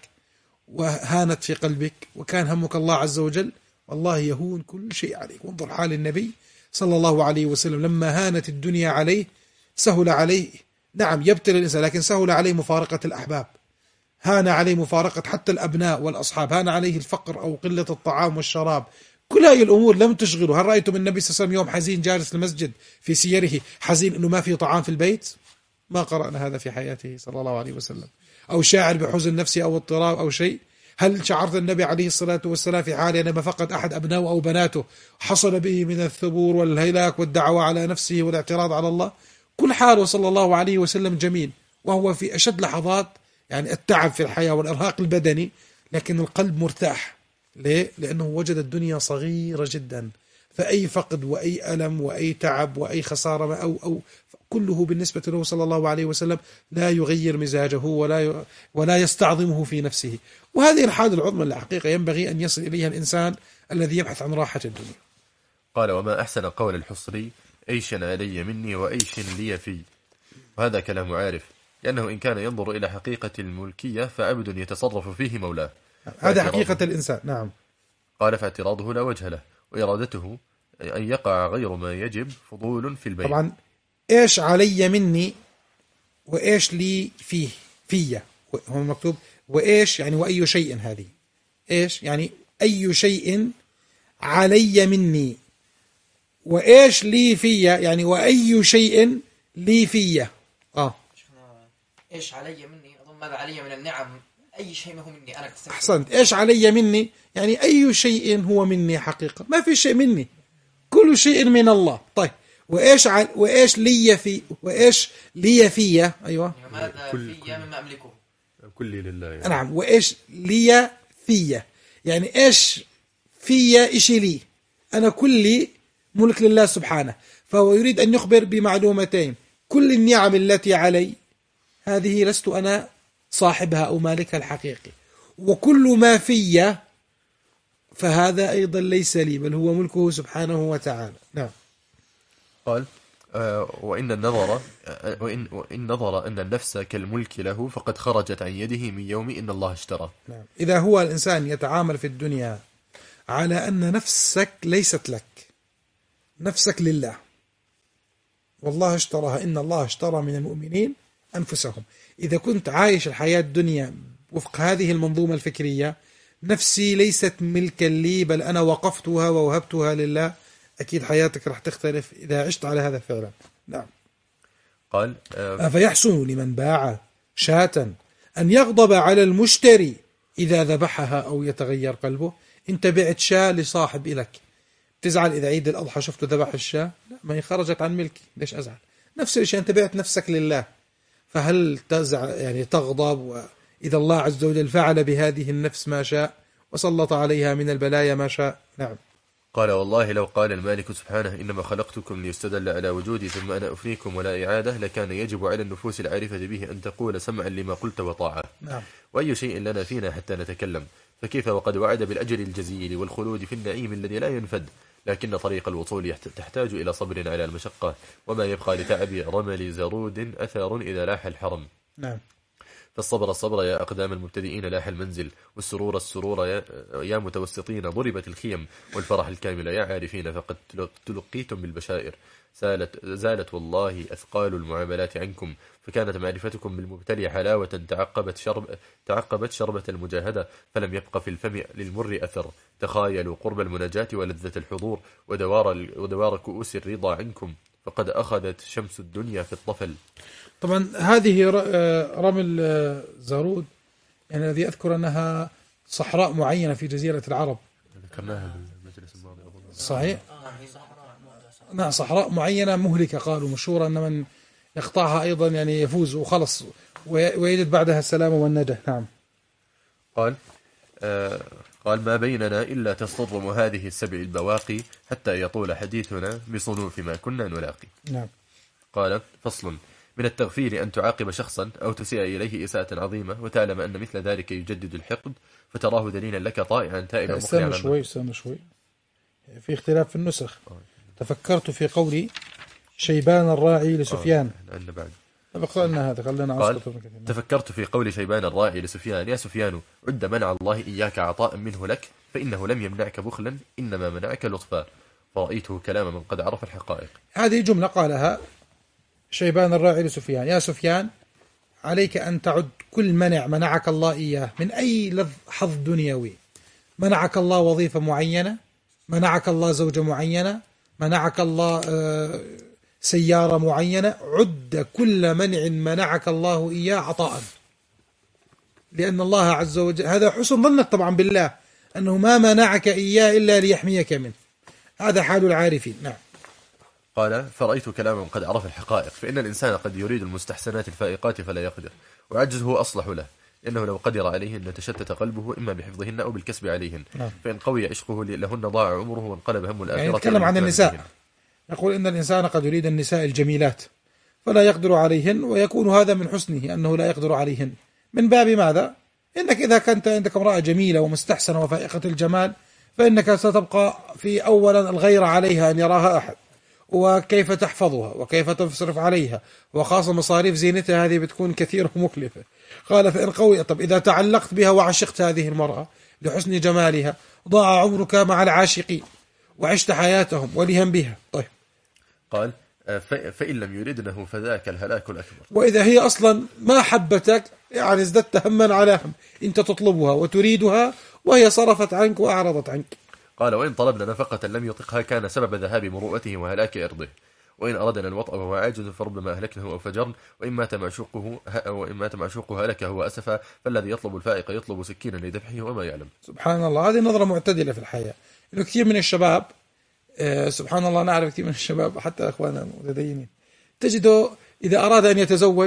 وهانت في قلبك وكان همك الله عز وجل، والله يهون كل شيء عليك. وانظر حال النبي صلى الله عليه وسلم لما هانت الدنيا عليه، سهل عليه، نعم يبتلى الإنسان، لكن سهل عليه مفارقة الأحباب، هان عليه مفارقة حتى الأبناء والأصحاب، هان عليه الفقر أو قلة الطعام والشراب. كل هذه الأمور لم تشغله. هل رأيتم النبي صلى الله عليه وسلم يوم حزين جالس المسجد في سيره حزين أنه ما في طعام في البيت؟ ما قرأنا هذا في حياته صلى الله عليه وسلم. أو شاعر بحزن نفسي أو اضطراب أو شيء. هل شعرت النبي عليه الصلاة والسلام في حال لما فقد أحد أبنائه أو بناته حصل به من الثبور والهلاك والدعوة على نفسه والاعتراض على الله؟ كل حاله صلى الله عليه وسلم جميل، وهو في أشد لحظات يعني التعب في الحياة والإرهاق البدني، لكن القلب مرتاح. ليه؟ لأنه وجد الدنيا صغيرة جدا، فأي فقد وأي ألم وأي تعب وأي خسارة أو أو كله بالنسبة له صلى الله عليه وسلم لا يغير مزاجه ولا ولا يستعظمه في نفسه. وهذه الحالة العظمى الحقيقة ينبغي أن يصل إليها الإنسان الذي يبحث عن راحة الدنيا. قال وما أحسن قول الحصري: أيش علي مني وأيش لي في. وهذا كلام عارف، لأنه إن كان ينظر إلى حقيقة الملكية فعبد يتصرف فيه مولاه، هذا حقيقة الإنسان. نعم. قال فاعتراضه لا وجه له، وإرادته أن يقع غير ما يجب فضول في البيت. طبعا إيش علي مني وإيش لي فيه فيه، هو مكتوب وإيش يعني وأي شيء، هذه إيش يعني أي شيء علي مني، وإيش لي فيه يعني وأي شيء لي فيه. آه إيش علي مني، أظن ماذا علي من النعم، أي شيء ما هو مني أنا اكتسبته. أحسنت. إيش علي مني يعني أي شيء هو مني حقيقة، ما في شيء مني، كل شيء من الله. طيب وإيش ع... وإيش لي في وإيش لي فيه. أيوة يعني ماذا في مما أملكه، كلي لله يعني. نعم. وإيش لي فيه يعني إيش فيه إيش لي، أنا كلي ملك لله سبحانه. فهو يريد أن يخبر بمعلومتين: كل النعم التي علي هذه لست أنا صاحبها أو مالكها الحقيقي، وكل ما في فهذا أيضا ليس لي، بل هو ملكه سبحانه وتعالى. نعم. قال آه وإن النظر آه وإن, وإن نظر أن النفس كالملك له فقد خرجت عن يده من يوم إن الله اشترى. نعم. إذا هو الإنسان يتعامل في الدنيا على أن نفسك ليست لك، نفسك لله، والله اشتراها، إن الله اشترى من المؤمنين أنفسهم. إذا كنت عايش الحياة الدنيا وفق هذه المنظومة الفكرية، نفسي ليست ملكا لي بل أنا وقفتها ووهبتها لله، أكيد حياتك رح تختلف إذا عشت على هذا فعلا. نعم. قال آه أفيحسن لمن باع شاة أن يغضب على المشتري إذا ذبحها أو يتغير قلبه. أنت بعت شاة لصاحب إلك، تزعل إذا عيد الأضحى شفته ذبح الشاة؟ لا، ما هي خرجت عن ملكي، ليش أزعل؟ نفس الشيء، أنت بعت نفسك لله، فهل تزعل يعني تغضب وإذا الله عز وجل فعل بهذه النفس ما شاء وسلط عليها من البلايا ما شاء؟ نعم. قال والله لو قال المالك سبحانه إنما خلقتكم ليستدل على وجودي ثم أنا أفنيكم ولا إعادة، لكان يجب على النفوس العارفة به أن تقول سمعا لما قلت وطاعة. نعم. وأي شيء لنا فينا حتى نتكلم، فكيف وقد وعد بالأجر الجزيل والخلود في النعيم الذي لا ينفد، لكن طريق الوصول تحتاج إلى صبر على المشقة، وما يبقى لتعب رمل زرود أثر إذا لاح الحرم. نعم. فالصبر صبر يا أقدام المبتدئين لاح المنزل، والسرور السرور يا, يا متوسطين ضربت الخيم، والفرح الكامل يا عارفين فقد تلقيتم بالبشائر. زالت, زالت والله أثقال المعاملات عنكم، فكانت معرفتكم بالمبتلي حلاوة تعقبت, شرب تعقبت شربة المجاهدة، فلم يبق في الفم للمر أثر. تخايلوا قرب المناجاة ولذة الحضور، ودوار, ودوار كؤوس الرضا عنكم، فقد أخذت شمس الدنيا في الطفل. طبعا هذه رمل زارود يعني الذي أذكر أنها صحراء معينة في جزيرة العرب، ذكرناها بالمجلس الماضي أظن. صحيح. نعم صحراء معينة مهلكة، قالوا مشهورة أن من يقطعها أيضا يعني يفوز وخلص ويجد بعدها السلام والنجاة. نعم. قال آه قال ما بيننا إلا تصطدم هذه السبع البواقي حتى يطول حديثنا بصنوف ما كنا نلاقي. نعم. قال فصل: من التغفير أن تعاقب شخصا أو تسيء إليه إساءة عظيمة وتعلم أن مثل ذلك يجدد الحقد، فتراه دليلا لك طائعا تائبا مخلعا. استنى شوي استنى شوي في اختلاف في النسخ. تفكرت في قولي شيبان الراعي لسفيان. آه. بعد فقلنا هذا خلينا قال تفكرت في قول شيبان الراعي لسفيان: يا سفيان عد منع الله إياك عطاء منه لك، فإنه لم يمنعك بخلا إنما منعك لطفا، فرأيته كلام من قد عرف الحقائق. هذه جملة قالها شيبان الراعي لسفيان: يا سفيان عليك أن تعد كل منع منعك الله إياه من أي لذ حظ دنيوي. منعك الله وظيفة معينة، منعك الله زوجة معينة، منعك الله سيارة معينة، عد كل منع منعك الله إياه عطاء، لأن الله عز وجل هذا حسن ظنك طبعا بالله أنه ما منعك إياه إلا ليحميك منه، هذا حال العارفين. نعم. قال فرأيت كلاما قد عرف الحقائق، فإن الإنسان قد يريد المستحسنات الفائقات فلا يقدر، وعجزه أصلح له، إنه لو قدر عليهن تشتت قلبه إما بحفظهن أو بالكسب عليهن. نعم. فإن قوي عشقه لهن ضاع عمره وانقلب هم الآخرة. يعني نتكلم عن النساء، يقول إن الإنسان قد يريد النساء الجميلات فلا يقدر عليهن، ويكون هذا من حسنه أنه لا يقدر عليهن، من باب ماذا؟ إنك إذا كنت عندك امرأة جميلة ومستحسنة وفائقة الجمال فإنك ستبقى في أولا الغيرة عليها أن يراها أحد، وكيف تحفظها وكيف تصرف عليها، وخاصة مصاريف زينتها هذه بتكون كثيرة ومكلفة. قال فإن قوي، طب إذا تعلقت بها وعشقت هذه المرأة لحسن جمالها ضاع عمرك مع العاشقين وعشت حياتهم ولهم بها. طيب قال فإن لم يردنه فذاك الهلاك الأكبر. وإذا هي أصلا ما حبتك يعني ازددت هما على هم، أنت تطلبها وتريدها وهي صرفت عنك وأعرضت عنك. قال وإن طلبنا نفقة لم يطقها كان سبب ذهاب مروءته وهلاك إرضه، وإن أردنا الوطأ وهو عاجز فربما أهلكنه أو فجرن، وإن مات معشوقه وإن مات معشوقه هلكه وأسفا، فالذي يطلب الفائق يطلب سكينا لذبحه وما يعلم. سبحان الله، هذه نظرة معتدلة في الحياة. إنه كثير من الشباب آه سبحان الله، نعرف كثير من الشباب حتى أخواننا المتدينين تجده إذا أراد أن يتزوج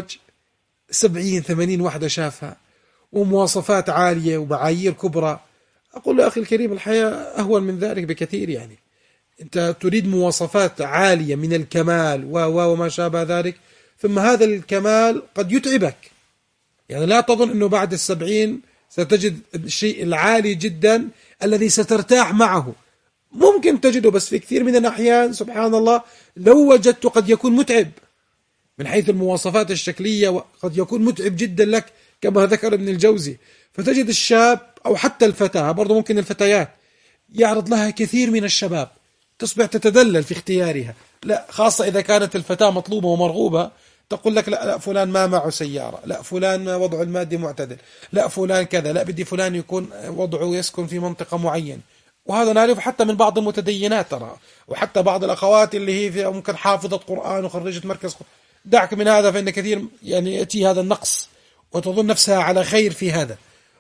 سبعين ثمانين واحدة شافها ومواصفات عالية ومعايير كبرى. أقول له أخي الكريم الحياة أهون من ذلك بكثير، يعني أنت تريد مواصفات عالية من الكمال و و وما شابه ذلك، ثم هذا الكمال قد يتعبك. يعني لا تظن أنه بعد السبعين ستجد الشيء العالي جدا الذي سترتاح معه، ممكن تجده، بس في كثير من الأحيان سبحان الله لو وجدت قد يكون متعب من حيث المواصفات الشكلية، وقد يكون متعب جدا لك كما ذكر ابن الجوزي. فتجد الشاب أو حتى الفتاة، برضو ممكن الفتيات، يعرض لها كثير من الشباب تصبح تتدلل في اختيارها. لا، خاصة إذا كانت الفتاة مطلوبة ومرغوبة تقول لك لا, لا فلان ما معه سيارة، لا فلان وضعه المادي معتدل، لا فلان كذا، لا بدي فلان يكون وضعه يسكن في منطقة معين. وهذا نعرف حتى من بعض المتدينات ترى، وحتى بعض الأخوات اللي هي في ممكن حافظة قرآن وخرجت مركز قرآن. دعك من هذا، فإن كثير يعني يأتي هذا النقص وتظن نفسها على خير في هذا.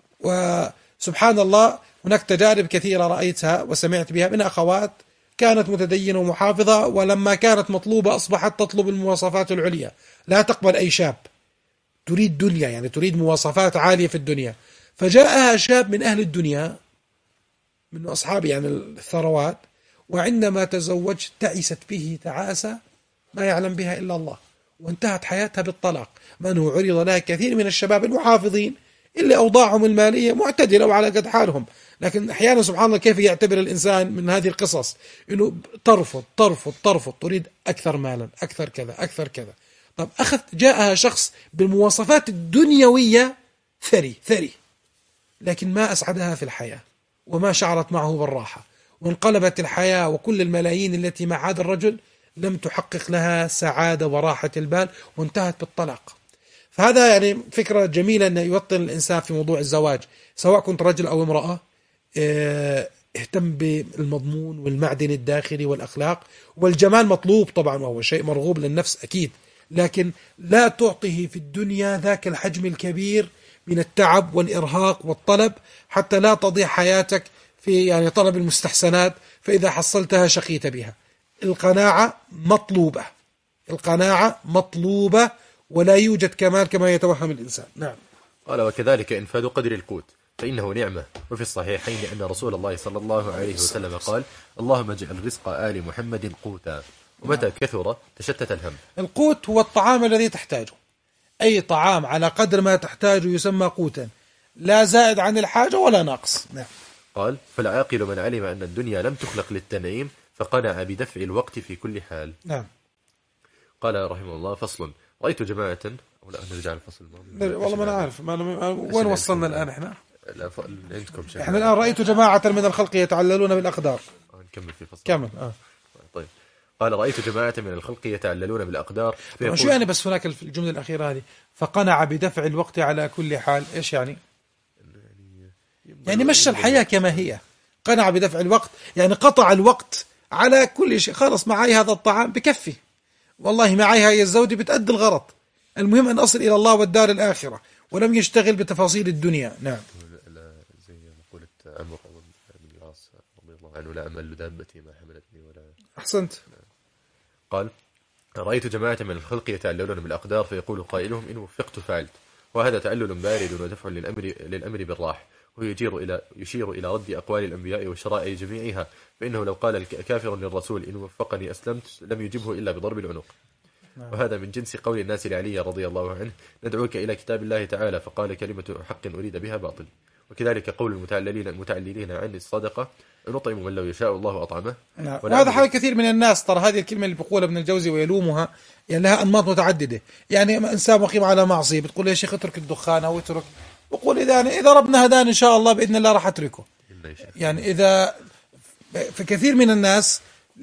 وسبحان الله هناك تجارب كثيرة رأيتها وسمعت بها من أخوات كانت متدينة ومحافظة، ولما كانت مطلوبة أصبحت تطلب المواصفات العليا، لا تقبل أي شاب، تريد دنيا، يعني تريد مواصفات عالية في الدنيا. فجاءها شاب من أهل الدنيا من أصحاب يعني الثروات، وعندما تزوج تعست به تعاسة ما يعلم بها إلا الله، وانتهت حياتها بالطلاق. من هو عرض لها كثير من الشباب المحافظين اللي أوضاعهم المالية معتدلة وعلى قد حالهم، لكن أحيانا سبحان الله كيف يعتبر الإنسان من هذه القصص إنه ترفض ترفض ترفض، تريد أكثر مالا، أكثر كذا أكثر كذا. طب أخذ جاءها شخص بالمواصفات الدنيوية ثري ثري لكن ما أسعدها في الحياة وما شعرت معه بالراحة، وانقلبت الحياة وكل الملايين التي مع هذا الرجل لم تحقق لها سعادة وراحة البال وانتهت بالطلاق. فهذا يعني فكرة جميلة أن يوطن الإنسان في موضوع الزواج، سواء كنت رجل أو امرأة، اهتم بالمضمون والمعدن الداخلي والأخلاق، والجمال مطلوب طبعا وهو شيء مرغوب للنفس أكيد، لكن لا تعطيه في الدنيا ذاك الحجم الكبير من التعب والإرهاق والطلب حتى لا تضيع حياتك في يعني طلب المستحسنات، فإذا حصلتها شقيت بها. القناعة مطلوبة، القناعة مطلوبة، ولا يوجد كمال كما يتوهم الإنسان. نعم. قال وكذلك إنفاذ قدر القوت فإنه نعمة. وفي الصحيحين أن رسول الله صلى الله عليه وسلم قال اللهم اجعل رزق آل محمد قوتا، ومتى كثر تشتت الهم. القوت هو الطعام الذي تحتاجه، أي طعام على قدر ما تحتاجه يسمى قوتا، لا زائد عن الحاجة ولا ناقص. نعم. قال فالعاقل من علم أن الدنيا لم تخلق للتنعيم فقنع بدفع الوقت في كل حال. نعم. قال رحمه الله فصل رأيت جماعة ولا نرجع الفصل الماضي والله ما أنا عارف ما أنا وين وصلنا الآن. إحنا لا ف... عندكم شيء. إحنا الآن رأيت جماعة من الخلق يتعللون بالأقدار. نكمل في فصل. كمل. آه. طيب. قال رأيت جماعة من الخلق يتعللون بالأقدار. شو يعني بس هناك الجملة الأخيرة هذه فقنع بدفع الوقت على كل حال، إيش يعني؟ يعني مشى الحياة كما هي، قنع بدفع الوقت يعني قطع الوقت على كل شيء. خلص معي هذا الطعام بكفي، والله معي هاي الزوجة بتأدي الغرض، المهم أن أصل إلى الله والدار الآخرة، ولم يشتغل بتفاصيل الدنيا. نعم. زي مقولة عمرو بن العاص رضي الله عنه لا أمل دابتي ما حملتني ولا. أحسنت. قال رأيت جماعة من الخلق يتعللون بالأقدار فيقول قائلهم إن وفقت فعلت، وهذا تعلل بارد ودفع للأمر للأمر بالراح، ويشير إلى يشير إلى رد أقوال الأنبياء والشرائع جميعها، فإنه لو قال الكافر للرسول إن وفقني أسلمت لم يجبه إلا بضرب العنق. وهذا من جنس قول الناس لعلي رضي الله عنه ندعوك إلى كتاب الله تعالى فقال كلمة حق أريد بها باطل. وكذلك قول المتعللين المتعللين عن الصدقة نطعم من لو يشاء الله أطعمه. نعم. وهذا حال كثير من الناس، ترى هذه الكلمة اللي بقولها ابن الجوزي ويلومها يعني لها أنماط متعددة. يعني إنسان مقيم على معصية بتقول يا شيخ اترك الدخان أو اترك، بقول إذا إذا ربنا هداني إن شاء الله بإذن الله راح أتركه. يعني إذا فكثير من الناس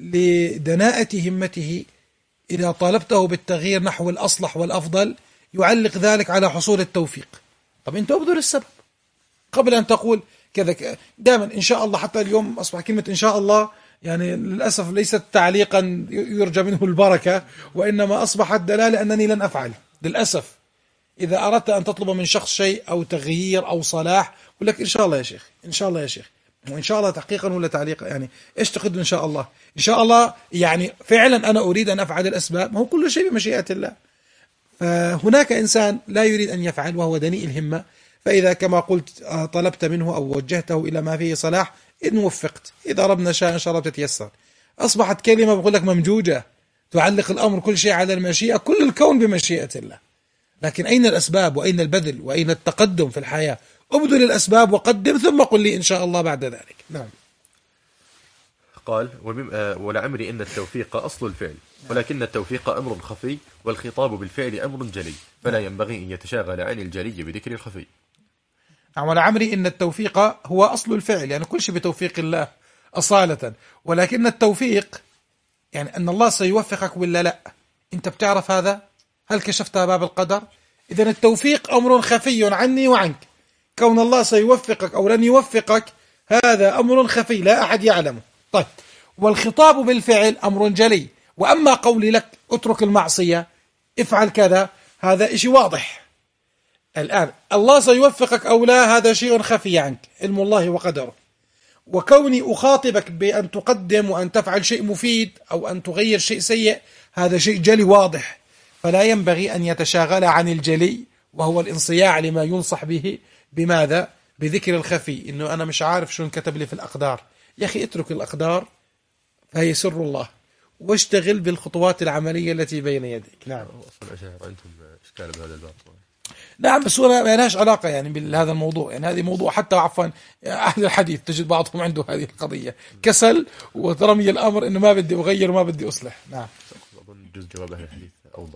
لدناءة همته إذا طالبته بالتغيير نحو الأصلح والأفضل يعلق ذلك على حصول التوفيق. طب أنت أبذل السبب قبل أن تقول كذا. دائما إن شاء الله، حتى اليوم أصبح كلمة إن شاء الله يعني للأسف ليست تعليقا يرجى منه البركة، وإنما أصبحت دلالة أنني لن أفعل. للأسف إذا أردت أن تطلب من شخص شيء أو تغيير أو صلاح يقول لك إن شاء الله يا شيخ، إن شاء الله يا شيخ، وإن شاء الله تحقيقا ولا تعليقا. يعني إيش تقصد إن شاء الله؟ إن شاء الله يعني فعلا أنا أريد أن أفعل الأسباب، ما هو كل شيء بمشيئة الله. فهناك إنسان لا يريد أن يفعل وهو دنيء الهمة، فإذا كما قلت طلبت منه أو وجهته إلى ما فيه صلاح إن وفقت، إذا ربنا شاء إن شاء الله بتتيسر. أصبحت كلمة بقول لك ممجوجة تعلق الأمر كل شيء على المشيئة، كل الكون بمشيئة الله. لكن أين الأسباب وأين البذل وأين التقدم في الحياة؟ أبذل الأسباب وقدم ثم قل لي إن شاء الله بعد ذلك. نعم. قال ولعمري إن التوفيق أصل الفعل، ولكن التوفيق أمر خفي، والخطاب بالفعل أمر جلي، فلا ينبغي أن يتشاغل عن الجلي بذكر الخفي. ولعمري إن التوفيق هو أصل الفعل، يعني كل شيء بتوفيق الله أصالة، ولكن التوفيق يعني أن الله سيوفقك ولا لا، أنت بتعرف هذا؟ هل كشفت باب القدر؟ إذن التوفيق أمر خفي عني وعنك، كون الله سيوفقك أو لن يوفقك هذا أمر خفي لا أحد يعلمه. طيب، والخطاب بالفعل أمر جلي، وأما قولي لك اترك المعصية افعل كذا هذا إشي واضح. الآن الله سيوفقك أو لا هذا شيء خفي عنك، علم الله وقدره. وكوني أخاطبك بأن تقدم وأن تفعل شيء مفيد أو أن تغير شيء سيء هذا شيء جلي واضح، فلا ينبغي أن يتشاغل عن الجلي وهو الانصياع لما ينصح به. بماذا؟ بذكر الخفي، إنه أنا مش عارف شو انكتب لي في الأقدار. يا أخي اترك الأقدار فهي سر الله، واشتغل بالخطوات العملية التي بين يديك. نعم. أنتم إشكال بهذا الباب. نعم، بس هو ما لهاش علاقة يعني بهذا الموضوع، يعني هذه موضوع حتى عفوا أهل الحديث تجد بعضهم عنده هذه القضية، كسل ورمي الأمر إنه ما بدي أغير وما بدي أصلح. نعم. أظن جزء جواب أهل الحديث أوضح إنه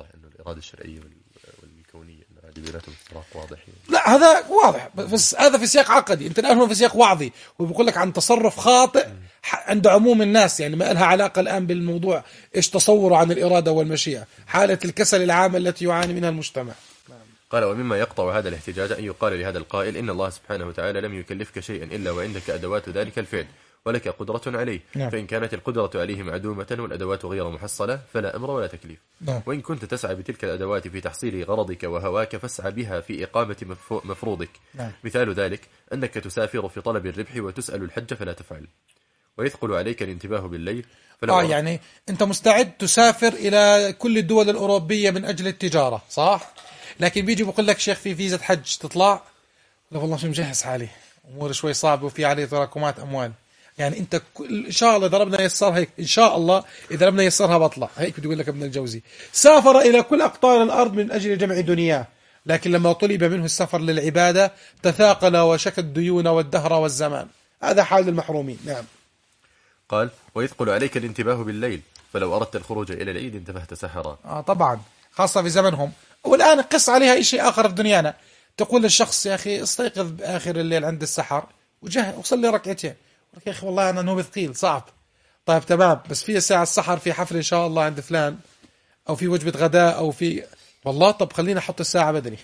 الإرادة الشرعية والكونية أن هذه بيناتهم افتراق واضح يعني. لا هذا واضح، بس هذا في سياق عقدي. أنت الآن هو في سياق وعظي، وبيقول لك عن تصرف خاطئ عند عموم الناس، يعني ما لها علاقة الآن بالموضوع إيش تصوره عن الإرادة والمشيئة، حالة الكسل العامة التي يعاني منها المجتمع. قال ومما يقطع هذا الاحتجاج أن يقال لهذا القائل إن الله سبحانه وتعالى لم يكلفك شيئا إلا وعندك أدوات ذلك الفعل ولك قدرة عليه. نعم. فإن كانت القدرة عليه معدومة والأدوات غير محصلة فلا أمر ولا تكليف. نعم. وإن كنت تسعى بتلك الأدوات في تحصيل غرضك وهواك فاسعى بها في إقامة مفروضك. نعم. مثال ذلك أنك تسافر في طلب الربح وتسأل الحج فلا تفعل، ويثقل عليك الانتباه بالليل آه يعني أنت مستعد تسافر إلى كل الدول الأوروبية من أجل التجارة، صح؟ لكن بيجي بقول لك شيخ في فيزا حج تطلع، لا والله مش مجهز حالي، أمور شوي صعبة وفي عليه تراكمات أموال. يعني أنت إن شاء الله إذا ربنا ييسر هيك، إن شاء الله إذا ربنا ييسرها بطلع هيك. بده يقول لك ابن الجوزي سافر إلى كل أقطار الأرض من أجل جمع دنياه، لكن لما طلب منه السفر للعبادة تثاقل وشك الديون والدهر والزمان. هذا حال المحرومين. نعم. قال ويثقل عليك الانتباه بالليل فلو أردت الخروج إلى العيد انتبهت سحرا. آه طبعا، خاصة في زمنهم. والآن قص عليها شيء آخر في دنيانا، تقول للشخص يا أخي استيقظ بآخر الليل عند السحر وجه وصلي ركعتين، يا أخي والله أنا نوم ثقيل صعب. طيب تمام، بس في ساعة السحر في حفل إن شاء الله عند فلان، أو في وجبة غداء، أو في والله طب خلينا أحط الساعة بدري.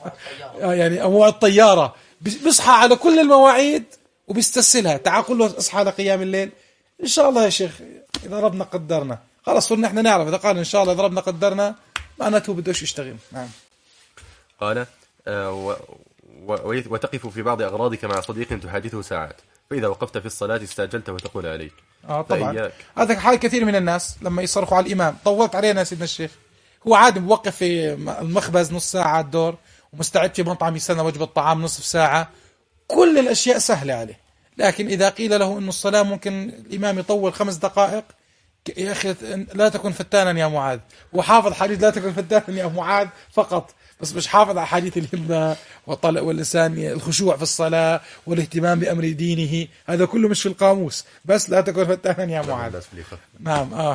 يعني أمواع الطيارة بيصحى على كل المواعيد وبيستسهلها. تعال قل له اصحى لقيام الليل إن شاء الله يا شيخ إذا ربنا قدرنا. خلاص صرنا إحنا نعرف إذا قال إن شاء الله إذا ربنا قدرنا معناته بدوش يشتغل. نعم. قال آه و و وتقف في بعض أغراضك مع صديق تحادثه ساعات، فإذا وقفت في الصلاة استعجلت وتقول عليك. آه طبعا هذا حال كثير من الناس لما يصرخوا على الإمام. طولت علينا سيدنا الشيخ، هو عادي موقف في المخبز نص ساعة على الدور، ومستعد في مطعم يستنى وجبة طعام نصف ساعة، كل الأشياء سهلة عليه. لكن إذا قيل له إنه الصلاة ممكن الإمام يطول خمس دقائق، يا أخي لا تكن فتانا يا معاذ، وحافظ حديث لا تكن فتانا يا معاذ فقط، بس مش حافظ على حديث الهمة والطلع واللسان، الخشوع في الصلاة والاهتمام بأمر دينه، هذا كله مش في القاموس، بس لا تكن فتانا يا معاذ. نعم. آه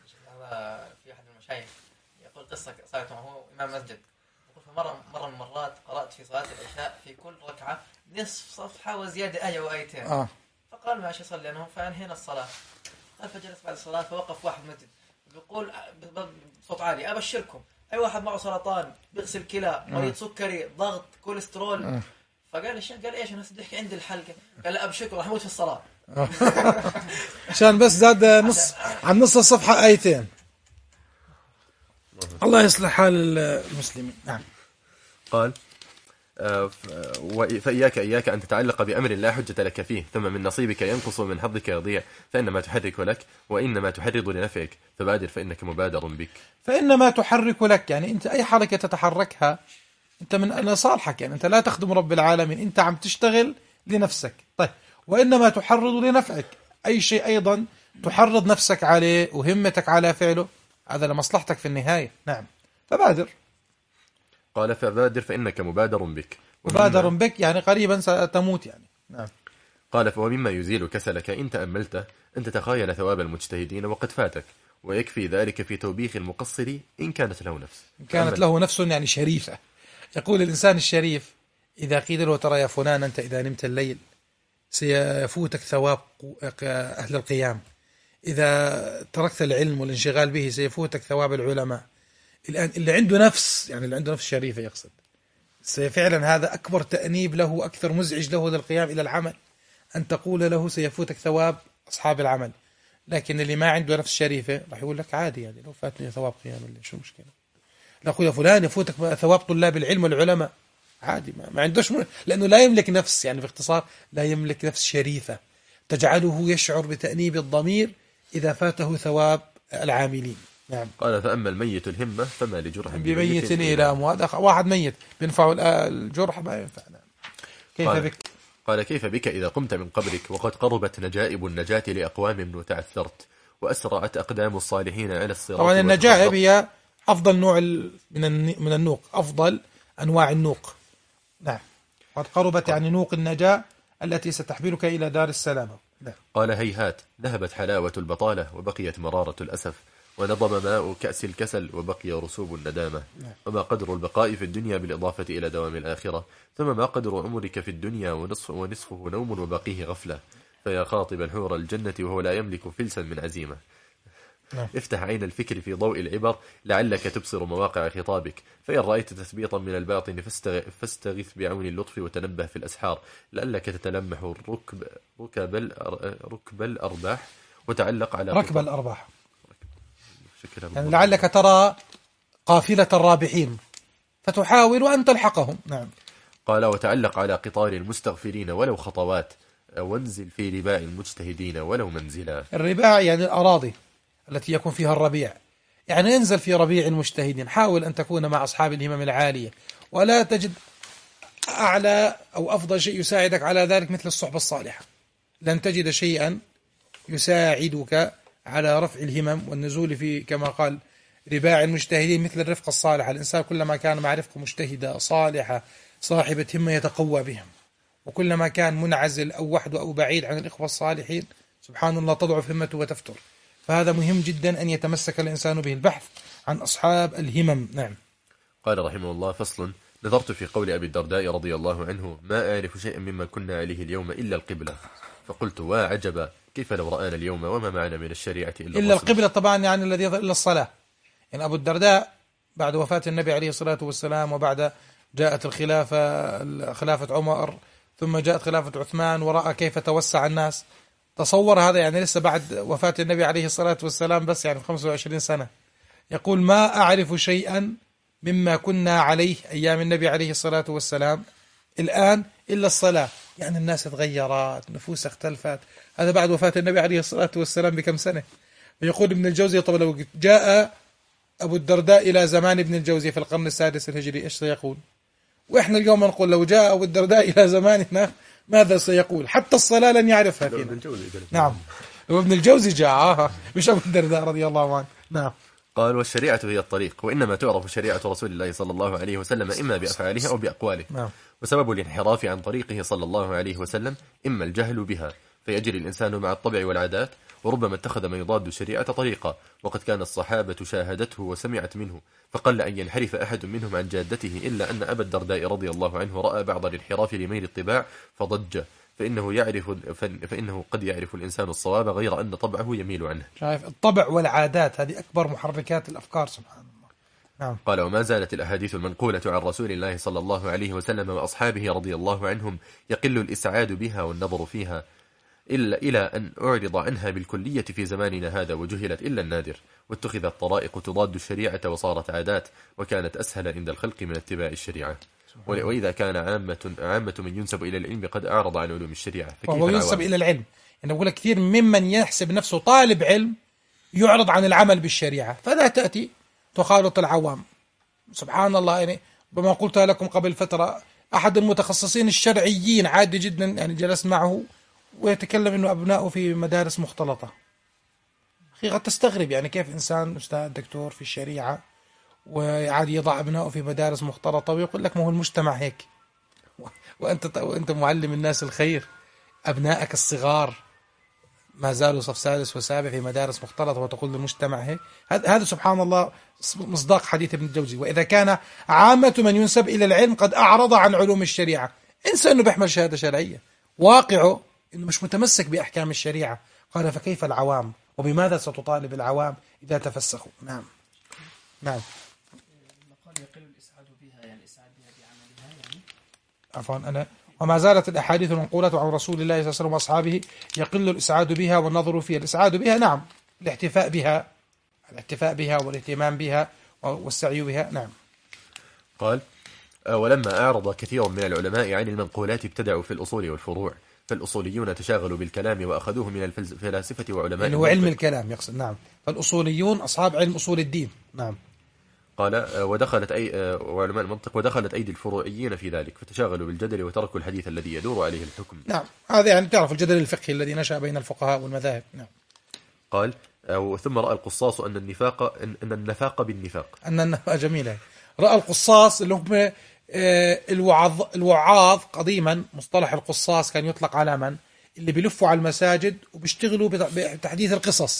هذا في أحد المشايخ يقول قصة صارت معه إمام مسجد، يقول في مرة مرة من المرات قرأت في صلاة العشاء في كل ركعة نصف صفحة وزيادة آية وآيتين. آه. فقال ماشي صلي أنه فأنهينا الصلاة. قال فجلس بعد الصلاة فوقف واحد مسجد بيقول بصوت عالي أبشركم أي واحد معه سرطان بيغسل كلى مريض سكري ضغط كوليسترول. أه. فقال الشيخ قال إيش الناس بيحكي عند الحلقة؟ قال لا أبشركم راح يموت في الصلاة. عشان بس زاد نص عن نص الصفحة آيتين. الله يصلح حال المسلمين. نعم. قال فإياك إياك أن تتعلق بأمر لا حجة لك فيه، ثم من نصيبك ينقص ومن حظك يضيع، فإنما تحرك لك وإنما تحرض لنفعك، فبادر فإنك مبادر بك. فإنما تحرك لك يعني أنت أي حركة تتحركها أنت من صالحك، يعني أنت لا تخدم رب العالمين، أنت عم تشتغل لنفسك. طيب وإنما تحرض لنفعك، أي شيء أيضا تحرض نفسك عليه وهمتك على فعله، هذا لمصلحتك في النهاية. نعم. فبادر. قال فبادر فإنك مبادر بك. مبادر بك يعني قريبا ستموت يعني. نعم. قال فومما يزيل كسلك إن تأملت أن تتخيل ثواب المجتهدين وقد فاتك، ويكفي ذلك في توبيخ المقصر إن كانت له نفس. إن كانت له نفس يعني شريفة. يقول الإنسان الشريف إذا قيل له ترى يا فلان أنت إذا نمت الليل سيفوتك ثواب أهل القيام، إذا تركت العلم والانشغال به سيفوتك ثواب العلماء. الآن اللي عنده نفس يعني اللي عنده نفس شريفة يقصد فعلا هذا أكبر تأنيب له، أكثر مزعج له للقيام إلى العمل، أن تقول له سيفوتك ثواب أصحاب العمل. لكن اللي ما عنده نفس شريفة راح يقول لك عادي يعني لو فاتني ثواب قيام الليل شو مشكلة، لا أخويا فلان يفوتك ثواب طلاب العلم والعلماء عادي، ما, ما عندوش م... لأنه لا يملك نفس، يعني باختصار لا يملك نفس شريفة تجعله يشعر بتأنيب الضمير إذا فاته ثواب العاملين. نعم. قال فأما الميت الهمة فما لجرح بميت إلى أموات، واحد ميت بينفع الجرح ما ينفع. كيف قال بك؟ قال كيف بك إذا قمت من قبرك وقد قربت نجائب النجاة لأقوام وتعثرت وأسرعت أقدام الصالحين على الصراط. طبعا النجائب هي أفضل نوع من من النوق، أفضل أنواع النوق. نعم. قد قربت يعني نوق النجاة التي ستحملك إلى دار السلامة. نعم. قال هيهات ذهبت حلاوة البطالة وبقيت مرارة الأسف، ونضم ماء كأس الكسل وبقي رسوب الندامة. وما قدر البقاء في الدنيا بالإضافة إلى دوام الآخرة، ثم ما قدر عمرك في الدنيا ونصف ونصفه نوم وبقيه غفلة. فيا خاطب الحور الجنة وهو لا يملك فلسا من عزيمة، افتح عين الفكر في ضوء العبر لعلك تبصر مواقع خطابك. فإن رأيت تثبيطا من الباطن فاستغث بعون اللطف وتنبه في الأسحار، لعلك تتلمح الركب ركب, ركب الأرباح وتعلق على ركب الأرباح، يعني يعني لعلك ترى قافلة الرابحين فتحاول أن تلحقهم. نعم. قال وتعلق على قطار المستغفرين ولو خطوات، وانزل في رباع المجتهدين ولو منزلا. الرباع يعني الأراضي التي يكون فيها الربيع، يعني انزل في ربيع المجتهدين، حاول أن تكون مع أصحاب الهمم العالية، ولا تجد أعلى أو أفضل شيء يساعدك على ذلك مثل الصحبة الصالحة. لن تجد شيئا يساعدك على رفع الهمم والنزول في كما قال رباع المجتهدين مثل الرفقة الصالحة. الإنسان كلما كان مع رفقة مجتهدة صالحة صاحبة همة يتقوى بهم، وكلما كان منعزل أو وحده أو بعيد عن الإخوة الصالحين سبحان الله تضعف همته وتفتر. فهذا مهم جدا أن يتمسك الإنسان به، البحث عن أصحاب الهمم. نعم. قال رحمه الله: فصل. نظرت في قول أبي الدرداء رضي الله عنه: ما أعرف شيئا مما كنا عليه اليوم إلا القبلة. فقلت: وعجبا، كيف لو رآنا اليوم وما معنا من الشريعة إلا, إلا القبلة. طبعا يعني الذي يظهر إلا الصلاة. يعني أبو الدرداء بعد وفاة النبي عليه الصلاة والسلام، وبعد جاءت الخلافة خلافة عمر، ثم جاءت خلافة عثمان، ورأى كيف توسع الناس. تصور هذا يعني لسه بعد وفاة النبي عليه الصلاة والسلام بس يعني في خمسة وعشرين سنة. يقول: ما أعرف شيئا مما كنا عليه أيام النبي عليه الصلاة والسلام الآن إلا الصلاة. يعني الناس تغيرت، نفوس اختلفت. هذا بعد وفاة النبي عليه الصلاة والسلام بكم سنة. يقول ابن الجوزي: طب لو جاء أبو الدرداء إلى زمان ابن الجوزي في القرن السادس الهجري إيش سيقول؟ وإحنا اليوم نقول لو جاء أبو الدرداء إلى زماننا ماذا سيقول؟ حتى الصلاة لن يعرفها فينا. نعم، لو ابن الجوزي جاء مش أبو الدرداء رضي الله عنه. نعم. قال: والشريعة هي الطريق، وإنما تعرف شريعة رسول الله صلى الله عليه وسلم إما بأفعاله أو بأقواله. نعم. وسبب الانحراف عن طريقه صلى الله عليه وسلم إما الجهل بها، فيجري الإنسان مع الطبع والعادات، وربما اتخذ ما يضاد الشريعة طريقا، وقد كان الصحابة شاهدته وسمعت منه، فقل أن ينحرف أحد منهم عن جادته، إلا أن أبا الدرداء رضي الله عنه رأى بعض الانحراف لميل الطباع فضج، فإنه يعرف فإنه قد يعرف الإنسان الصواب غير أن طبعه يميل عنه. شايف الطبع والعادات هذه أكبر محركات الأفكار سبحان الله. نعم. قال: وما زالت الأحاديث المنقولة عن رسول الله صلى الله عليه وسلم وأصحابه رضي الله عنهم يقل الإسعاد بها والنظر فيها إلا إلى أن أعرض عنها بالكلية في زماننا هذا، وجهلت إلا النادر، واتخذت طرائق تضاد الشريعة وصارت عادات، وكانت أسهل عند الخلق من اتباع الشريعة. وإذا كان عامة عامة من ينسب إلى العلم قد أعرض عن علوم الشريعة، وهو ينسب إلى العلم. يعني أقول كثير ممن يحسب نفسه طالب علم يعرض عن العمل بالشريعة، فلا تأتي تخالط العوام. سبحان الله. يعني بما قلت لكم قبل فترة، أحد المتخصصين الشرعيين عادي جدا يعني جلست معه ويتكلم إنه أبنائه في مدارس مختلطة. أخي قد تستغرب يعني كيف إنسان أستاذ دكتور في الشريعة وعادي يضع أبنائه في مدارس مختلطة، ويقول لك ما هو المجتمع هيك، وأنت وأنت معلم الناس الخير، أبنائك الصغار ما زالوا صف سادس وسابع في مدارس مختلطة وتقول للمجتمع هيك. هذا سبحان الله مصداق حديث ابن الجوزي: وإذا كان عامة من ينسب إلى العلم قد أعرض عن علوم الشريعة. إنسان إنه بيحمل شهادة شرعية، واقعه إنه مش متمسك بأحكام الشريعة. قال: فكيف العوام؟ وبماذا ستطالب العوام إذا تفسخوا؟ نعم. نعم. المقال يقل الإسعاد بها، يعني الإسعاد بها بعملها يعني. عفوا أنا. وما زالت الأحاديث المنقولة عن رسول الله صلى الله عليه وسلم وأصحابه يقل الإسعاد بها والنظر فيها. الإسعاد بها نعم، الاحتفاء بها، الاحتفاء بها والاهتمام بها والسعي بها. نعم. قال: ولما أعرض كثير من العلماء عن المنقولات ابتدعوا في الأصول والفروع، فالأصوليون تشاغلوا بالكلام وأخذوه من الفلاسفة وعلماء يعني هو علم الكلام يقصد. نعم. فالأصوليون أصحاب علم أصول الدين. نعم. قال: ودخلت أي وعلماء المنطق ودخلت أيدي الفروعيين في ذلك، فتشاغلوا بالجدل وتركوا الحديث الذي يدور عليه الحكم. نعم. هذا يعني تعرف الجدل الفقهي الذي نشأ بين الفقهاء والمذاهب. نعم. قال: ثم رأى القصاص أن النفاق أن النفاق بالنفاق أن النفاق جميلة. رأى القصاص اللي هم الوعظ الوعاظ قديما، مصطلح القصاص كان يطلق على من؟ اللي بيلفوا على المساجد وبيشتغلوا بتحديث القصص.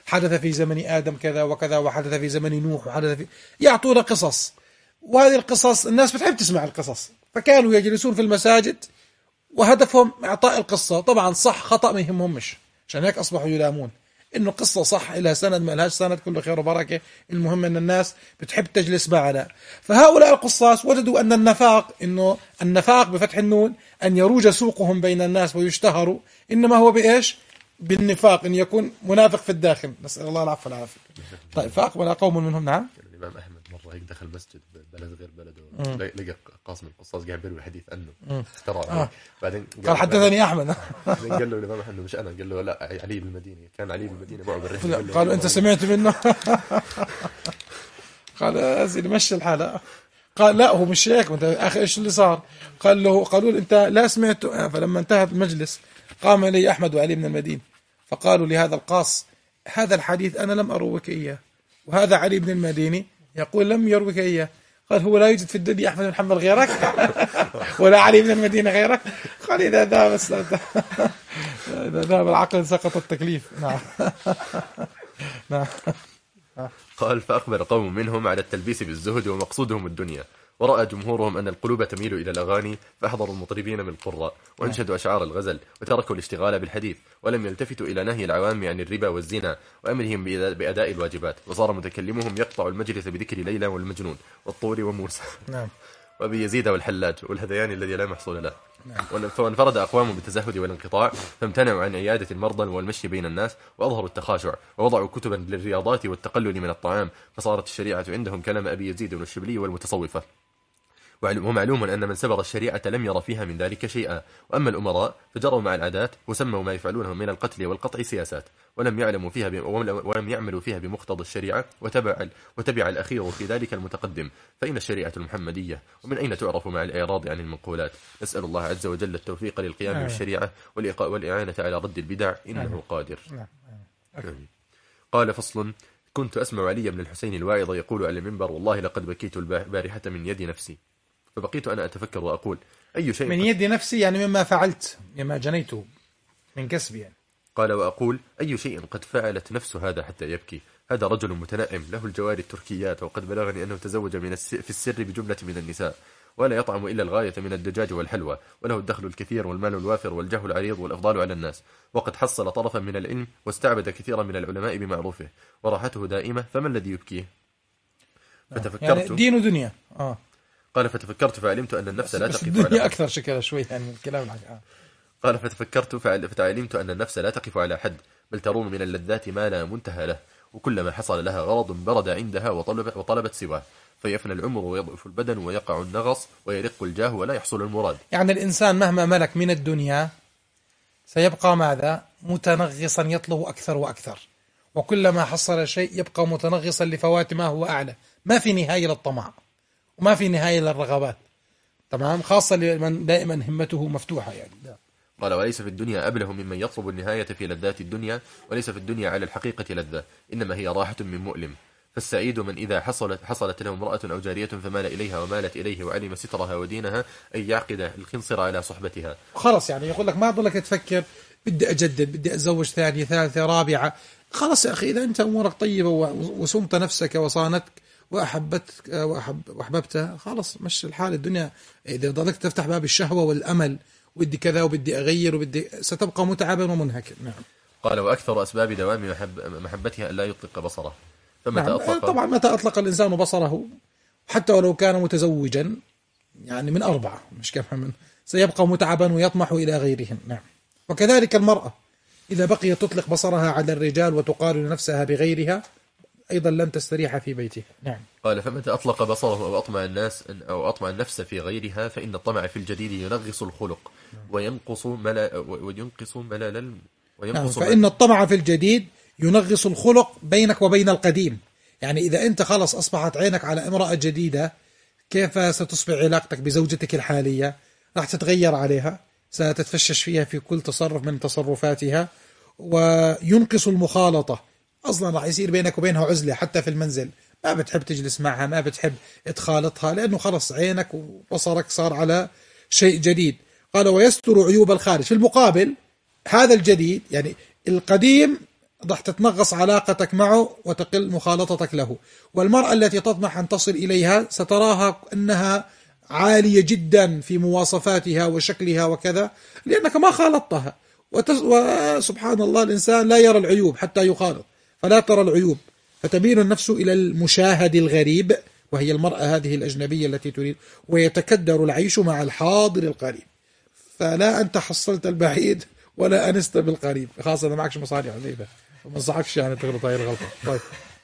حدث في زمن آدم كذا وكذا، وحدث في زمن نوح، وحدث في يعطونا قصص، وهذه القصص الناس بتحب تسمع القصص، فكانوا يجلسون في المساجد وهدفهم إعطاء القصة. طبعا صح خطأ ما يهمهمش، عشان هيك أصبحوا يلامون إنه قصة صح إلها سند ما لهاش سند كله خير وبركة، المهم أن الناس بتحب تجلس معنا. فهؤلاء القصاص وجدوا أن النفاق، إنه النفاق بفتح النون أن يروج سوقهم بين الناس ويشتهروا، إنما هو بإيش؟ بالنفاق، إن يكون منافق في الداخل، نسأل الله العفو والعافية. طيب فأقبل قوم منهم. نعم. الإمام أحمد مرة هيك دخل مسجد بلد غير بلده، لقى قاسم القصاص قاعد بيروي حديث عنه، اخترع آه. بعدين قال حدثني أحمد. بعدين قال له الإمام أحمد مش أنا، قال له لا علي بالمدينة، كان علي بالمدينة معه بالرحلة. قالوا أنت سمعت منه؟ قال أزيد مشي الحالة. قال لا هو مش هيك، أنت أخي إيش اللي صار؟ قال له قالوا له أنت لا سمعت. فلما انتهى المجلس قام إلي أحمد وعلي من المدينة فقالوا لهذا القاص هذا الحديث أنا لم أروك إياه، وهذا علي بن المديني يقول لم يروك إياه. قال هو لا يوجد في الدنيا أحمد بن حنبل غيرك ولا علي بن المدينة غيرك؟ قال إذا ذهب إذا ذهب العقل سقط التكليف. نعم. نعم. قال فأقبل قوم منهم على التلبيس بالزهد ومقصودهم الدنيا، ورأى جمهورهم أن القلوب تميل إلى الأغاني فأحضروا المطربين من القراء وأنشدوا أشعار الغزل وتركوا الاشتغال بالحديث، ولم يلتفتوا إلى نهي العوام عن الربا والزنا وأمرهم بأداء الواجبات، وصار متكلمهم يقطع المجلس بذكر ليلى والمجنون والطور وموسى نعم. وأبي يزيد والحلاج والهذيان الذي لا محصول له. نعم. فانفرد أقوام بالتزهد والانقطاع، فامتنعوا عن عيادة المرضى والمشي بين الناس، وأظهروا التخاشع، ووضعوا كتبا للرياضات والتقلل من الطعام، فصارت الشريعة عندهم كلام أبي يزيد والشبلي والمتصوفة. ومعلوم أن من سبر الشريعة لم ير فيها من ذلك شيئا، وأما الأمراء فجروا مع العادات وسموا ما يفعلونه من القتل والقطع سياسات، ولم يعلموا فيها ولم يعملوا فيها بمقتضى الشريعة، وتبع وتبع الأخير في ذلك المتقدم. فإن الشريعة المحمدية ومن أين تعرف مع الإعراض عن المنقولات؟ نسأل الله عز وجل التوفيق للقيام بالشريعة والإعانة على رد البدع، إنه قادر. قال فصل: كنت أسمع علي بن الحسين الواعظ يقول على المنبر: والله لقد بكيت البارحة من يد نفسي، فبقيت أنا أتفكر وأقول أي شيء من يد نفسي، يعني مما فعلت مما جنيته من كسبي يعني. قال وأقول أي شيء قد فعلت نفس هذا حتى يبكي؟ هذا رجل متنعم له الجواري التركيات، وقد بلغني أنه تزوج من في السر بجملة من النساء، ولا يطعم إلا الغاية من الدجاج والحلوى، وله الدخل الكثير والمال الوافر والجاه العريض والأفضال على الناس، وقد حصل طرفا من العلم واستعبد كثيرا من العلماء بمعروفه، وراحته دائمة، فما الذي يبكيه؟ فتفكرت يعني دين ودنيا. آه. قال فتفكرت فعلمت أن النفس لا تقف الدنيا على أكثر شكلها شوي يعني الكلام الحق. آه. قال فتفكرت فعلمت أن النفس لا تقف على حد، بل تروم من اللذات ما لا منتهى له، وكلما حصل لها غرض برد عندها وطلب وطلبت سواه، فيفنى العمر ويضعف البدن ويقع النغص ويرق الجاه ولا يحصل المراد. يعني الإنسان مهما ملك من الدنيا سيبقى ماذا؟ متنغصا يطلب أكثر وأكثر، وكلما حصل شيء يبقى متنغصا لفوات ما هو أعلى، ما في نهاية للطمع وما في نهاية للرغبات. تمام، خاصة لمن دائما همته مفتوحة يعني. قال وليس في الدنيا أبله ممن يطلب النهاية في لذات الدنيا، وليس في الدنيا على الحقيقة لذة، إنما هي راحة من مؤلم. فالسعيد من إذا حصلت حصلت له امرأة أو جارية فمال إليها ومالت إليه وعلم سترها ودينها أن يعقد الخنصر على صحبتها. خلص يعني يقول لك ما ضلك تفكر بدي أجدد، بدي أتزوج ثانية ثالثة رابعة. خلص يا أخي، إذا أنت أمورك طيبة وصمت نفسك وصانتك وأحبتك وأحب وأحببتها، خلص مش الحال. الدنيا إذا ضلك تفتح باب الشهوة والأمل وبدي كذا وبدي أغير وبدي، ستبقى متعبا ومنهكا. نعم. قال وأكثر أسباب دوام محب محبتها أن لا يطلق بصره. فمتى نعم. أطلق طبعا متى أطلق الإنسان بصره حتى ولو كان متزوجا يعني من أربعة مش كمان من سيبقى متعبا ويطمح إلى غيرهم. نعم. وكذلك المرأة إذا بقيت تطلق بصرها على الرجال وتقارن نفسها بغيرها أيضا لن تستريح في بيتها. نعم. قال فمتى أطلق بصره أو أطمع الناس أو أطمع النفس في غيرها فإن الطمع في الجديد ينغص الخلق وينقص ملا وينقص ملال وينقص. نعم. فإن الطمع في الجديد ينغص الخلق بينك وبين القديم. يعني إذا أنت خلص أصبحت عينك على امرأة جديدة، كيف ستصبح علاقتك بزوجتك الحالية؟ راح تتغير عليها، ستتفشش فيها في كل تصرف من تصرفاتها، وينقص المخالطة. أصلا راح يصير بينك وبينها عزلة حتى في المنزل، ما بتحب تجلس معها، ما بتحب تخالطها، لأنه خلص عينك وبصرك صار على شيء جديد. قال ويستر عيوب الخارج. في المقابل هذا الجديد يعني القديم راح تتنغص علاقتك معه وتقل مخالطتك له. والمرأة التي تطمح أن تصل إليها ستراها أنها عالية جدا في مواصفاتها وشكلها وكذا، لأنك ما خالطتها. وتس... وسبحان الله الإنسان لا يرى العيوب حتى يخالط، فلا ترى العيوب، فتميل النفس إلى المشاهد الغريب، وهي المرأة هذه الأجنبية التي تريد، ويتكدر العيش مع الحاضر القريب. فلا أنت حصلت البعيد ولا أنست بالقريب، خاصة إذا معكش مصاري حبيبة، ما انصحكش يعني تغلط هاي الغلطة. طيب.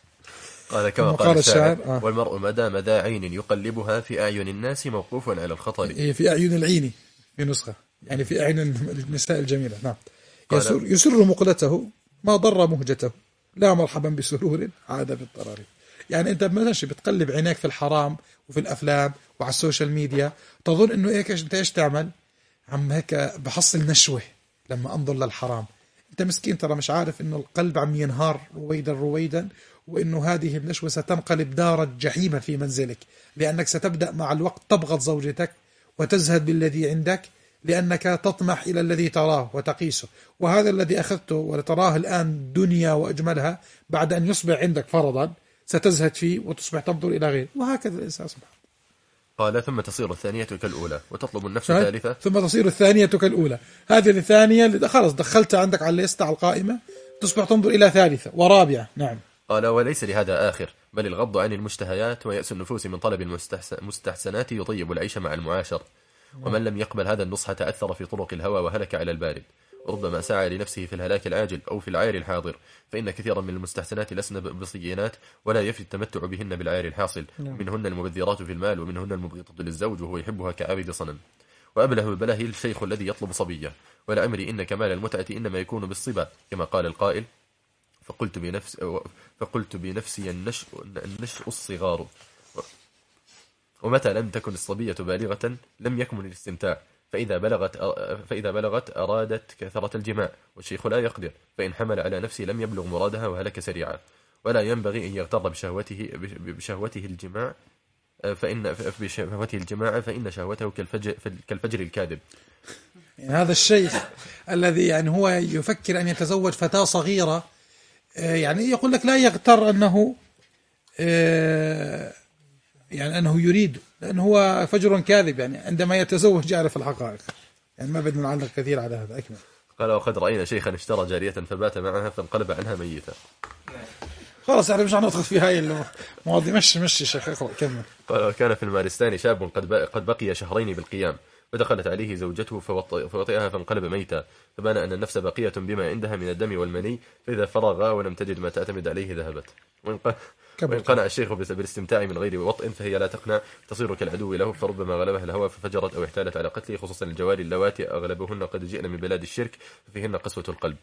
قال كما قال الشاعر: آه. والمرء مدام ذا عين يقلبها في أعين الناس موقوف على الخطر. إيه، في أعين العين في نسخة، يعني في أعين النساء الجميلة. نعم. يسر, يسر مقلته ما ضر مهجته، لا مرحبا بسرور عاد بالضرر. يعني أنت ماشي بتقلب عينيك في الحرام وفي الأفلام وعلى السوشيال ميديا، تظن إنه إيه أنت إيش تعمل؟ عم هيك بحصل نشوة لما أنظر للحرام. أنت مسكين ترى مش عارف إنه القلب عم ينهار رويدا رويدا، وإنه هذه النشوة ستنقلب دارا جحيما في منزلك، لأنك ستبدأ مع الوقت تبغض زوجتك وتزهد بالذي عندك، لأنك تطمح إلى الذي تراه وتقيسه. وهذا الذي أخذته وتراه الآن دنيا وأجملها، بعد أن يصبح عندك فرضا ستزهد فيه وتصبح تنظر إلى غيره، وهكذا الإنسان سبحانه. قال ثم تصير الثانية كالأولى وتطلب النفس الثالثة. ثم تصير الثانية كالأولى، هذه الثانية خلاص دخلتها عندك على الليستة على القائمة، تصبح تنظر إلى ثالثة ورابعة. نعم. قال وليس لهذا آخر، بل الغض عن المشتهيات ويأس النفوس من طلب المستحسنات يطيب العيش مع المعاشر. ومن لم يقبل هذا النصح تأثر في طرق الهوى وهلك على البارد، وربما سعى لنفسه في الهلاك العاجل أو في العير الحاضر، فإن كثيرا من المستحسنات لسن بصينات ولا يفي التمتع بهن بالعير الحاصل، منهن المبذرات في المال ومنهن المبغضة للزوج وهو يحبها كعابد صنم. وأبله البله الشيخ الذي يطلب صبية، ولأمري إن كمال المتعة إنما يكون بالصبا، كما قال القائل: فقلت بنفس فقلت بنفسي النشء النشء الصغار. ومتى لم تكن الصبية بالغة لم يكمن الاستمتاع، فإذا بلغت فإذا بلغت أرادت كثرة الجماع، والشيخ لا يقدر، فإن حمل على نفسه لم يبلغ مرادها وهلك سريعا. ولا ينبغي أن يغتر بشهوته بشهوته الجماع، فإن بشهوته الجماع فإن شهوته كالفجر كالفجر الكاذب. يعني هذا الشيخ الذي يعني هو يفكر أن يتزوج فتاة صغيرة، يعني يقول لك لا يغتر أنه يعني أنه يريد، لأنه هو فجر كاذب، يعني عندما يتزوج يعرف الحقائق. يعني ما بدنا نعلق كثير على هذا. أكمل. قال: وقد رأينا شيخا اشترى جارية فبات معها فانقلب عنها ميتا. خلاص احنا مش هندخل في هاي المواضيع. مشي مشي شيخ، اقرأ كمل. قال: وكان في المارستان شاب قد قد بقي شهرين بالقيام، فدخلت عليه زوجته فوطئها فانقلب ميتا، فبان أن النفس باقية بما عندها من الدم والمني، فإذا فرغ ولم تجد ما تعتمد عليه ذهبت. وإن قنع الشيخ بالاستمتاع من غير وطئ فهي لا تقنع، تصير كالعدو له، فربما غلبها الهوى ففجرت أو احتالت على قتله، خصوصا الجواري اللواتي أغلبهن قد جئن من بلاد الشرك ففيهن قسوة القلب.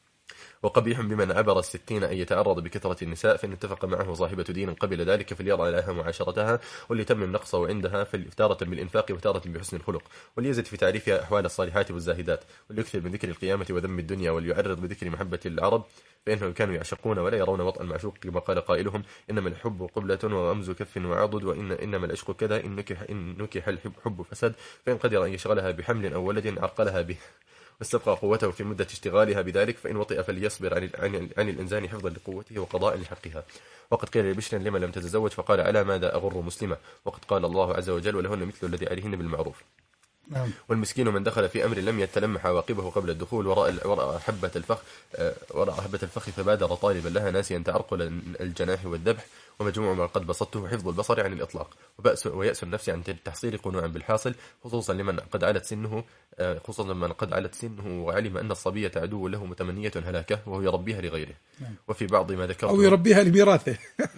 وقبيح بمن عبر الستين أن يتعرض بكثرة النساء، فإن اتفق معه صاحبة دين قبل ذلك فليرى لها معاشرتها، ولتمم نقصه عندها تارة بالإنفاق وتارة بحسن الخلق، وليزد في تعريفها أحوال الصالحات والزاهدات، وليكثر من ذكر القيامة وذم الدنيا، وليعرض بذكر محبة العرب، فإنهم كانوا يعشقون ولا يرون وطأ المعشوق، كما قال قائلهم: إنما الحب قبلة وغمز كف وعضد، وإن إنما العشق كذا، إن نكح إن نكح الحب فسد، فإن قدر أن يشغلها بحمل أو ولد عرقلها به، واستبقى قوته في مدة اشتغالها بذلك، فإن وطئ فليصبر عن عن, عن الإنسان حفظا لقوته وقضاء لحقها. وقد قيل لبشر لما لم تتزوج فقال: على ماذا أغر مسلمة؟ وقد قال الله عز وجل: ولهن مثل الذي عليهن بالمعروف. نعم. والمسكين من دخل في أمر لم يتلمح عواقبه قبل الدخول، وراء وراء حبة الفخ وراء حبة الفخ فبادر طالبا لها ناسيا تعرقل الجناح والذبح، ومجموع ما قد بسطته حفظ البصر عن الإطلاق، وبأس ويأس النفس عن التحصيل قنوعا بالحاصل، خصوصا لمن قد علت سنه خصوصا من قد علت سنه وعلم أن الصبية عدو له متمنية هلاكه، وهو يربيها لغيره. نعم. وفي بعض ما ذكرته أو يربيها لميراثه.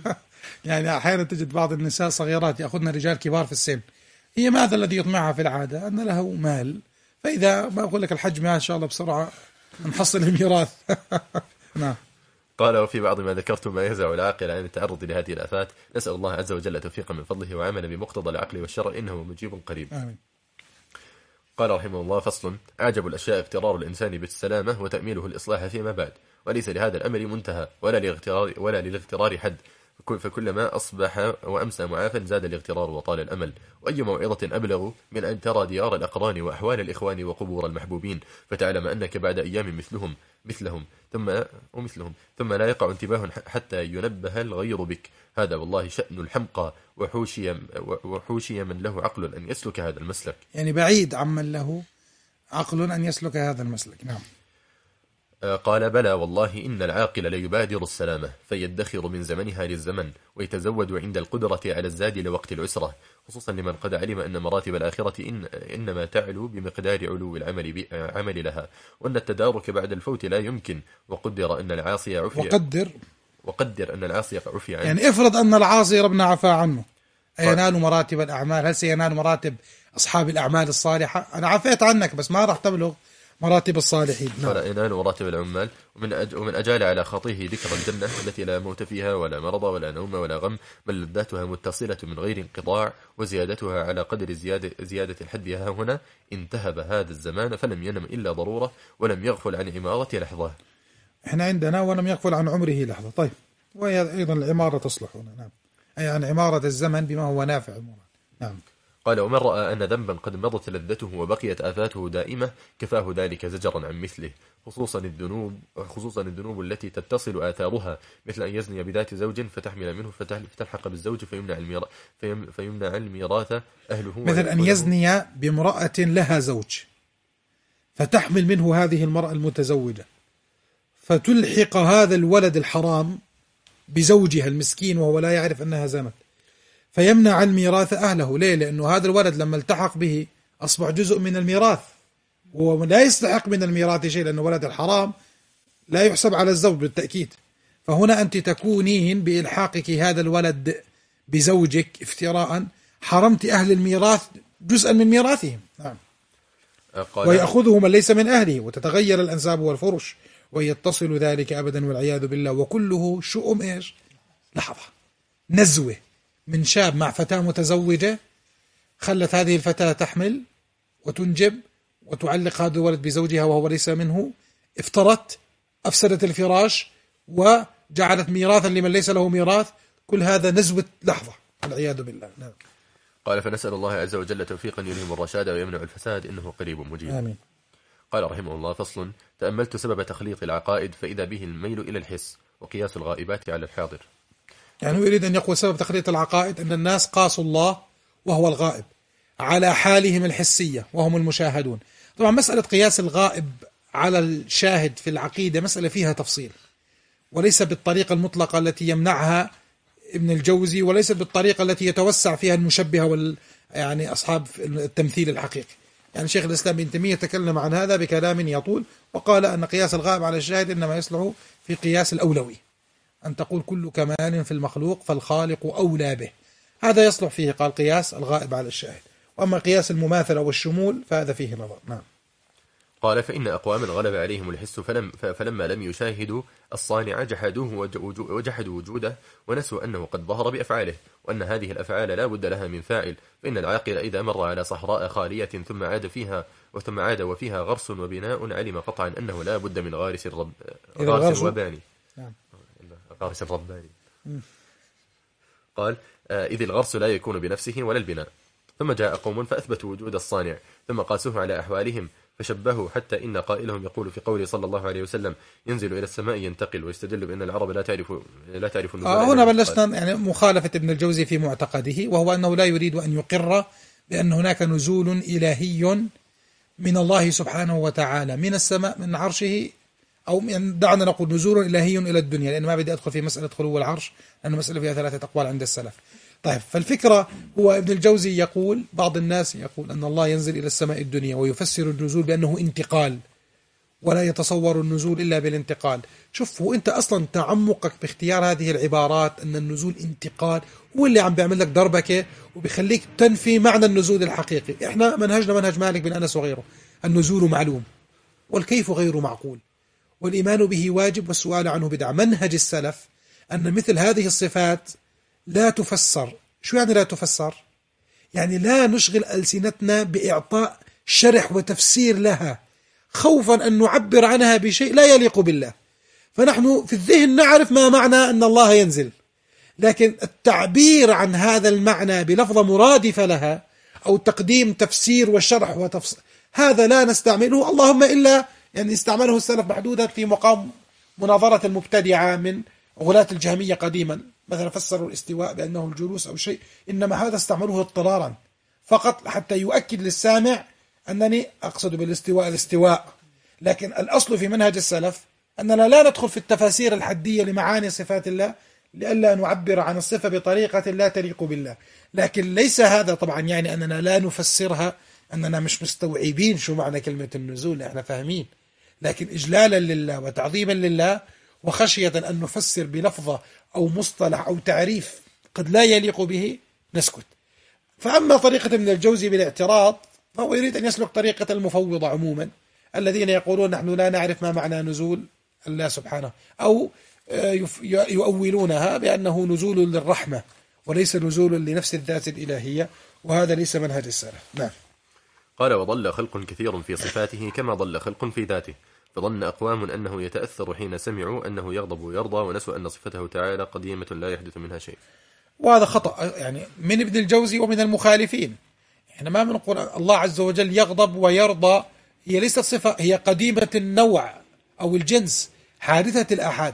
يعني أحيانا تجد بعض النساء صغيرات يأخذن رجال كبار في السن، هي ماذا الذي يطمعها في العادة؟ أن له مال، فإذا ما أقول لك الحج ما شاء الله بسرعة نحصل الميراث. نعم. قال: وفي بعض ما ذكرت ما يهزع العاقل عن التعرض لهذه الآفات، نسأل الله عز وجل توفيقا من فضله وعملا بمقتضى العقل والشرع، إنه مجيب قريب. آمين. قال رحمه الله: فصل: أعجب الأشياء اغترار الإنسان بالسلامة وتأميله الإصلاح فيما بعد، وليس لهذا الأمر منتهى ولا للاغترار ولا للاغترار حد، فكلما أصبح وأمسى معافا زاد الاغترار وطال الأمل. وأي موعظة أبلغ من أن ترى ديار الأقران وأحوال الإخوان وقبور المحبوبين، فتعلم أنك بعد أيام مثلهم مثلهم ثم ومثلهم ثم لا يقع انتباه حتى ينبه الغير بك. هذا والله شأن الحمقى، وحوشي وحوشي من له عقل أن يسلك هذا المسلك. يعني بعيد عمن له عقل أن يسلك هذا المسلك. نعم. قال بلى والله إن العاقل ليبادر السلامة فيدخر من زمنها للزمن، ويتزود عند القدرة على الزاد لوقت العسرة، خصوصا لمن قد علم أن مراتب الآخرة إن إنما تعلو بمقدار علو العمل عمل لها، وأن التدارك بعد الفوت لا يمكن، وقدر أن العاصي عفي وقدر وقدر أن العاصي عفي عنه. يعني افرض أن العاصي ربنا عفا عنه، أينال مراتب الأعمال؟ هل سينال مراتب أصحاب الأعمال الصالحة؟ أنا عفيت عنك بس ما راح تبلغ مراتب الصالحين. ولا ينال مراتب العمال. ومن أج... ومن أجال على خاطيه ذكر الجنة التي لا موت فيها ولا مرض ولا نوم ولا غم، بل لذاتها متصلة من غير انقطاع، وزيادتها على قدر زيادة, زيادة الحد ها هنا. انتهب هذا الزمان فلم ينم إلا ضرورة، ولم يغفل عن عمارة لحظة. احنا عندنا ولم يغفل عن عمره لحظة. طيب، وهي أيضا العمارة تصلح هنا. نعم، أي عن عمارة الزمن بما هو نافع. نعم. قال ومن رأى أن ذنبا قد مضت لذته وبقيت آفاته دائمة كفاه ذلك زجرا عن مثله، خصوصا الذنوب خصوصا الذنوب التي تتصل آثارها، مثل أن يزني بذات زوج فتحمل منه فتلحق بالزوج فيمنع الميراث فيمنع الميراث أهله، مثل أن يزني بامرأة لها زوج فتحمل منه هذه المرأة المتزوجة فتلحق هذا الولد الحرام بزوجها المسكين وهو لا يعرف أنها زنت، فيمنع الميراث أهله. ليه؟ لأنه هذا الولد لما التحق به أصبح جزء من الميراث، وهو لا يستحق من الميراث شيء، لأنه ولد الحرام لا يحسب على الزوج بالتأكيد. فهنا أنت تكونين بإلحاقك هذا الولد بزوجك افتراء حرمت أهل الميراث جزءا من ميراثهم. نعم. ويأخذه من ليس من أهله، وتتغير الأنساب والفرش، ويتصل ذلك أبدا والعياذ بالله. وكله شؤم إيش؟ لحظة، نزوة من شاب مع فتاة متزوجة، خلت هذه الفتاة تحمل وتنجب وتعلق هذا الولد بزوجها وهو ليس منه، افترت، أفسدت الفراش، وجعلت ميراثا لمن ليس له ميراث. كل هذا نزوة لحظة والعياذ بالله. نعم. قال فنسأل الله عز وجل توفيقا يلهم الرشاد ويمنع الفساد إنه قريب مجيب. آمين. قال رحمه الله فصل: تأملت سبب تخليط العقائد فإذا به الميل إلى الحس وقياس الغائبات على الحاضر. يعني هو يريد أن يقول سبب تخليط العقائد أن الناس قاسوا الله وهو الغائب على حالهم الحسية وهم المشاهدون. طبعا مسألة قياس الغائب على الشاهد في العقيدة مسألة فيها تفصيل، وليس بالطريقة المطلقة التي يمنعها ابن الجوزي، وليس بالطريقة التي يتوسع فيها المشبهة وال يعني أصحاب التمثيل الحقيقي. يعني شيخ الإسلام ابن تيمية تكلم عن هذا بكلام يطول، وقال أن قياس الغائب على الشاهد إنما يصلح في قياس الأولوي، أن تقول كل كمال في المخلوق فالخالق أولى به، هذا يصلح فيه قال قياس الغائب على الشاهد. وأما قياس المماثلة والشمول فهذا فيه نظر. نعم. قال فإن أقواما غلب عليهم الحس فلم فلما لم يشاهدوا الصانع جحدوه وجحدوا وجوده ونسوا أنه قد ظهر بأفعاله، وأن هذه الأفعال لا بد لها من فاعل. فإن العاقل إذا مر على صحراء خالية ثم عاد فيها وثم عاد وفيها غرس وبناء علم قطعا أنه لا بد من غارس الرب غارس الوباني. نعم. غارس الرباني. قال إذ الغرس لا يكون بنفسه ولا البناء. ثم جاء قوم فأثبتوا وجود الصانع ثم قاسوه على أحوالهم فشبهوا، حتى إن قائلهم يقول في قوله صلى الله عليه وسلم ينزل إلى السماء ينتقل، ويستدل بأن العرب لا تعرف لا تعرف النزول. آه هنا بلشنا يعني مخالفة ابن الجوزي في معتقده، وهو أنه لا يريد أن يقر بأن هناك نزول إلهي من الله سبحانه وتعالى من السماء من عرشه، أو دعنا نقول نزول إلهي إلى الدنيا، لأن ما بدي أدخل في مسألة خلو العرش لأن مسألة فيها ثلاثة أقوال عند السلف. طيب، فالفكرة هو ابن الجوزي يقول بعض الناس يقول أن الله ينزل إلى السماء الدنيا ويفسر النزول بأنه انتقال، ولا يتصور النزول إلا بالانتقال. شوف، هو أنت أصلا تعمقك باختيار هذه العبارات أن النزول انتقال هو اللي عم بيعمل لك دربكة وبيخليك تنفي معنى النزول الحقيقي. إحنا منهجنا منهج مالك بن أنس وغيره، النزول معلوم والكيف غير معقول والإيمان به واجب والسؤال عنه بدعة. منهج السلف أن مثل هذه الصفات لا تفسر. شو يعني لا تفسر؟ يعني لا نشغل ألسنتنا بإعطاء شرح وتفسير لها خوفا أن نعبر عنها بشيء لا يليق بالله. فنحن في الذهن نعرف ما معنى أن الله ينزل، لكن التعبير عن هذا المعنى بلفظة مرادفة لها أو تقديم تفسير وشرح وتفسير هذا لا نستعمله، اللهم إلا يعني استعمله السلف محدودا في مقام مناظرة المبتدعة من غلاة الجهمية قديما، مثلا فسروا الاستواء بأنه الجلوس أو شيء، إنما هذا استعملوه اضطرارا فقط حتى يؤكد للسامع أنني أقصد بالاستواء الاستواء. لكن الأصل في منهج السلف أننا لا ندخل في التفاسير الحدية لمعاني صفات الله لئلا نعبر عن الصفة بطريقة لا تليق بالله. لكن ليس هذا طبعا يعني أننا لا نفسرها، أننا مش مستوعبين شو معنى كلمة النزول، احنا فاهمين، لكن إجلالا لله وتعظيما لله وخشية أن نفسر بلفظة أو مصطلح أو تعريف قد لا يليق به نسكت. فأما طريقة ابن الجوزي بالاعتراض فهو يريد أن يسلك طريقة المفوضة عموما الذين يقولون نحن لا نعرف ما معنى نزول الله سبحانه، أو يؤولونها بأنه نزول للرحمة وليس نزول لنفس الذات الإلهية، وهذا ليس منهج السلف. نعم. قال وضل خلق كثير في صفاته كما ضل خلق في ذاته، فظن أقوام أنه يتأثر حين سمعوا أنه يغضب ويرضى، ونسوا أن صفته تعالى قديمة لا يحدث منها شيء. وهذا خطأ يعني من ابن الجوزي ومن المخالفين. احنا ما بنقول الله عز وجل يغضب ويرضى، هي ليست صفة، هي قديمة النوع أو الجنس حادثة الآحاد.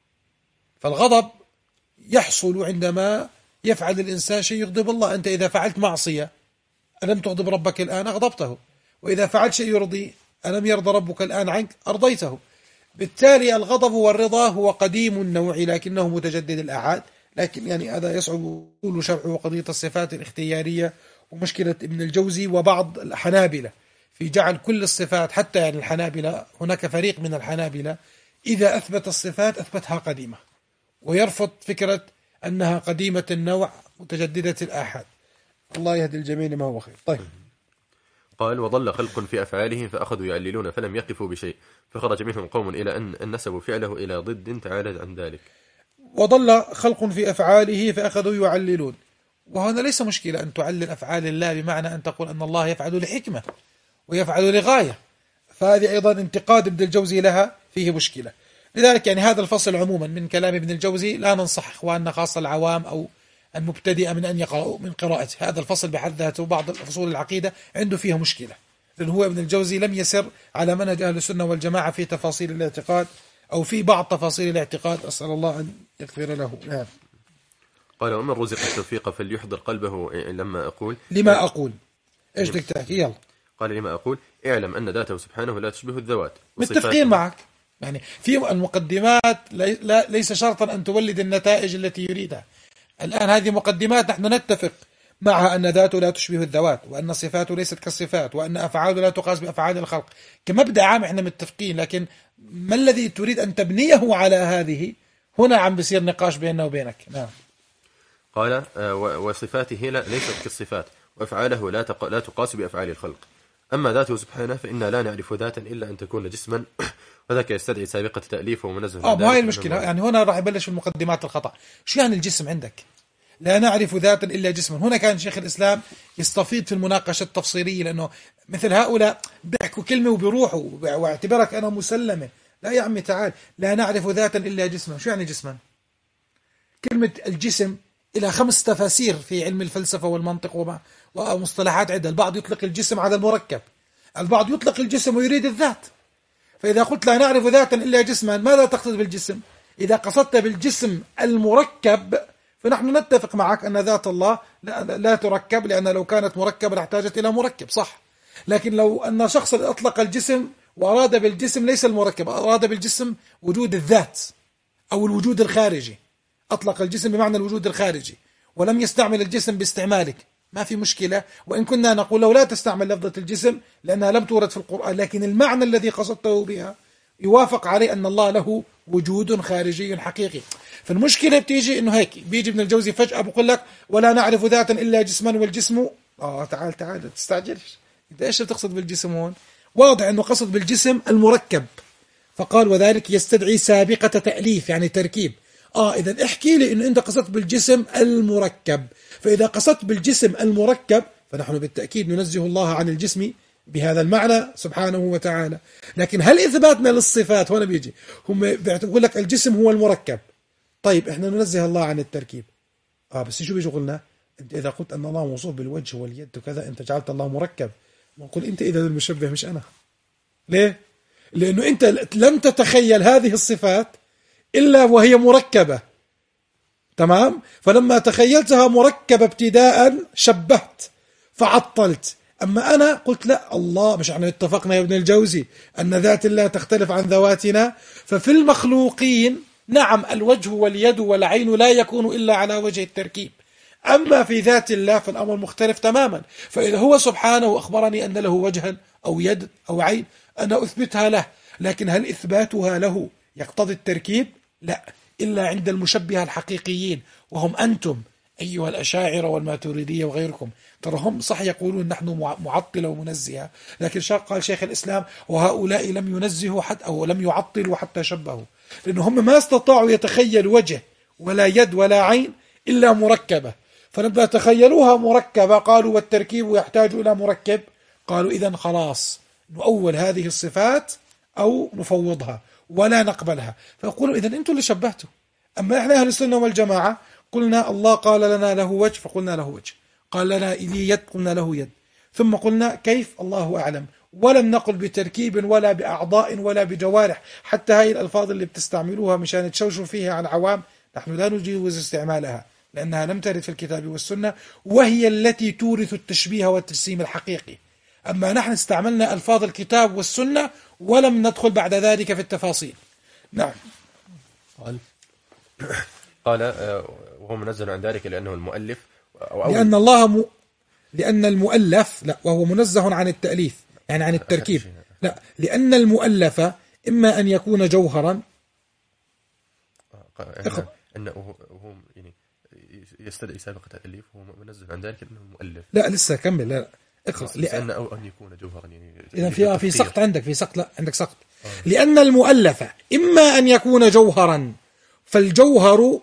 فالغضب يحصل عندما يفعل الإنسان شيء يغضب الله. أنت إذا فعلت معصية ألم تغضب ربك الآن؟ أغضبته. وإذا فعلت شيء يرضي ألم يرضى ربك الآن عنك؟ أرضيته. بالتالي الغضب والرضا هو قديم النوع لكنه متجدد الآحاد. لكن يعني هذا يصعب طول شرحه قضية الصفات الاختيارية ومشكلة ابن الجوزي وبعض الحنابلة في جعل كل الصفات، حتى يعني الحنابلة هناك فريق من الحنابلة إذا أثبت الصفات أثبتها قديمة، ويرفض فكرة أنها قديمة النوع متجددة الآحاد. الله يهدي الجميع لما هو خير. طيب. قال وضل خلق في أفعاله فأخذوا يعللون فلم يقفوا بشيء، فخرج منهم قوم إلى أن نسبوا فعله إلى ضد تعالى عن ذلك. وضل خلق في أفعاله فأخذوا يعللون، وهنا ليس مشكلة أن تعلل أفعال الله بمعنى أن تقول أن الله يفعل لحكمة ويفعل لغاية، فهذه أيضا انتقاد ابن الجوزي لها فيه مشكلة. لذلك يعني هذا الفصل عموما من كلام ابن الجوزي لا ننصح إخواننا خاصة العوام أو المبتدئة من أن يقرأوا من قراءته. هذا الفصل بحد ذاته بعض فصول العقيدة عنده فيها مشكلة، لأن هو ابن الجوزي لم يسر على منهج أهل السنة والجماعة في تفاصيل الاعتقاد أو في بعض تفاصيل الاعتقاد. أسأل الله أن يغفر له. نعم. قال ومن رزق التوفيق فليحضر قلبه لما أقول لما أقول إيش بدك تحكي؟ يلا. قال لما أقول اعلم أن ذاته سبحانه لا تشبه الذوات. متفقين معك، يعني في المقدمات لا ليس شرطا أن تولد النتائج التي يريدها. الآن هذه مقدمات نحن نتفق معها أن ذاته لا تشبه الذوات، وأن صفاته ليست كالصفات، وأن أفعاله لا تقاس بأفعال الخلق. كمبدأ عام احنا متفقين، لكن ما الذي تريد أن تبنيه على هذه؟ هنا عم بيصير نقاش بيننا وبينك. نعم. قال وصفاته ليست كالصفات، وأفعاله لا لا تقاس بأفعال الخلق. أما ذاته سبحانه فإنا لا نعرف ذاتا إلا أن تكون جسما، وذاك يستدعي سابقة تأليفه ومنزه. آه هاي المشكلة. يعني هنا راح يبلش في المقدمات الخطأ. شو يعني الجسم عندك؟ لا نعرف ذاتا إلا جسما. هنا كان شيخ الإسلام يستفيض في المناقشة التفصيلية، لأنه مثل هؤلاء بيحكوا كلمة وبيروحوا واعتبرك أنا مسلمة. لا يا عمي تعال، لا نعرف ذاتا إلا جسما. شو يعني جسما؟ كلمة الجسم إلى خمس تفاسير في علم الفلسفة والمنطق وما ومصطلحات عدة. البعض يطلق الجسم على المركب، البعض يطلق الجسم ويريد الذات. فإذا قلت لا نعرف ذاتا إلا جسما، ماذا تقصد بالجسم؟ إذا قصدت بالجسم المركب فنحن نتفق معك أن ذات الله لا, لا تركب، لأن لو كانت مركبة لاحتاجت إلى مركب، صح. لكن لو أن شخص أطلق الجسم وأراد بالجسم ليس المركب، أراد بالجسم وجود الذات أو الوجود الخارجي، أطلق الجسم بمعنى الوجود الخارجي ولم يستعمل الجسم باستعمالك، ما في مشكلة. وإن كنا نقول لو لا تستعمل لفظة الجسم لأنها لم تورد في القرآن، لكن المعنى الذي قصدته بها يوافق عليه أن الله له وجود خارجي حقيقي. فالمشكلة بتيجي إنه هيك بيجي ابن الجوزي فجأة بقول لك ولا نعرف ذاتا إلا جسما، والجسم آه تعال تعال تستعجلش، أنت إيش بتقصد بالجسم هون؟ واضح إنه قصد بالجسم المركب، فقال وذلك يستدعي سابقة تأليف يعني تركيب. آه إذا احكي لي إنه أنت قصدت بالجسم المركب، فإذا قصدت بالجسم المركب فنحن بالتأكيد ننزه الله عن الجسم بهذا المعنى سبحانه وتعالى. لكن هل إثباتنا للصفات هنا بيجي هم بيقول لك الجسم هو المركب، طيب إحنا ننزه الله عن التركيب. آه بس شو بيجي قلنا أنت إذا قلت أن الله موصوف بالوجه واليد وكذا أنت جعلت الله مركب، نقول أنت إذا المشبه مش أنا. ليه؟ لأنه أنت لم تتخيل هذه الصفات إلا وهي مركبة، تمام؟ فلما تخيلتها مركبة ابتداء شبهت فعطلت. أما أنا قلت لا، الله، مش احنا اتفقنا يا ابن الجوزي أن ذات الله تختلف عن ذواتنا؟ ففي المخلوقين نعم الوجه واليد والعين لا يكون إلا على وجه التركيب، أما في ذات الله فالأمر مختلف تماما. فإذا هو سبحانه أخبرني أن له وجها أو يد أو عين أنا أثبتها له، لكن هل إثباتها له يقتضي التركيب؟ لا، إلا عند المشبهة الحقيقيين وهم أنتم أيها الأشاعرة والماتريدية وغيركم. ترى هم صح يقولون نحن معطلة ومنزهة، لكن قال شيخ الإسلام وهؤلاء لم ينزهوا حتى أو لم يعطلوا حتى شبهوا، لأن هم ما استطاعوا يتخيلوا وجه ولا يد ولا عين إلا مركبة. فلما تخيلوها مركبة قالوا والتركيب يحتاج إلى مركب، قالوا إذن خلاص نؤول هذه الصفات أو نفوضها ولا نقبلها. فيقولوا إذن أنتم اللي شبهتوا. أما إحنا أهل السنة والجماعة قلنا الله قال لنا له وجه فقلنا له وجه، قال لنا لي يد قلنا له يد، ثم قلنا كيف الله أعلم، ولم نقل بتركيب ولا بأعضاء ولا بجوارح. حتى هاي الألفاظ اللي بتستعملوها مشان تشوشوا فيها على العوام نحن لا نجوز استعمالها، لأنها لم ترد في الكتاب والسنة، وهي التي تورث التشبيه والتجسيم الحقيقي. أما نحن استعملنا ألفاظ الكتاب والسنة ولم ندخل بعد ذلك في التفاصيل. نعم. قال قال وهو منزل عن ذلك لأنه المؤلف أو أول لأن الله م... لأن المؤلف لا وهو منزه عن التأليف يعني عن التركيب. لا، لأن المؤلف إما أن يكون جوهرا أنه, أنه هو يعني يستدعي سابقة التأليف، وهو منزه عن ذلك لأنه المؤلف. لا لسه كمل. لا, لا. اقرأ. لأن أو أن يكون جوهرا يعني إذا في في سقط عندك في سقط لا عندك سقط. آه. لأن المؤلف إما أن يكون جوهرا، فالجوهر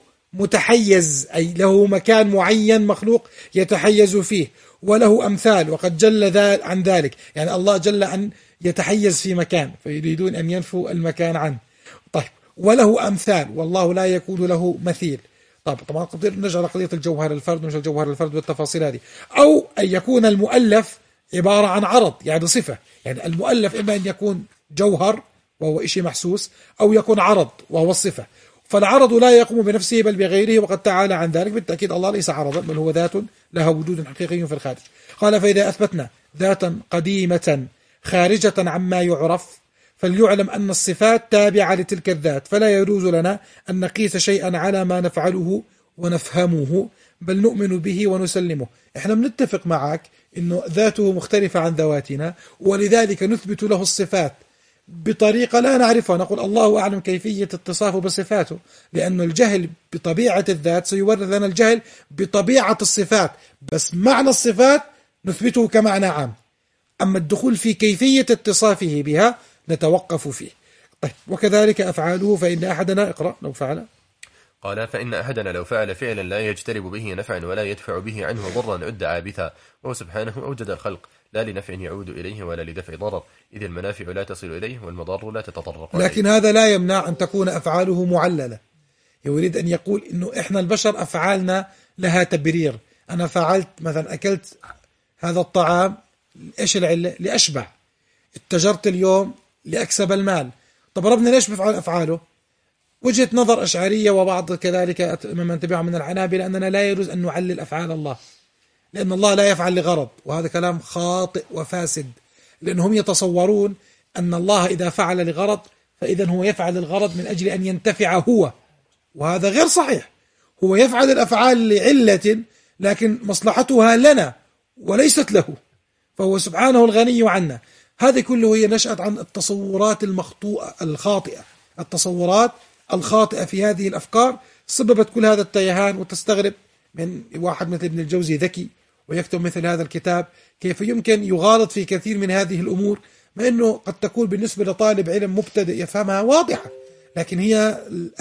متحيز أي له مكان معين مخلوق يتحيز فيه وله أمثال، وقد جل عن ذلك، يعني الله جل أن يتحيز في مكان فيريدون أن ينفوا المكان عنه. طيب، وله أمثال والله لا يكون له مثيل. طب طبعا نرجع لقضية الجوهر الفرد ونرجع الجوهر الفرد والتفاصيل هذه. أو أن يكون المؤلف عبارة عن عرض يعني صفة، يعني المؤلف إما أن يكون جوهر وهو إشي محسوس أو يكون عرض وهو الصفة. فالعرض لا يقوم بنفسه بل بغيره، وقد تعالى عن ذلك. بالتأكيد الله ليس عرضا بل هو ذات لها وجود حقيقي في الخارج. قال فإذا أثبتنا ذاتا قديمة خارجة عما يعرف فليعلم أن الصفات تابعة لتلك الذات، فلا يجوز لنا أن نقيس شيئا على ما نفعله ونفهمه بل نؤمن به ونسلمه. احنا بنتفق معك إنه ذاته مختلفة عن ذواتنا، ولذلك نثبت له الصفات بطريقة لا نعرفها، نقول الله أعلم كيفية اتصافه بصفاته، لأن الجهل بطبيعة الذات سيورث لنا الجهل بطبيعة الصفات، بس معنى الصفات نثبته كمعنى عام، أما الدخول في كيفية اتصافه بها نتوقف فيه. طيب، وكذلك أفعاله فإن أحدنا اقرأ لو فعل قال فإن أحدنا لو فعل فعلا لا يجترب به نفعا ولا يدفع به عنه ضرا عد عابثا، وهو سبحانه أوجد الخلق لا لنفع يعود إليه ولا لدفع ضرر، إذ المنافع لا تصل إليه والمضار لا تتطرق إليه. لكن هذا لا يمنع أن تكون أفعاله معللة. يريد أن يقول إنه إحنا البشر أفعالنا لها تبرير. أنا فعلت مثلا أكلت هذا الطعام، إيش العلة؟ لأشبع. اتجرت اليوم لأكسب المال. طب ربنا ليش بفعل أفعاله؟ وجهة نظر أشعرية وبعض كذلك ممن تبعهم من الحنابلة أننا لا يجوز أن نعلل أفعال الله، لأن الله لا يفعل لغرض، وهذا كلام خاطئ وفاسد، لأنهم يتصورون أن الله إذا فعل لغرض فإذا هو يفعل الغرض من أجل أن ينتفع هو، وهذا غير صحيح. هو يفعل الأفعال لعلة لكن مصلحتها لنا وليست له، فهو سبحانه الغني عنا. هذا كله هي نشأت عن التصورات المخطوئة الخاطئة، التصورات الخاطئة في هذه الأفكار سببت كل هذا التيهان. وتستغرب من واحد مثل ابن الجوزي ذكي ويكتب مثل هذا الكتاب كيف يمكن يغالط في كثير من هذه الأمور، ما أنه قد تكون بالنسبة لطالب علم مبتدئ يفهمها واضحة، لكن هي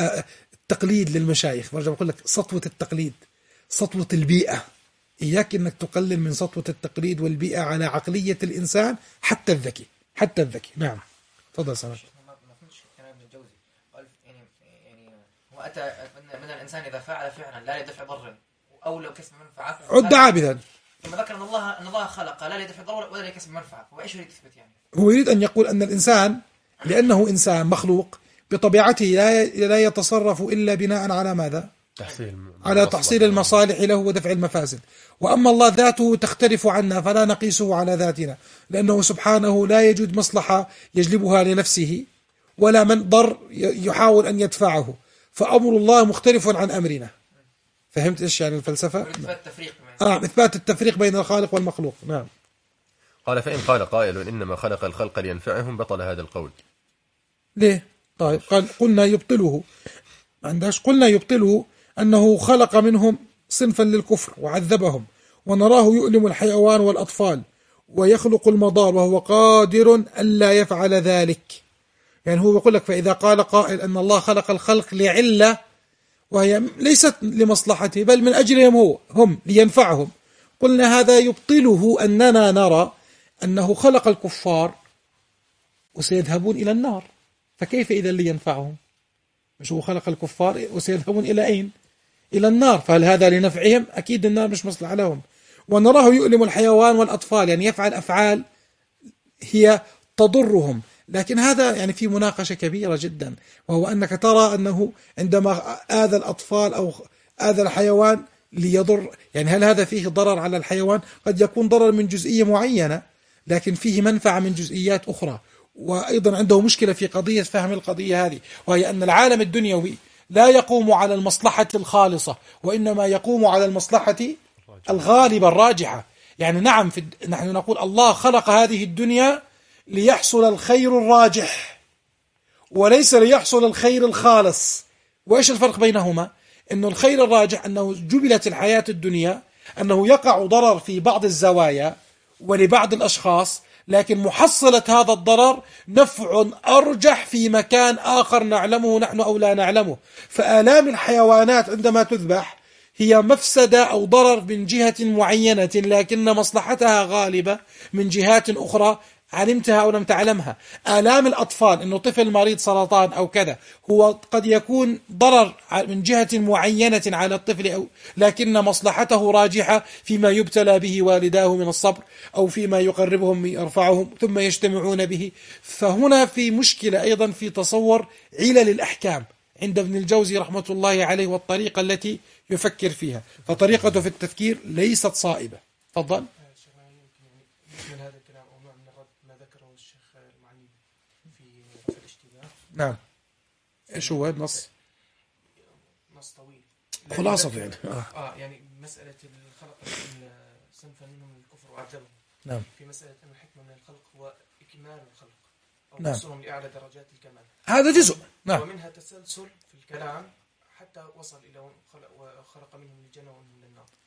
التقليد للمشايخ. برجع بقول لك سطوة التقليد، سطوة البيئة. إياك أنك تقلل من سطوة التقليد والبيئة على عقلية الإنسان حتى الذكي، حتى الذكي. نعم، تفضل سامح. وأتى من الإنسان إذا فعل فعلا لا لدفع ضر أو لو كسب منفعة عد عابثا، ثم ذكر أن الله أن الله خلق لا لدفع ضر ولا لكسب منفعة. وإيش يريد يثبت يعني؟ هو يريد أن يقول أن الإنسان لأنه إنسان مخلوق بطبيعته لا لا يتصرف إلا بناء على ماذا؟ تحصيل على تحصيل المصالح له ودفع المفاسد. وأما الله ذاته تختلف عنا فلا نقيسه على ذاتنا، لأنه سبحانه لا يوجد مصلحة يجلبها لنفسه ولا من ضر يحاول أن يدفعه، فأمر الله مختلف عن أمرنا. فهمت إيش يعني الفلسفة؟ إثبات التفريق. آه إثبات التفريق بين الخالق والمخلوق. نعم. قال فإن قال قائل إنما خلق الخلق لينفعهم بطل هذا القول. ليه؟ طيب قال قلنا يبطله، عندهاش قلنا يبطله أنه خلق منهم صنفا للكفر وعذبهم، ونراه يؤلم الحيوان والأطفال ويخلق المضار وهو قادر ألا يفعل ذلك. يعني هو يقول لك فإذا قال قائل أن الله خلق الخلق لعلة وهي ليست لمصلحته بل من أجلهم هو هم لينفعهم، قلنا هذا يبطله أننا نرى أنه خلق الكفار وسيذهبون إلى النار، فكيف إذا لينفعهم؟ مش هو خلق الكفار وسيذهبون إلى أين؟ إلى النار، فهل هذا لنفعهم؟ أكيد النار مش مصلحة لهم. ونراه يؤلم الحيوان والأطفال، يعني يفعل أفعال هي تضرهم، لكن هذا يعني في مناقشة كبيرة جدا، وهو أنك ترى أنه عندما آذى الأطفال أو آذى الحيوان ليضر، يعني هل هذا فيه ضرر على الحيوان؟ قد يكون ضرر من جزئية معينة لكن فيه منفعة من جزئيات أخرى. وأيضا عنده مشكلة في قضية فهم القضية هذه، وهي أن العالم الدنيوي لا يقوم على المصلحة الخالصة وإنما يقوم على المصلحة الغالبة الراجحة. يعني نعم في نحن نقول الله خلق هذه الدنيا ليحصل الخير الراجح وليس ليحصل الخير الخالص. وإيش الفرق بينهما؟ أنه الخير الراجح أنه جبلت الحياة الدنيا أنه يقع ضرر في بعض الزوايا ولبعض الأشخاص، لكن محصلة هذا الضرر نفع أرجح في مكان آخر نعلمه نحن أو لا نعلمه. فآلام الحيوانات عندما تذبح هي مفسدة أو ضرر من جهة معينة، لكن مصلحتها غالبة من جهات أخرى علمتها أو لم تعلمها. آلام الأطفال أنه طفل مريض سرطان أو كذا هو قد يكون ضرر من جهة معينة على الطفل، أو لكن مصلحته راجحة فيما يبتلى به والداه من الصبر أو فيما يقربهم يرفعهم ثم يجتمعون به. فهنا في مشكلة أيضا في تصور علل الأحكام عند ابن الجوزي رحمة الله عليه والطريقة التي يفكر فيها، فطريقته في التفكير ليست صائبة. تفضل. نعم. ايش هو النص؟ نص طويل خلاصة يعني اه, آه يعني مسألة الخلق صنفا منهم الكفر وعذبهم. نعم. في مسألة أن الحكمة من الخلق هو إكمال الخلق أو نعم. وصولهم لأعلى درجات الكمال. هذا جزء. نعم. ومنها تسلسل في الكلام حتى وصل إلى وخلق منهم الجنة ومنهم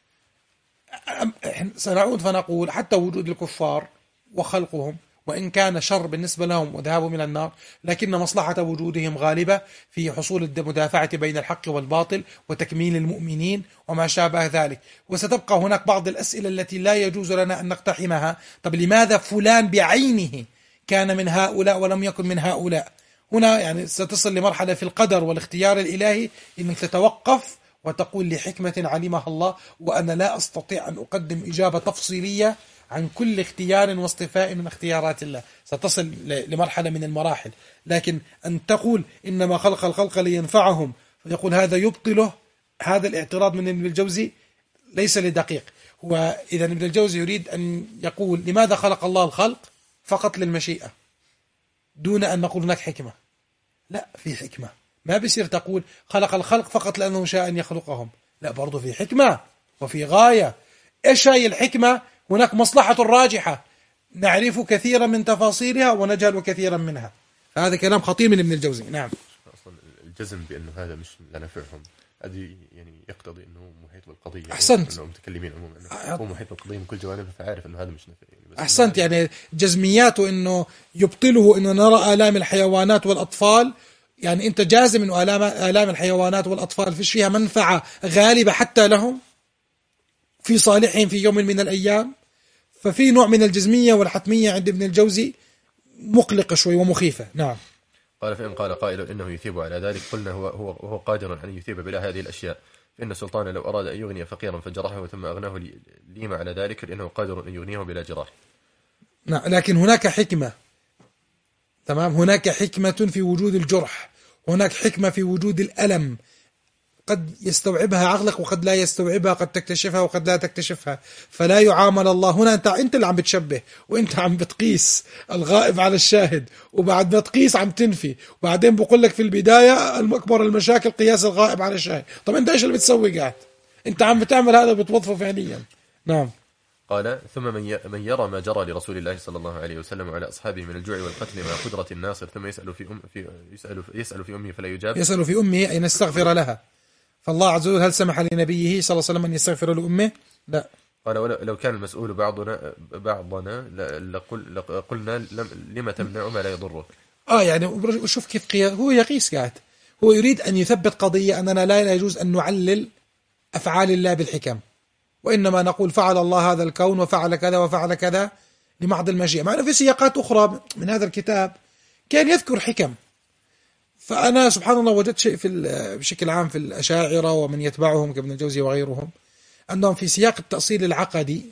النار. سنعود فنقول حتى وجود الكفار وخلقهم وإن كان شر بالنسبة لهم وذهابهم إلى النار، لكن مصلحة وجودهم غالبة في حصول المدافعة بين الحق والباطل وتكميل المؤمنين وما شابه ذلك. وستبقى هناك بعض الأسئلة التي لا يجوز لنا أن نقتحمها. طب لماذا فلان بعينه كان من هؤلاء ولم يكن من هؤلاء؟ هنا يعني ستصل لمرحلة في القدر والاختيار الإلهي إنك تتوقف وتقول لحكمة علمها الله، وأنا لا أستطيع أن أقدم إجابة تفصيلية عن كل اختيار واصطفاء من اختيارات الله. ستصل لمرحلة من المراحل، لكن أن تقول إنما خلق الخلق لينفعهم فيقول هذا يبطله، هذا الاعتراض من ابن الجوزي ليس لدقيق. وإذا ابن الجوزي يريد أن يقول لماذا خلق الله الخلق فقط للمشيئة دون أن نقول هناك حكمة. لا، في حكمة. ما بيصير تقول خلق الخلق فقط لأنه شاء أن يخلقهم، لا، برضو في حكمة وفي غاية. إيش هي الحكمة؟ هناك مصلحة راجحة نعرف كثيرا من تفاصيلها ونجهل كثيرا منها. هذا كلام خطير من ابن الجوزي. نعم. أصلا الجزم بأنه هذا مش لنفعهم هذه يعني يقتضي أنه محيط بالقضية. أحسنت. أنه متكلمين عموما هو محيط بالقضية من كل جوانبه، فعارف أنه هذا مش نفع يعني. أحسنت. يعني جزمياته أنه يبطله أنه نرى آلام الحيوانات والأطفال، يعني أنت جازم أنه آلام, آلام الحيوانات والأطفال فيش فيها منفعة غالبة حتى لهم في صالحهم في يوم من الأيام. ففي نوع من الجزمية والحتمية عند ابن الجوزي مقلقة شوي ومخيفة. نعم. قال فإن قال قائل إنه يثيب على ذلك قلنا هو هو هو قادر أن يثيب بلا هذه الأشياء، فإن السلطان لو أراد أن يغني فقيرا فجرحه ثم أغناه ليم على ذلك لأنه قادر أن يغنيه بلا جراح. نعم، لكن هناك حكمة تمام. هناك حكمة في وجود الجرح، هناك حكمة في وجود الألم، قد يستوعبها عقلك وقد لا يستوعبها، قد تكتشفها وقد لا تكتشفها. فلا يعامل الله هنا، انت انت اللي عم بتشبه وانت عم بتقيس الغائب على الشاهد، وبعد ما تقيس عم تنفي، وبعدين بقول لك في البداية أكبر المشاكل قياس الغائب على الشاهد. طب انت ايش اللي بتسوي قاعد؟ انت عم بتعمل هذا بتوظفه فعليا. نعم. قال ثم من من يرى ما جرى لرسول الله صلى الله عليه وسلم وعلى أصحابه من الجوع والقتل مع قدرة الناصر ثم يسأل في أم في يسأل يسأل في أمه فلا يجاب. يسأل في أمه أن يستغفر لها، فالله عز وجل هل سمح لنبيه صلى الله عليه وسلم أن يستغفر لأمه؟ لا. قال لو كان المسؤول بعضنا بعضنا لقل قلنا لما تمنع ما لا يضرك. آه يعني شوف كيف قياس، هو يقيس قاعد، هو يريد أن يثبت قضية أننا لا يجوز أن نعلل أفعال الله بالحكم، وإنما نقول فعل الله هذا الكون وفعل كذا وفعل كذا لمحض المشيئة، مع أنه في سياقات أخرى من هذا الكتاب كان يذكر حكم. فأنا سبحان الله وجدت شيء في بشكل عام في الأشاعرة ومن يتبعهم كابن الجوزي وغيرهم، أنهم في سياق التأصيل العقدي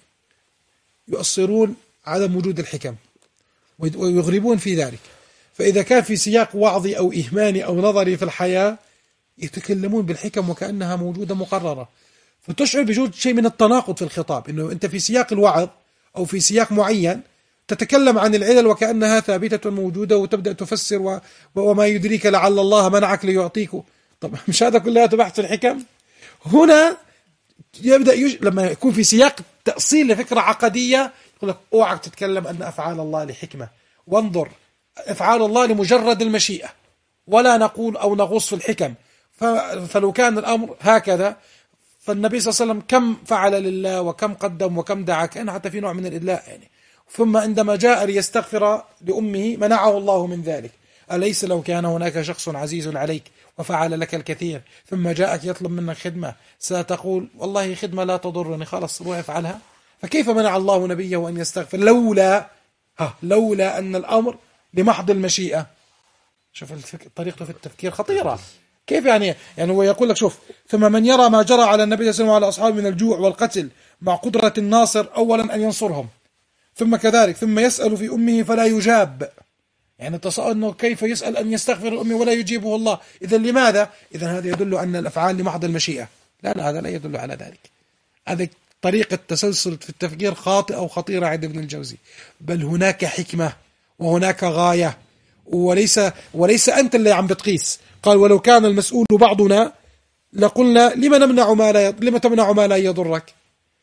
يؤصرون عدم وجود الحكم ويغربون في ذلك. فإذا كان في سياق وعظي أو إهماني أو نظري في الحياة يتكلمون بالحكم وكأنها موجودة مقررة، فتشعر بوجود شيء من التناقض في الخطاب، إنه أنت في سياق الوعظ أو في سياق معين تتكلم عن العلل وكأنها ثابتة موجودة وتبدأ تفسر و... وما يدريك لعل الله منعك ليعطيك. طب مش هذا كلها بحث الحكم؟ هنا يبدأ يج... لما يكون في سياق تأصيل لفكرة عقدية يقول لك اوعك تتكلم أن أفعال الله لحكمة، وانظر أفعال الله لمجرد المشيئة، ولا نقول أو نغص في الحكم. ف... فلو كان الأمر هكذا فالنبي صلى الله عليه وسلم كم فعل لله وكم قدم وكم دعا، كان حتى في نوع من الإدلاء يعني. ثم عندما جاء ليستغفر لأمه منعه الله من ذلك. أليس لو كان هناك شخص عزيز عليك وفعل لك الكثير ثم جاءك يطلب منك خدمة ستقول والله خدمة لا تضرني، خلاص روح افعلها؟ فكيف منع الله نبيه أن يستغفر لولا ها لولا أن الأمر لمحض المشيئة؟ شوف طريقته في التفكير خطيرة. كيف يعني؟ يعني هو يقول لك شوف، ثم من يرى ما جرى على النبي صلى الله عليه وسلم وعلى أصحابه من الجوع والقتل مع قدرة الناصر أولا أن ينصرهم، ثم كذلك ثم يسأل في أمه فلا يجاب. يعني تصور أنه كيف يسأل أن يستغفر الأم ولا يجيبه الله؟ إذا لماذا؟ إذا هذا يدل أن الأفعال لمحض المشيئة. لا لا، هذا لا يدل على ذلك. هذه طريقة تسلسل في التفكير خاطئة أو خطيرة عند ابن الجوزي. بل هناك حكمة وهناك غاية، وليس وليس أنت اللي عم بتقيس. قال ولو كان المسؤول بعضنا لقلنا لما نمنع ما لا لما تمنع ما لا يضرك.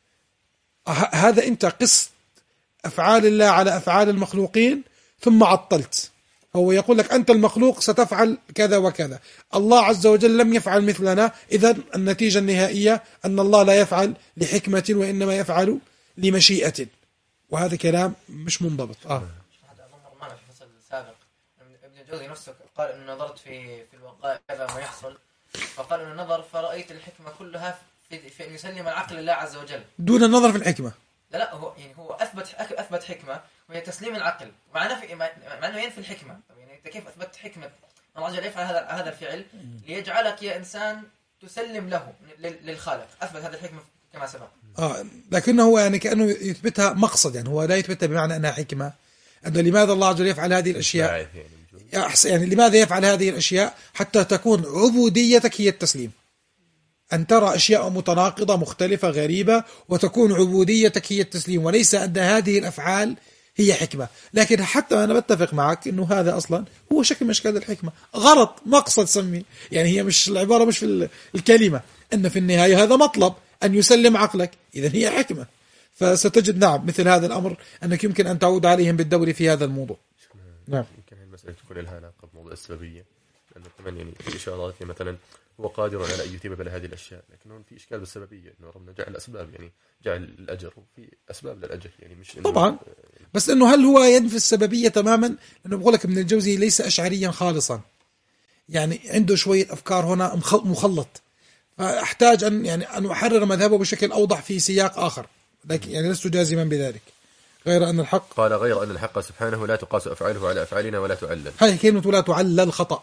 هذا أنت قس أفعال الله على أفعال المخلوقين ثم عطلت. هو يقول لك أنت المخلوق ستفعل كذا وكذا، الله عز وجل لم يفعل مثلنا، إذن النتيجة النهائية أن الله لا يفعل لحكمة وإنما يفعل لمشيئة. وهذا كلام مش منضبط. آه. هذا مر معنا في الفصل السابق، ابن الجوزي نفسه قال إنه نظرت في في الوقائع كذا ما يحصل، فقال إنه نظر فرأيت الحكمة كلها في, في أن يسلم العقل لله عز وجل دون النظر في الحكمة. لا لا، هو يعني هو أثبت أثبت حكمة وهي تسليم العقل، مع نفي مع أنه ينفي الحكمة. يعني أنت كيف أثبت حكمة الله عز وجل يفعل هذا هذا الفعل ليجعلك يا إنسان تسلم له للخالق؟ أثبت هذا الحكمة كما سبق. آه لكنه هو يعني كأنه يثبتها مقصد، يعني هو لا يثبتها بمعنى أنها حكمة. أنه لماذا الله عز وجل يفعل هذه الأشياء؟ يعني لماذا يفعل هذه الأشياء؟ حتى تكون عبوديتك هي التسليم. أن ترى أشياء متناقضة مختلفة غريبة وتكون عبوديتك هي التسليم، وليس أن هذه الأفعال هي حكمة. لكن حتى أنا بتفق معك أنه هذا أصلا هو شكل من أشكال الحكمة، غرض مقصد سمي. يعني هي مش العبارة مش في الكلمة، أن في النهاية هذا مطلب أن يسلم عقلك، إذن هي حكمة. فستجد نعم مثل هذا الأمر أنك يمكن أن تعود عليهم بالدور في هذا الموضوع. نعم. يمكن المسألة تكون لها علاقة بموضوع السببية، لأنه كمان يعني في إشارات مثلا هو قادر على أن يتيب بلا هذه الأشياء، لكن في إشكال بالسببية إنه ربنا جعل أسباب، يعني جعل الأجر وفي أسباب للأجر، يعني مش طبعا. بس إنه هل هو ينفي السببية تماما؟ إنه بقول لك ابن الجوزي ليس أشعريا خالصا، يعني عنده شوية أفكار هنا مخلط، فأحتاج أن يعني أن أحرر مذهبه بشكل أوضح في سياق آخر، لكن يعني لست جازما بذلك. غير أن الحق قال غير أن الحق سبحانه لا تقاس أفعاله على أفعالنا ولا تعلل. هذه كلمة لا تعلل خطأ.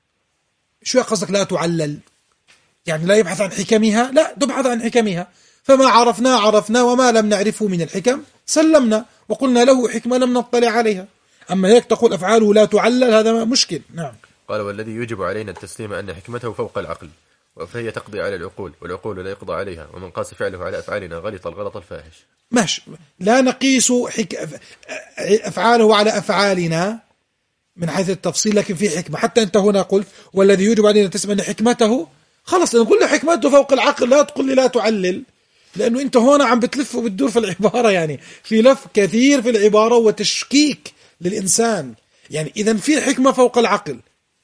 شو قصدك لا تعلل؟ يعني لا يبحث عن حكمها؟ لا، تبحث عن حكمها. فما عرفنا عرفنا وما لم نعرفه من الحكم سلمنا وقلنا له حكمة لم نطلع عليها. أما هيك تقول أفعاله لا تعلل، هذا مشكل. نعم. قال والذي يجب علينا التسليم أن حكمته فوق العقل، فهي تقضي على العقول والعقول لا يقضى عليها، ومن قاس فعله على أفعالنا غلط الغلط الفاحش. ماشي، لا نقيس حك... أفعاله على أفعالنا من حيث التفصيل، لكن في حكمة. حتى أنت هنا قلت والذي يجب علينا تسمى أن حكمته، خلص نقول له حكمته فوق العقل، لا تقول لي لا تعلل، لأنه أنت هنا عم بتلف وبتدور في العبارة، يعني في لف كثير في العبارة وتشكيك للإنسان. يعني إذا في حكمة فوق العقل.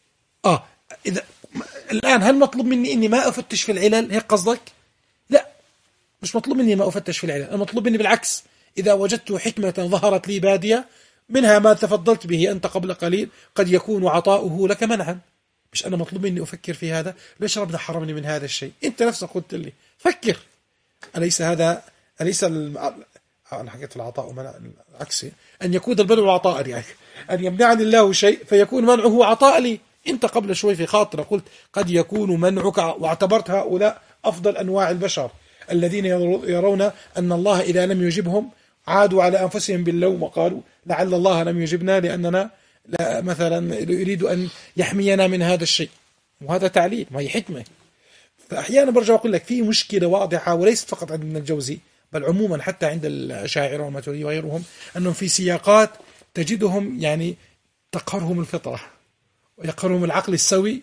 آه إذا الآن هل مطلوب مني إني ما أفتش في العلل؟ هيك قصدك؟ لا، مش مطلوب مني ما أفتش في العلل، المطلوب مني بالعكس، إذا وجدت حكمة ظهرت لي بادية منها ما تفضلت به أنت قبل قليل، قد يكون عطاؤه لك منعا، مش أنا مطلوب مني أفكر في هذا، ليش ربنا حرمني من هذا الشيء؟ أنت نفسك قلت لي فكر، أليس هذا أليس الم... أنا حكيت في العطاء ومنع عكسي، أن يكون المنع عطاء، يعني أن يمنعني الله شيء فيكون منعه عطاء لي. أنت قبل شوي في خاطر قلت قد يكون منعك، واعتبرت هؤلاء أفضل أنواع البشر الذين يرون أن الله إذا لم يجبهم عادوا على أنفسهم باللوم وقالوا لعل الله لم يجبنا لأننا لا مثلا يريد أن يحمينا من هذا الشيء، وهذا تعليل، ما هي حكمة. فأحيانا برجع أقول لك في مشكلة واضحة، وليست فقط عند ابن الجوزي بل عموما حتى عند الأشاعرة والماتريدية وغيرهم، أنهم في سياقات تجدهم يعني تقهرهم الفطرة ويقهرهم العقل السوي،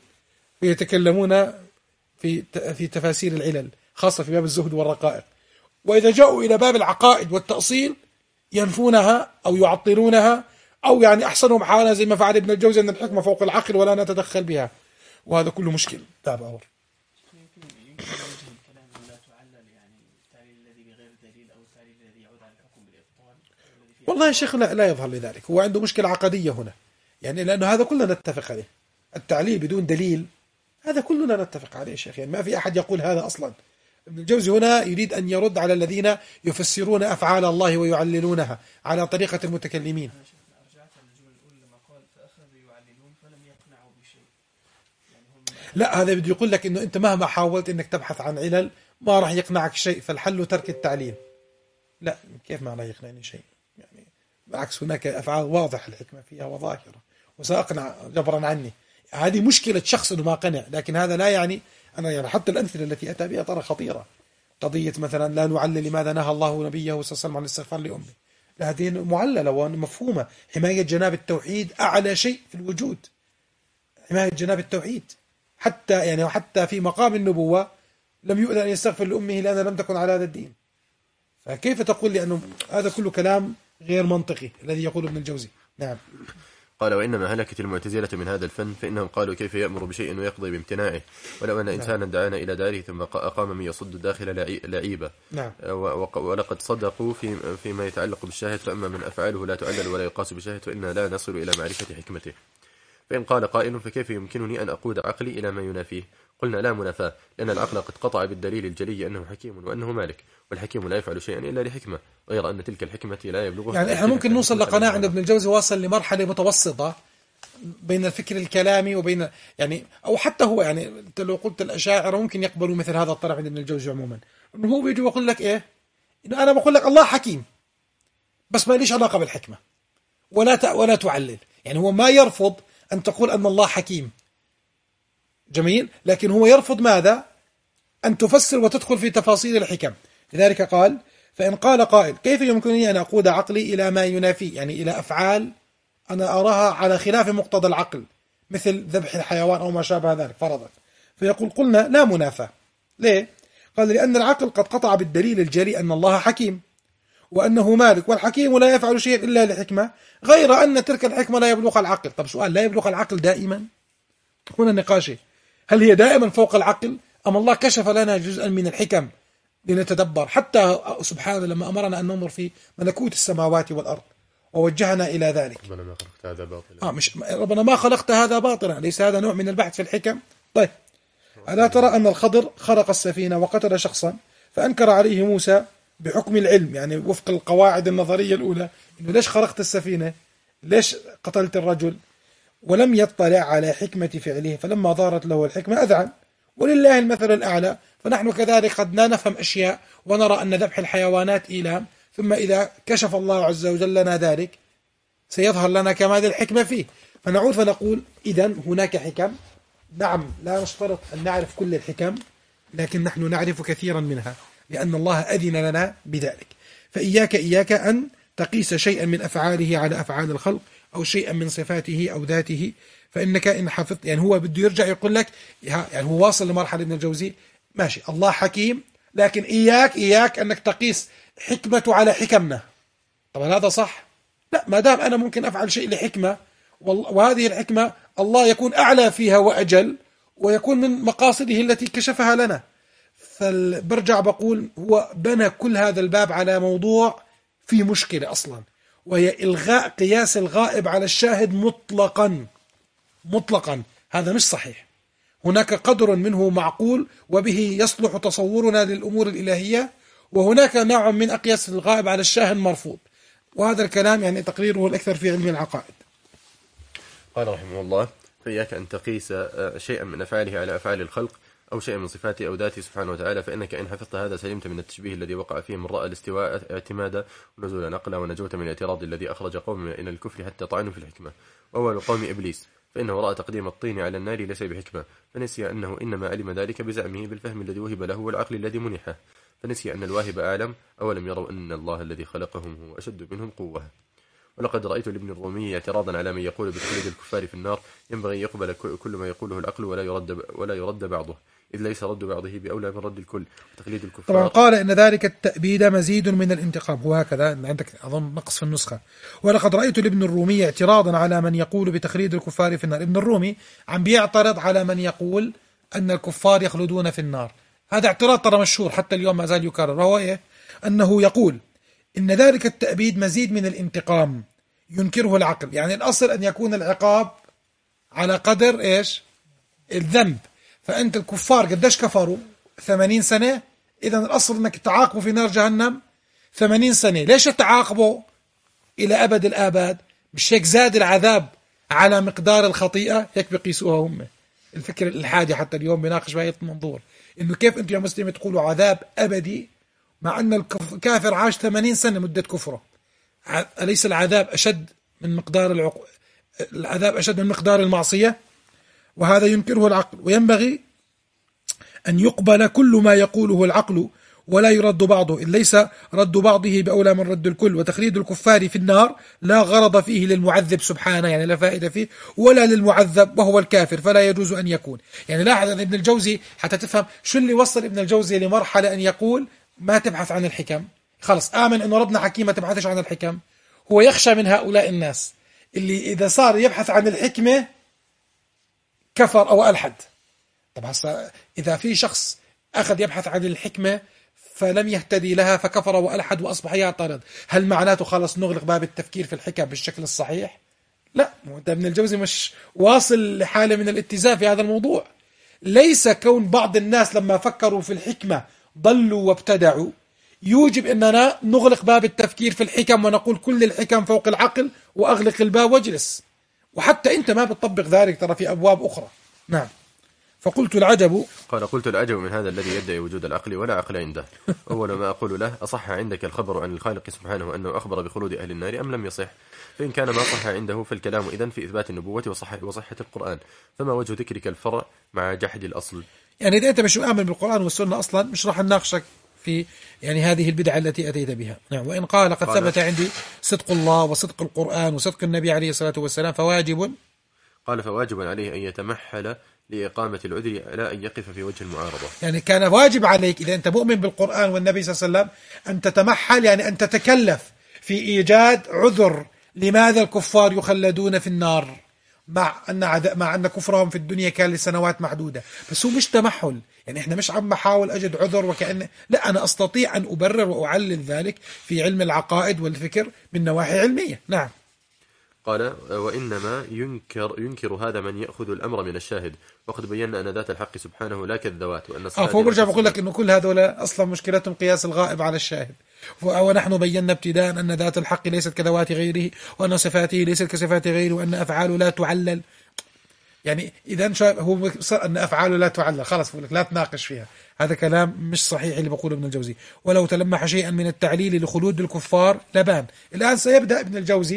ويتكلمون في في تفاسير العلل خاصة في باب الزهد والرقائق، وإذا جاءوا إلى باب العقائد والتأصيل ينفونها أو يعطلونها، أو يعني أحسنهم حالا زي ما فعل ابن الجوزي أن الحكمة فوق العقل ولا نتدخل بها، وهذا كله مشكل. تابع أور. يمكن يمكن وجه الكلام لا تعلل، يعني التعليل الذي بغير دليل أو التعليل الذي يعود على الحكم بالإبطال. والله يا شيخ لا, لا يظهر لذلك، هو عنده مشكلة عقدية هنا، يعني لأنه هذا كلنا نتفق عليه، التعليل بدون دليل هذا كلنا نتفق عليه يا شيخ، يعني ما في أحد يقول هذا أصلا. ابن الجوزي هنا يريد أن يرد على الذين يفسرون أفعال الله ويعللونها على طريقة المتكلمين. لا، هذا بده يقول لك إنه أنت مهما حاولت إنك تبحث عن علل ما راح يقنعك شيء، فالحل ترك التعليل. لا، كيف ما لا يقنعني شيء؟ يعني بالعكس هناك أفعال واضح الحكمة فيها وظاهرة وسأقنع جبرا عني. هذه مشكلة شخص إنه ما قنع، لكن هذا لا يعني أنا يعني حتى الأمثلة التي أتى بها ترى خطيرة. قضية مثلا لا نعلل لماذا نهى الله نبيه صلى الله عليه وسلم عن الاستغفار لأمه، هذه معللة ومفهومة. حماية جناب التوحيد أعلى شيء في الوجود، حماية جناب التوحيد، حتى يعني حتى في مقام النبوة لم يؤذن أن يستغفر لأمه لأنها لم تكن على هذا الدين. فكيف تقول لي أنه هذا كله كلام غير منطقي الذي يقول ابن الجوزي؟ نعم. قال وإنما هلكت المعتزلة من هذا الفن، فإنهم قالوا كيف يأمر بشيء ويقضي بامتناعه، ولو أن إنسانا دعانا إلى داره ثم أقام من يصد الداخل لعيبة. نعم. ولقد صدقوا في فيما يتعلق بالشاهد، فأما من أفعاله لا تعلل ولا يقاس بشاهد فإننا لا نصل إلى معرفة حكمته. فإن قال قائل فكيف يمكنني أن أقود عقلي إلى ما ينافيه؟ قلنا لا منافاة، لأن العقل قد قطع بالدليل الجلي أنه حكيم وأنه مالك، والحكيم لا يفعل شيئا إلا لحكمة، غير أن تلك الحكمة لا يبلغها. يعني إحنا ممكن نوصل لقناعة عند ابن الجوزي واصل لمرحلة متوسطة بين الفكر الكلامي وبين يعني، أو حتى هو يعني أنت لو قلت الأشاعرة ممكن يقبلوا مثل هذا الطرح عند ابن الجوزي عموما، إنه هو بيجي ويقول لك إيه، إنه أنا بقول لك الله حكيم بس ما ليش علاقة بالحكمة ولا ولا تعلل. يعني هو ما يرفض أن تقول أن الله حكيم، جميل، لكن هو يرفض ماذا؟ أن تفسر وتدخل في تفاصيل الحكم. لذلك قال فإن قال قائل كيف يمكنني أن أقود عقلي إلى ما ينافي، يعني إلى أفعال أنا أراها على خلاف مقتضى العقل مثل ذبح الحيوان أو ما شابه ذلك فرضا، فيقول قلنا لا منافاة. ليه؟ قال لأن العقل قد قطع بالدليل الجلي أن الله حكيم وأنه مالك، والحكيم لا يفعل شيئا إلا لحكمة، غير أن تلك الحكمة لا يبلغ العقل. طب سؤال، لا يبلغ العقل دائما؟ هنا نقاشي، هل هي دائما فوق العقل أم الله كشف لنا جزءا من الحكم لنتدبر؟ حتى سبحانه لما أمرنا أن ننظر في ملكوت السماوات والأرض ووجهنا إلى ذلك، ربنا ما خلقت هذا باطلا. آه مش ربنا ما خلقت هذا باطلا، ليس هذا نوع من البحث في الحكم؟ طيب، ألا ترى أن الخضر خرق السفينة وقتل شخصا فأنكر عليه موسى بحكم العلم، يعني وفق القواعد النظرية الأولى، إنه ليش خرقت السفينة، ليش قتلت الرجل، ولم يطلع على حكمة فعله، فلما ظهرت له الحكمة أذعن، ولله المثل الأعلى. فنحن كذلك قد لا نفهم أشياء ونرى أن ذبح الحيوانات إيلام، ثم إذا كشف الله عز وجل لنا ذلك سيظهر لنا كمال الحكمة فيه. فنعود فنقول إذن هناك حكم، نعم لا نشترط أن نعرف كل الحكم، لكن نحن نعرف كثيرا منها لأن الله أذن لنا بذلك. فإياك إياك أن تقيس شيئا من أفعاله على أفعال الخلق أو شيئا من صفاته أو ذاته، فإنك إن حفظت، يعني هو بده يرجع يقول لك، يعني هو واصل لمرحلة ابن الجوزي ماشي الله حكيم، لكن إياك إياك أنك تقيس حكمته على حكمنا. طبعا هذا صح؟ لا، ما دام أنا ممكن أفعل شيء لحكمة، وهذه الحكمة الله يكون أعلى فيها وأجل، ويكون من مقاصده التي كشفها لنا، فبرجع بقول هو بنى كل هذا الباب على موضوع فيه مشكلة أصلا، وهي إلغاء قياس الغائب على الشاهد مطلقا مطلقا. هذا مش صحيح. هناك قدر منه معقول وبه يصلح تصورنا للأمور الإلهية، وهناك نوع من أقياس الغائب على الشاهد مرفوض، وهذا الكلام يعني تقريره الأكثر في علم العقائد. قال رحمه الله: فإياك أن تقيس شيئا من أفعاله على أفعال الخلق أو شيئا من صفاته أو ذاته سبحانه وتعالى، فإنك إن حفظت هذا سلمت من التشبيه الذي وقع فيه من رأى الاستواء اعتمادا ونزولا نقلا، ونجوت من الاعتراض الذي أخرج قوم إلى الكفر حتى طعنوا في الحكمة، وأول قوم إبليس، فإنه رأى تقديم الطين على النار ليس بحكمة، فنسي أنه إنما علم ذلك بزعمه بالفهم الذي وهب له والعقل الذي منحه، فنسي أن الواهب أعلم، أولم يروا أن الله الذي خلقهم هو أشد منهم قوة. ولقد رأيت لابن الرومي اعتراضا على من يقول بتخليد الكفار في النار: ينبغي يقبل كل ما يقوله العقل ولا يرد ولا يرد بعضه، إذ ليس رد بعضه بأولى من رد الكل، وتخليد الكفار. طبعا قال إن ذلك التأبيد مزيد من الانتقام، وهكذا عندك أظن نقص في النسخة. ولقد رأيت لابن الرومي اعتراضا على من يقول بتخليد الكفار في النار. ابن الرومي عم بيعترض على من يقول أن الكفار يخلدون في النار. هذا اعتراض ترى مشهور حتى اليوم ما زال يكرر، وهو إيه؟ أنه يقول إن ذلك التأبيد مزيد من الانتقام ينكره العقل. يعني الأصل أن يكون العقاب على قدر إيش؟ الذنب. فأنت الكفار قديش كفروا؟ ثمانين سنة. إذن الأصل أنك تعاقبوا في نار جهنم ثمانين سنة. ليش تعاقبوا إلى أبد الآباد؟ مش هيك زاد العذاب على مقدار الخطيئة؟ هيك بقيسوها هم. الفكر الإلحادي حتى اليوم بيناقش بهذا المنظور، إنه كيف أنتم يا مسلمين تقولوا عذاب أبدي مع أن الكافر عاش ثمانين سنة مدة كفره؟ أليس العذاب أشد من مقدار العقو... العذاب أشد من مقدار المعصية؟ وهذا ينكره العقل. وينبغي أن يقبل كل ما يقوله العقل ولا يرد بعضه، إذ ليس رد بعضه بأولى من رد الكل. وتخليد الكفار في النار لا غرض فيه للمعذب سبحانه، يعني لا فائدة فيه، ولا للمعذب وهو الكافر، فلا يجوز أن يكون. يعني لاحظ أن ابن الجوزي حتى تفهم شو اللي وصل ابن الجوزي لمرحلة أن يقول ما تبحث عن الحكم، خلص آمن أنه ربنا حكيم ما تبحثش عن الحكم. هو يخشى من هؤلاء الناس اللي إذا صار يبحث عن الحكمة كفر أو ألحد. طب إذا في شخص أخذ يبحث عن الحكمة فلم يهتدي لها فكفر وألحد وأصبح يعترض، هل معناته خلص نغلق باب التفكير في الحكم بالشكل الصحيح؟ لا، ابن الجوزي مش واصل لحالة من الاتزان في هذا الموضوع. ليس كون بعض الناس لما فكروا في الحكمة ضلوا وابتدعوا يوجب أننا نغلق باب التفكير في الحكم ونقول كل الحكم فوق العقل وأغلق الباب واجلس. وحتى أنت ما بتطبق ذلك ترى في أبواب أخرى. نعم. فقلت العجب، قال: قلت العجب من هذا الذي يدعي وجود العقل ولا عقل عنده. أول ما أقول له: أصح عندك الخبر عن الخالق سبحانه أنه أخبر بخلود أهل النار أم لم يصح؟ فإن كان ما صح عنده فالكلام إذن في إثبات النبوة وصحة, وصحة القرآن، فما وجه ذكرك الفرع مع جحد الأصل؟ يعني إذا أنت مش مؤمن بالقرآن والسنة أصلا مش راح نناقشك في يعني هذه البدعة التي أتيت بها. نعم. وإن قال قد قال ثبت عندي صدق الله وصدق القرآن وصدق النبي عليه الصلاة والسلام فواجب، قال فواجب عليه أن يتمحل لإقامة العذر لا أن يقف في وجه المعارضة. يعني كان واجب عليك إذا أنت مؤمن بالقرآن والنبي صلى الله عليه وسلم أن تتمحل، يعني أن تتكلف في إيجاد عذر لماذا الكفار يخلدون في النار مع أن عد... مع أن كفرهم في الدنيا كان لسنوات محدودة. بس هو مش تمحل، يعني إحنا مش عم بحاول أجد عذر وكأن لا، أنا أستطيع أن أبرر وأعلل ذلك في علم العقائد والفكر من نواحي علمية. نعم. قال: وإنما ينكر ينكر هذا من يأخذ الأمر من الشاهد، وقد بينا أن ذات الحق سبحانه لا كالذوات، وأن آه فهو برجع بقول لك إنه كل هذول أصلا مشكلتهم قياس الغائب على الشاهد. ونحن بينا ابتداء أن ذات الحق ليست كذوات غيره، وأن صفاته ليست كصفات غيره، وأن أفعاله لا تعلل. يعني إذا هو صار أن أفعاله لا تعلل، خلاص بقول لك لا تناقش فيها. هذا كلام مش صحيح اللي بقوله ابن الجوزي. ولو تلمح شيئا من التعليل لخلود الكفار لبان. الآن سيبدأ ابن الجوزي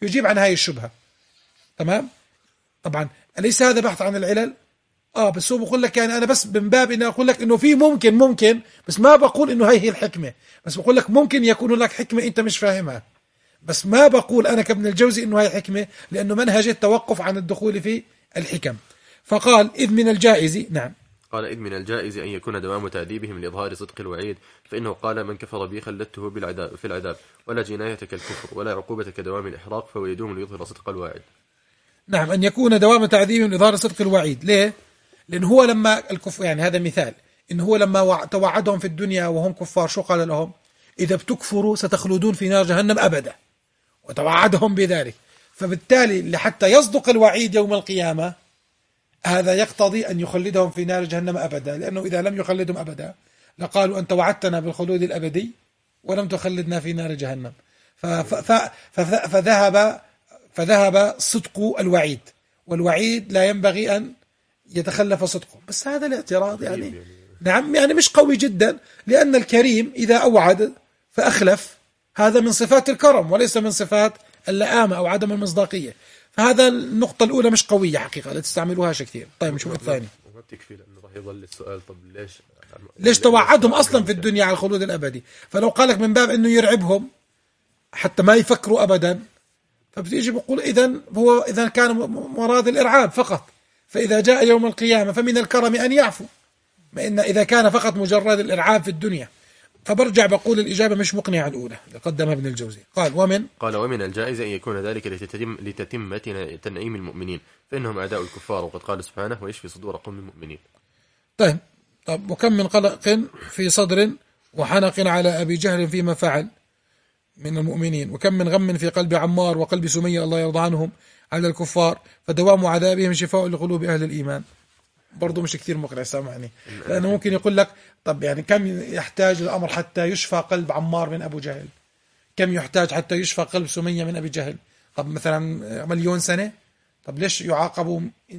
يجيب عن هاي الشبهة. تمام. طبعا أليس هذا بحث عن العلل؟ آه بس هو بقول لك يعني أنا بس من باب إني أقول لك إنه في ممكن ممكن بس ما بقول إنه هاي هي الحكمة، بس بقول لك ممكن يكون لك حكمة أنت مش فاهمها، بس ما بقول أنا كابن الجوزي إنه هاي حكمة، لأنه منهج التوقف عن الدخول في الحكم. فقال إذ من الجائز. نعم. قال إذ من الجائز أن يكون دوام تأديبهم لإظهار صدق الوعيد، فإنه قال من كفر بي خلدته بالعذاب في العذاب، ولا جناية كالكفر ولا عقوبة كدوام الإحراق، فهو يدوم ليظهر صدق الواعد. نعم، أن يكون دوام تعذيبهم لإظهار صدق الوعيد. ليه؟ لأن هو لما الكفر، يعني هذا مثال، إن هو لما توعدهم في الدنيا وهم كفار شو قال لهم؟ إذا بتكفروا ستخلدون في نار جهنم أبدا، وتوعدهم بذلك. فبالتالي لحتى يصدق الوعيد يوم القيامة هذا يقتضي أن يخلدهم في نار جهنم أبدا، لأنه إذا لم يخلدهم أبدا لقالوا أنت وعدتنا بالخلود الأبدي ولم تخلدنا في نار جهنم. فذهب فذهب صدق الوعيد، والوعيد لا ينبغي أن يتخلف صدقه. بس هذا الاعتراض يعني نعم يعني مش قوي جدا، لأن الكريم إذا أوعد فأخلف هذا من صفات الكرم وليس من صفات اللئامة أو عدم المصداقية. فهذا النقطة الأولى مش قوية حقيقة، لا تستعملوهاش كثير. طيب نشوف الثاني. ما بتكفي لأنه راح يظل السؤال طب ليش ليش توعدهم أصلا في الدنيا على الخلود الأبدي؟ فلو قالك من باب أنه يرعبهم حتى ما يفكروا أبدا، فبتيجي بقول إذن هو إذا كان مراد الإرعاب فقط، فإذا جاء يوم القيامة فمن الكرم أن يعفو، ما إن إذا كان فقط مجرد الإرعاب في الدنيا. فبرجع بقول الإجابة مش مقنعة الأولى قدمها ابن الجوزي. قال ومن قال ومن الجائز أن يكون ذلك لتتم لتتمة تنعيم المؤمنين، فإنهم أعداء الكفار، وقد قال سبحانه ويشفي صدور قوم المؤمنين. طيب طب وكم من قلق في صدر وحنق على أبي جهل فيما فعل من المؤمنين، وكم من غم في قلب عمار وقلب سمية الله يرضى عنهم على الكفار، فدوام عذابهم شفاء لقلوب أهل الإيمان. برضو مش كثير مقنع سامعني، لأنه ممكن يقول لك طب يعني كم يحتاج الأمر حتى يشفى قلب عمار من أبو جهل؟ كم يحتاج حتى يشفى قلب سمية من أبي جهل؟ طب مثلا مليون سنة؟ طب ليش يعاقبوا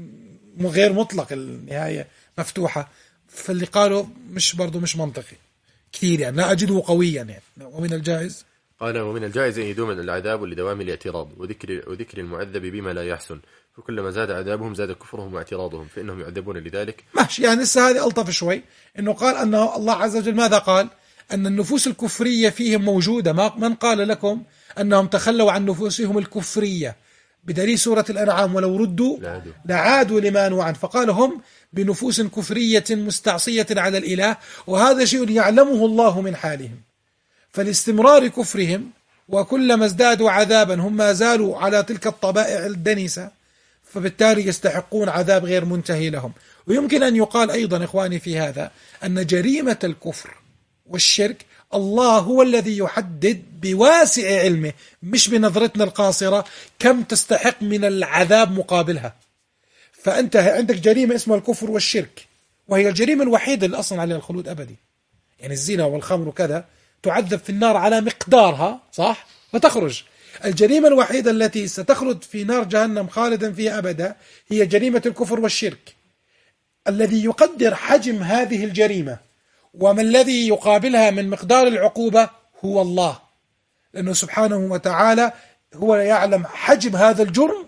غير مطلق، النهاية مفتوحة؟ فاللي قالوا مش برضو مش منطقي كثير، يعني لا أجده قويا يعني. ومن الجائز قال ومن الجائز أن يدوم العذاب لدوام الاعتراض وذكر وذكر المعذب بما لا يحسن، فكلما زاد عذابهم زاد كفرهم واعتراضهم، فإنهم يعذبون لذلك. ماشي، يعني لسه هذه ألطف شوي، إنه قال أنه الله عز وجل ماذا قال؟ أن النفوس الكفرية فيهم موجودة. ما من قال لكم أنهم تخلوا عن نفوسهم الكفرية؟ بدليل سورة الأنعام ولو ردوا لعادوا, لعادوا لما نهوا عنه. فقال هم بنفوس كفرية مستعصية على الإله، وهذا شيء يعلمه الله من حالهم. فالاستمرار كفرهم وكلما ازدادوا عذابا هم ما زالوا على تلك الطبائع الدنسة، فبالتالي يستحقون عذاب غير منتهي لهم. ويمكن أن يقال أيضا إخواني في هذا أن جريمة الكفر والشرك الله هو الذي يحدد بواسع علمه مش بنظرتنا القاصرة كم تستحق من العذاب مقابلها. فأنت عندك جريمة اسمها الكفر والشرك، وهي الجريمة الوحيدة اللي أصلا عليها الخلود أبدي، يعني الزنا والخمر وكذا تعذب في النار على مقدارها صح وتخرج. الجريمة الوحيدة التي ستخلد في نار جهنم خالدا فيها أبدا هي جريمة الكفر والشرك. الذي يقدر حجم هذه الجريمة وما الذي يقابلها من مقدار العقوبة هو الله، لأنه سبحانه وتعالى هو يعلم حجم هذا الجرم،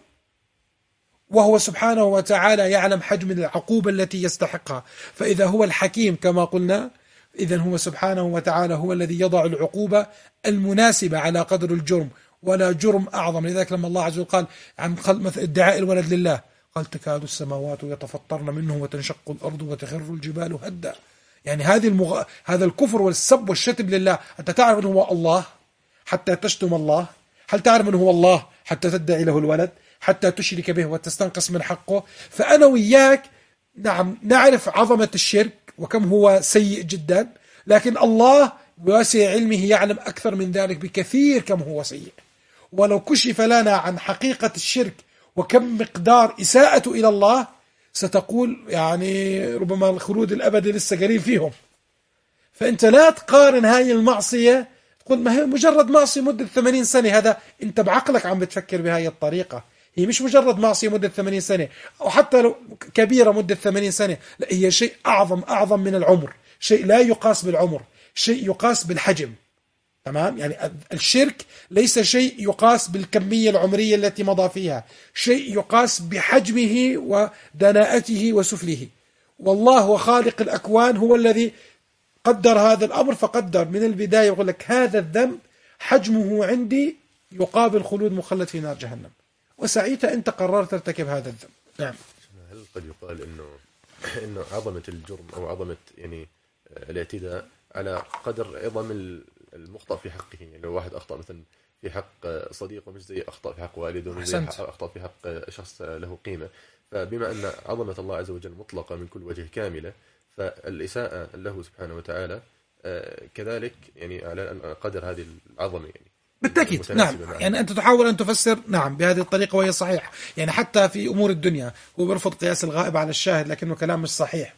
وهو سبحانه وتعالى يعلم حجم العقوبة التي يستحقها. فإذا هو الحكيم كما قلنا، إذن هو سبحانه وتعالى هو الذي يضع العقوبة المناسبة على قدر الجرم، ولا جرم أعظم. لذلك لما الله عز وجل قال عن مثل ادعاء الولد لله قال تكاد السماوات يتفطرن منه وتنشق الأرض وتخر الجبال هدا. يعني هذه المغ... هذا الكفر والسب والشتم لله. أنت تعرف أنه هو الله حتى تشتم الله؟ هل تعرف أنه هو الله حتى تدعي له الولد، حتى تشرك به وتستنقص من حقه؟ فأنا وياك نعم نعرف عظمة الشرك وكم هو سيء جدا، لكن الله بواسع علمه يعلم أكثر من ذلك بكثير كم هو سيء. ولو كشف لنا عن حقيقة الشرك وكم مقدار إساءة إلى الله ستقول يعني ربما الخلود الأبدي لسه قليل فيهم. فأنت لا تقارن هاي المعصية تقول ما هي مجرد معصية مدة ثمانين سنة، هذا أنت بعقلك عم بتفكر بهاي الطريقة. هي مش مجرد معصية مدة ثمانين سنة أو حتى لو كبيرة مدة ثمانين سنة، لا هي شيء أعظم أعظم من العمر، شيء لا يقاس بالعمر، شيء يقاس بالحجم. تمام. يعني الشرك ليس شيء يقاس بالكمية العمرية التي مضى فيها، شيء يقاس بحجمه ودناءته وسفله. والله هو خالق الأكوان، هو الذي قدر هذا الأمر، فقدر من البداية يقول لك هذا الذنب حجمه عندي يقابل خلود مخلد في نار جهنم، وساعتها أنت قررت ترتكب هذا الذنب. نعم. هل قد يقال إنه إنه عظمة الجرم أو عظمة يعني الاعتداء على قدر عظم المخطئ في حقه؟ يعني لو واحد أخطأ مثلا في حق صديقه مش زي أخطأ في حق والده، مش زي أخطأ في حق شخص له قيمة، فبما أن عظمة الله عز وجل مطلقة من كل وجه كاملة، فالإساءة له سبحانه وتعالى كذلك يعني على قدر هذه العظمة يعني بالتأكيد. نعم. يعني أنت تحاول أن تفسر نعم بهذه الطريقة وهي صحيح. يعني حتى في أمور الدنيا هو بيرفض قياس الغائب على الشاهد، لكنه كلام مش صحيح.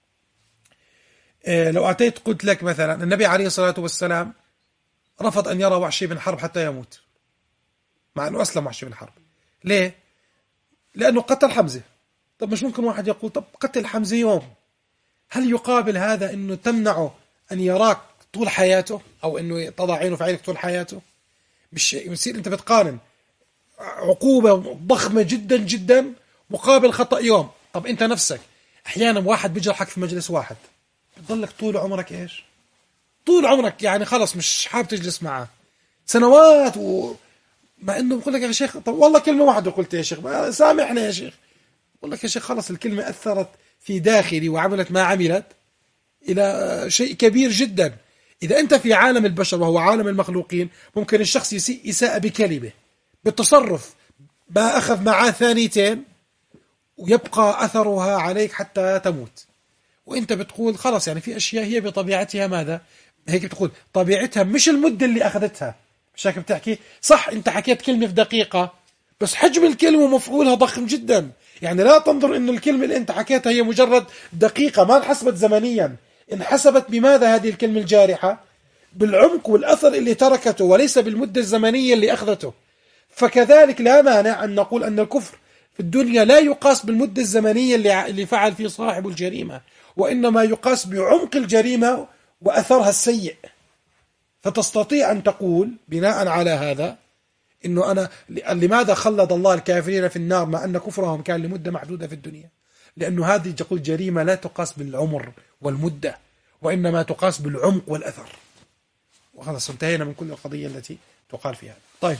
إيه لو أتيت قلت لك مثلا النبي عليه الصلاة والسلام رفض أن يرى وحشي بن حرب حتى يموت، مع أنه أسلم وحشي بن حرب. ليه؟ لأنه قتل حمزة. طب مش ممكن واحد يقول طب قتل حمزة يوم، هل يقابل هذا أنه تمنعه أن يراك طول حياته، أو أنه تضع عينه في عينك طول حياته؟ مش يصير أنت بتقارن عقوبة ضخمة جدا جدا مقابل خطأ يوم. طب أنت نفسك أحيانا واحد بيجرحك في مجلس واحد، بتضلك طول عمرك إيش؟ طول عمرك يعني خلص مش حابب تجلس معه سنوات، و مع إنه بقول لك يا شيخ طب والله كلمة واحدة قلت يا شيخ سامحنا يا شيخ، بقول لك يا شيخ خلص الكلمة أثرت في داخلي وعملت ما عملت إلى شيء كبير جدا. إذا أنت في عالم البشر وهو عالم المخلوقين ممكن الشخص يسيء إساءة بكلمة بالتصرف ما أخذ معاه ثانيتين ويبقى أثرها عليك حتى تموت، وإنت بتقول خلاص يعني في أشياء هي بطبيعتها ماذا هيك بتقول طبيعتها مش المدة اللي أخذتها. مش هيك بتحكي صح أنت حكيت كلمة في دقيقة بس حجم الكلمة ومفعولها ضخم جدا. يعني لا تنظر إنه الكلمة اللي أنت حكيتها هي مجرد دقيقة ما انحسبت زمنيا، انحسبت بماذا هذه الكلمة الجارحة؟ بالعمق والأثر اللي تركته وليس بالمدة الزمنية اللي أخذته. فكذلك لا مانع أن نقول أن الكفر في الدنيا لا يقاس بالمدة الزمنية اللي اللي فعل فيه صاحب الجريمة، وإنما يقاس بعمق الجريمة وأثرها السيء. فتستطيع أن تقول بناء على هذا إنه أنا لماذا خلد الله الكافرين في النار مع أن كفرهم كان لمدة محدودة في الدنيا؟ لأنه هذه تقول جريمة لا تقاس بالعمر والمدة، وإنما تقاس بالعمق والأثر. وخلاص انتهينا من كل القضية التي تقال فيها. طيب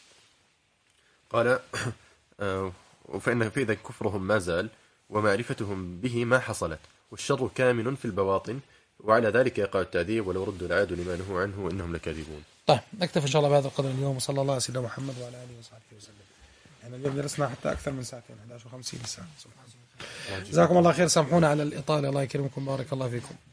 قال فإن في ذلك كفرهم ما زال ومعرفتهم به ما حصلت، والشر كامن في البواطن، وعلى ذلك يقع التعذيب ولو ردوا العاد لما نهوا عنه وإنهم لكاذبون. طيب نكتفي إن شاء الله بهذا القدر اليوم، وصلى الله على سيدنا محمد وعلى آله وصحبه وسلم. يعني اليوم درسنا حتى أكثر من ساعتين، إحدى عشر وخمسين ساعة. جزاكم الله خير، سامحونا على الإطالة، الله يكرمكم، بارك الله فيكم.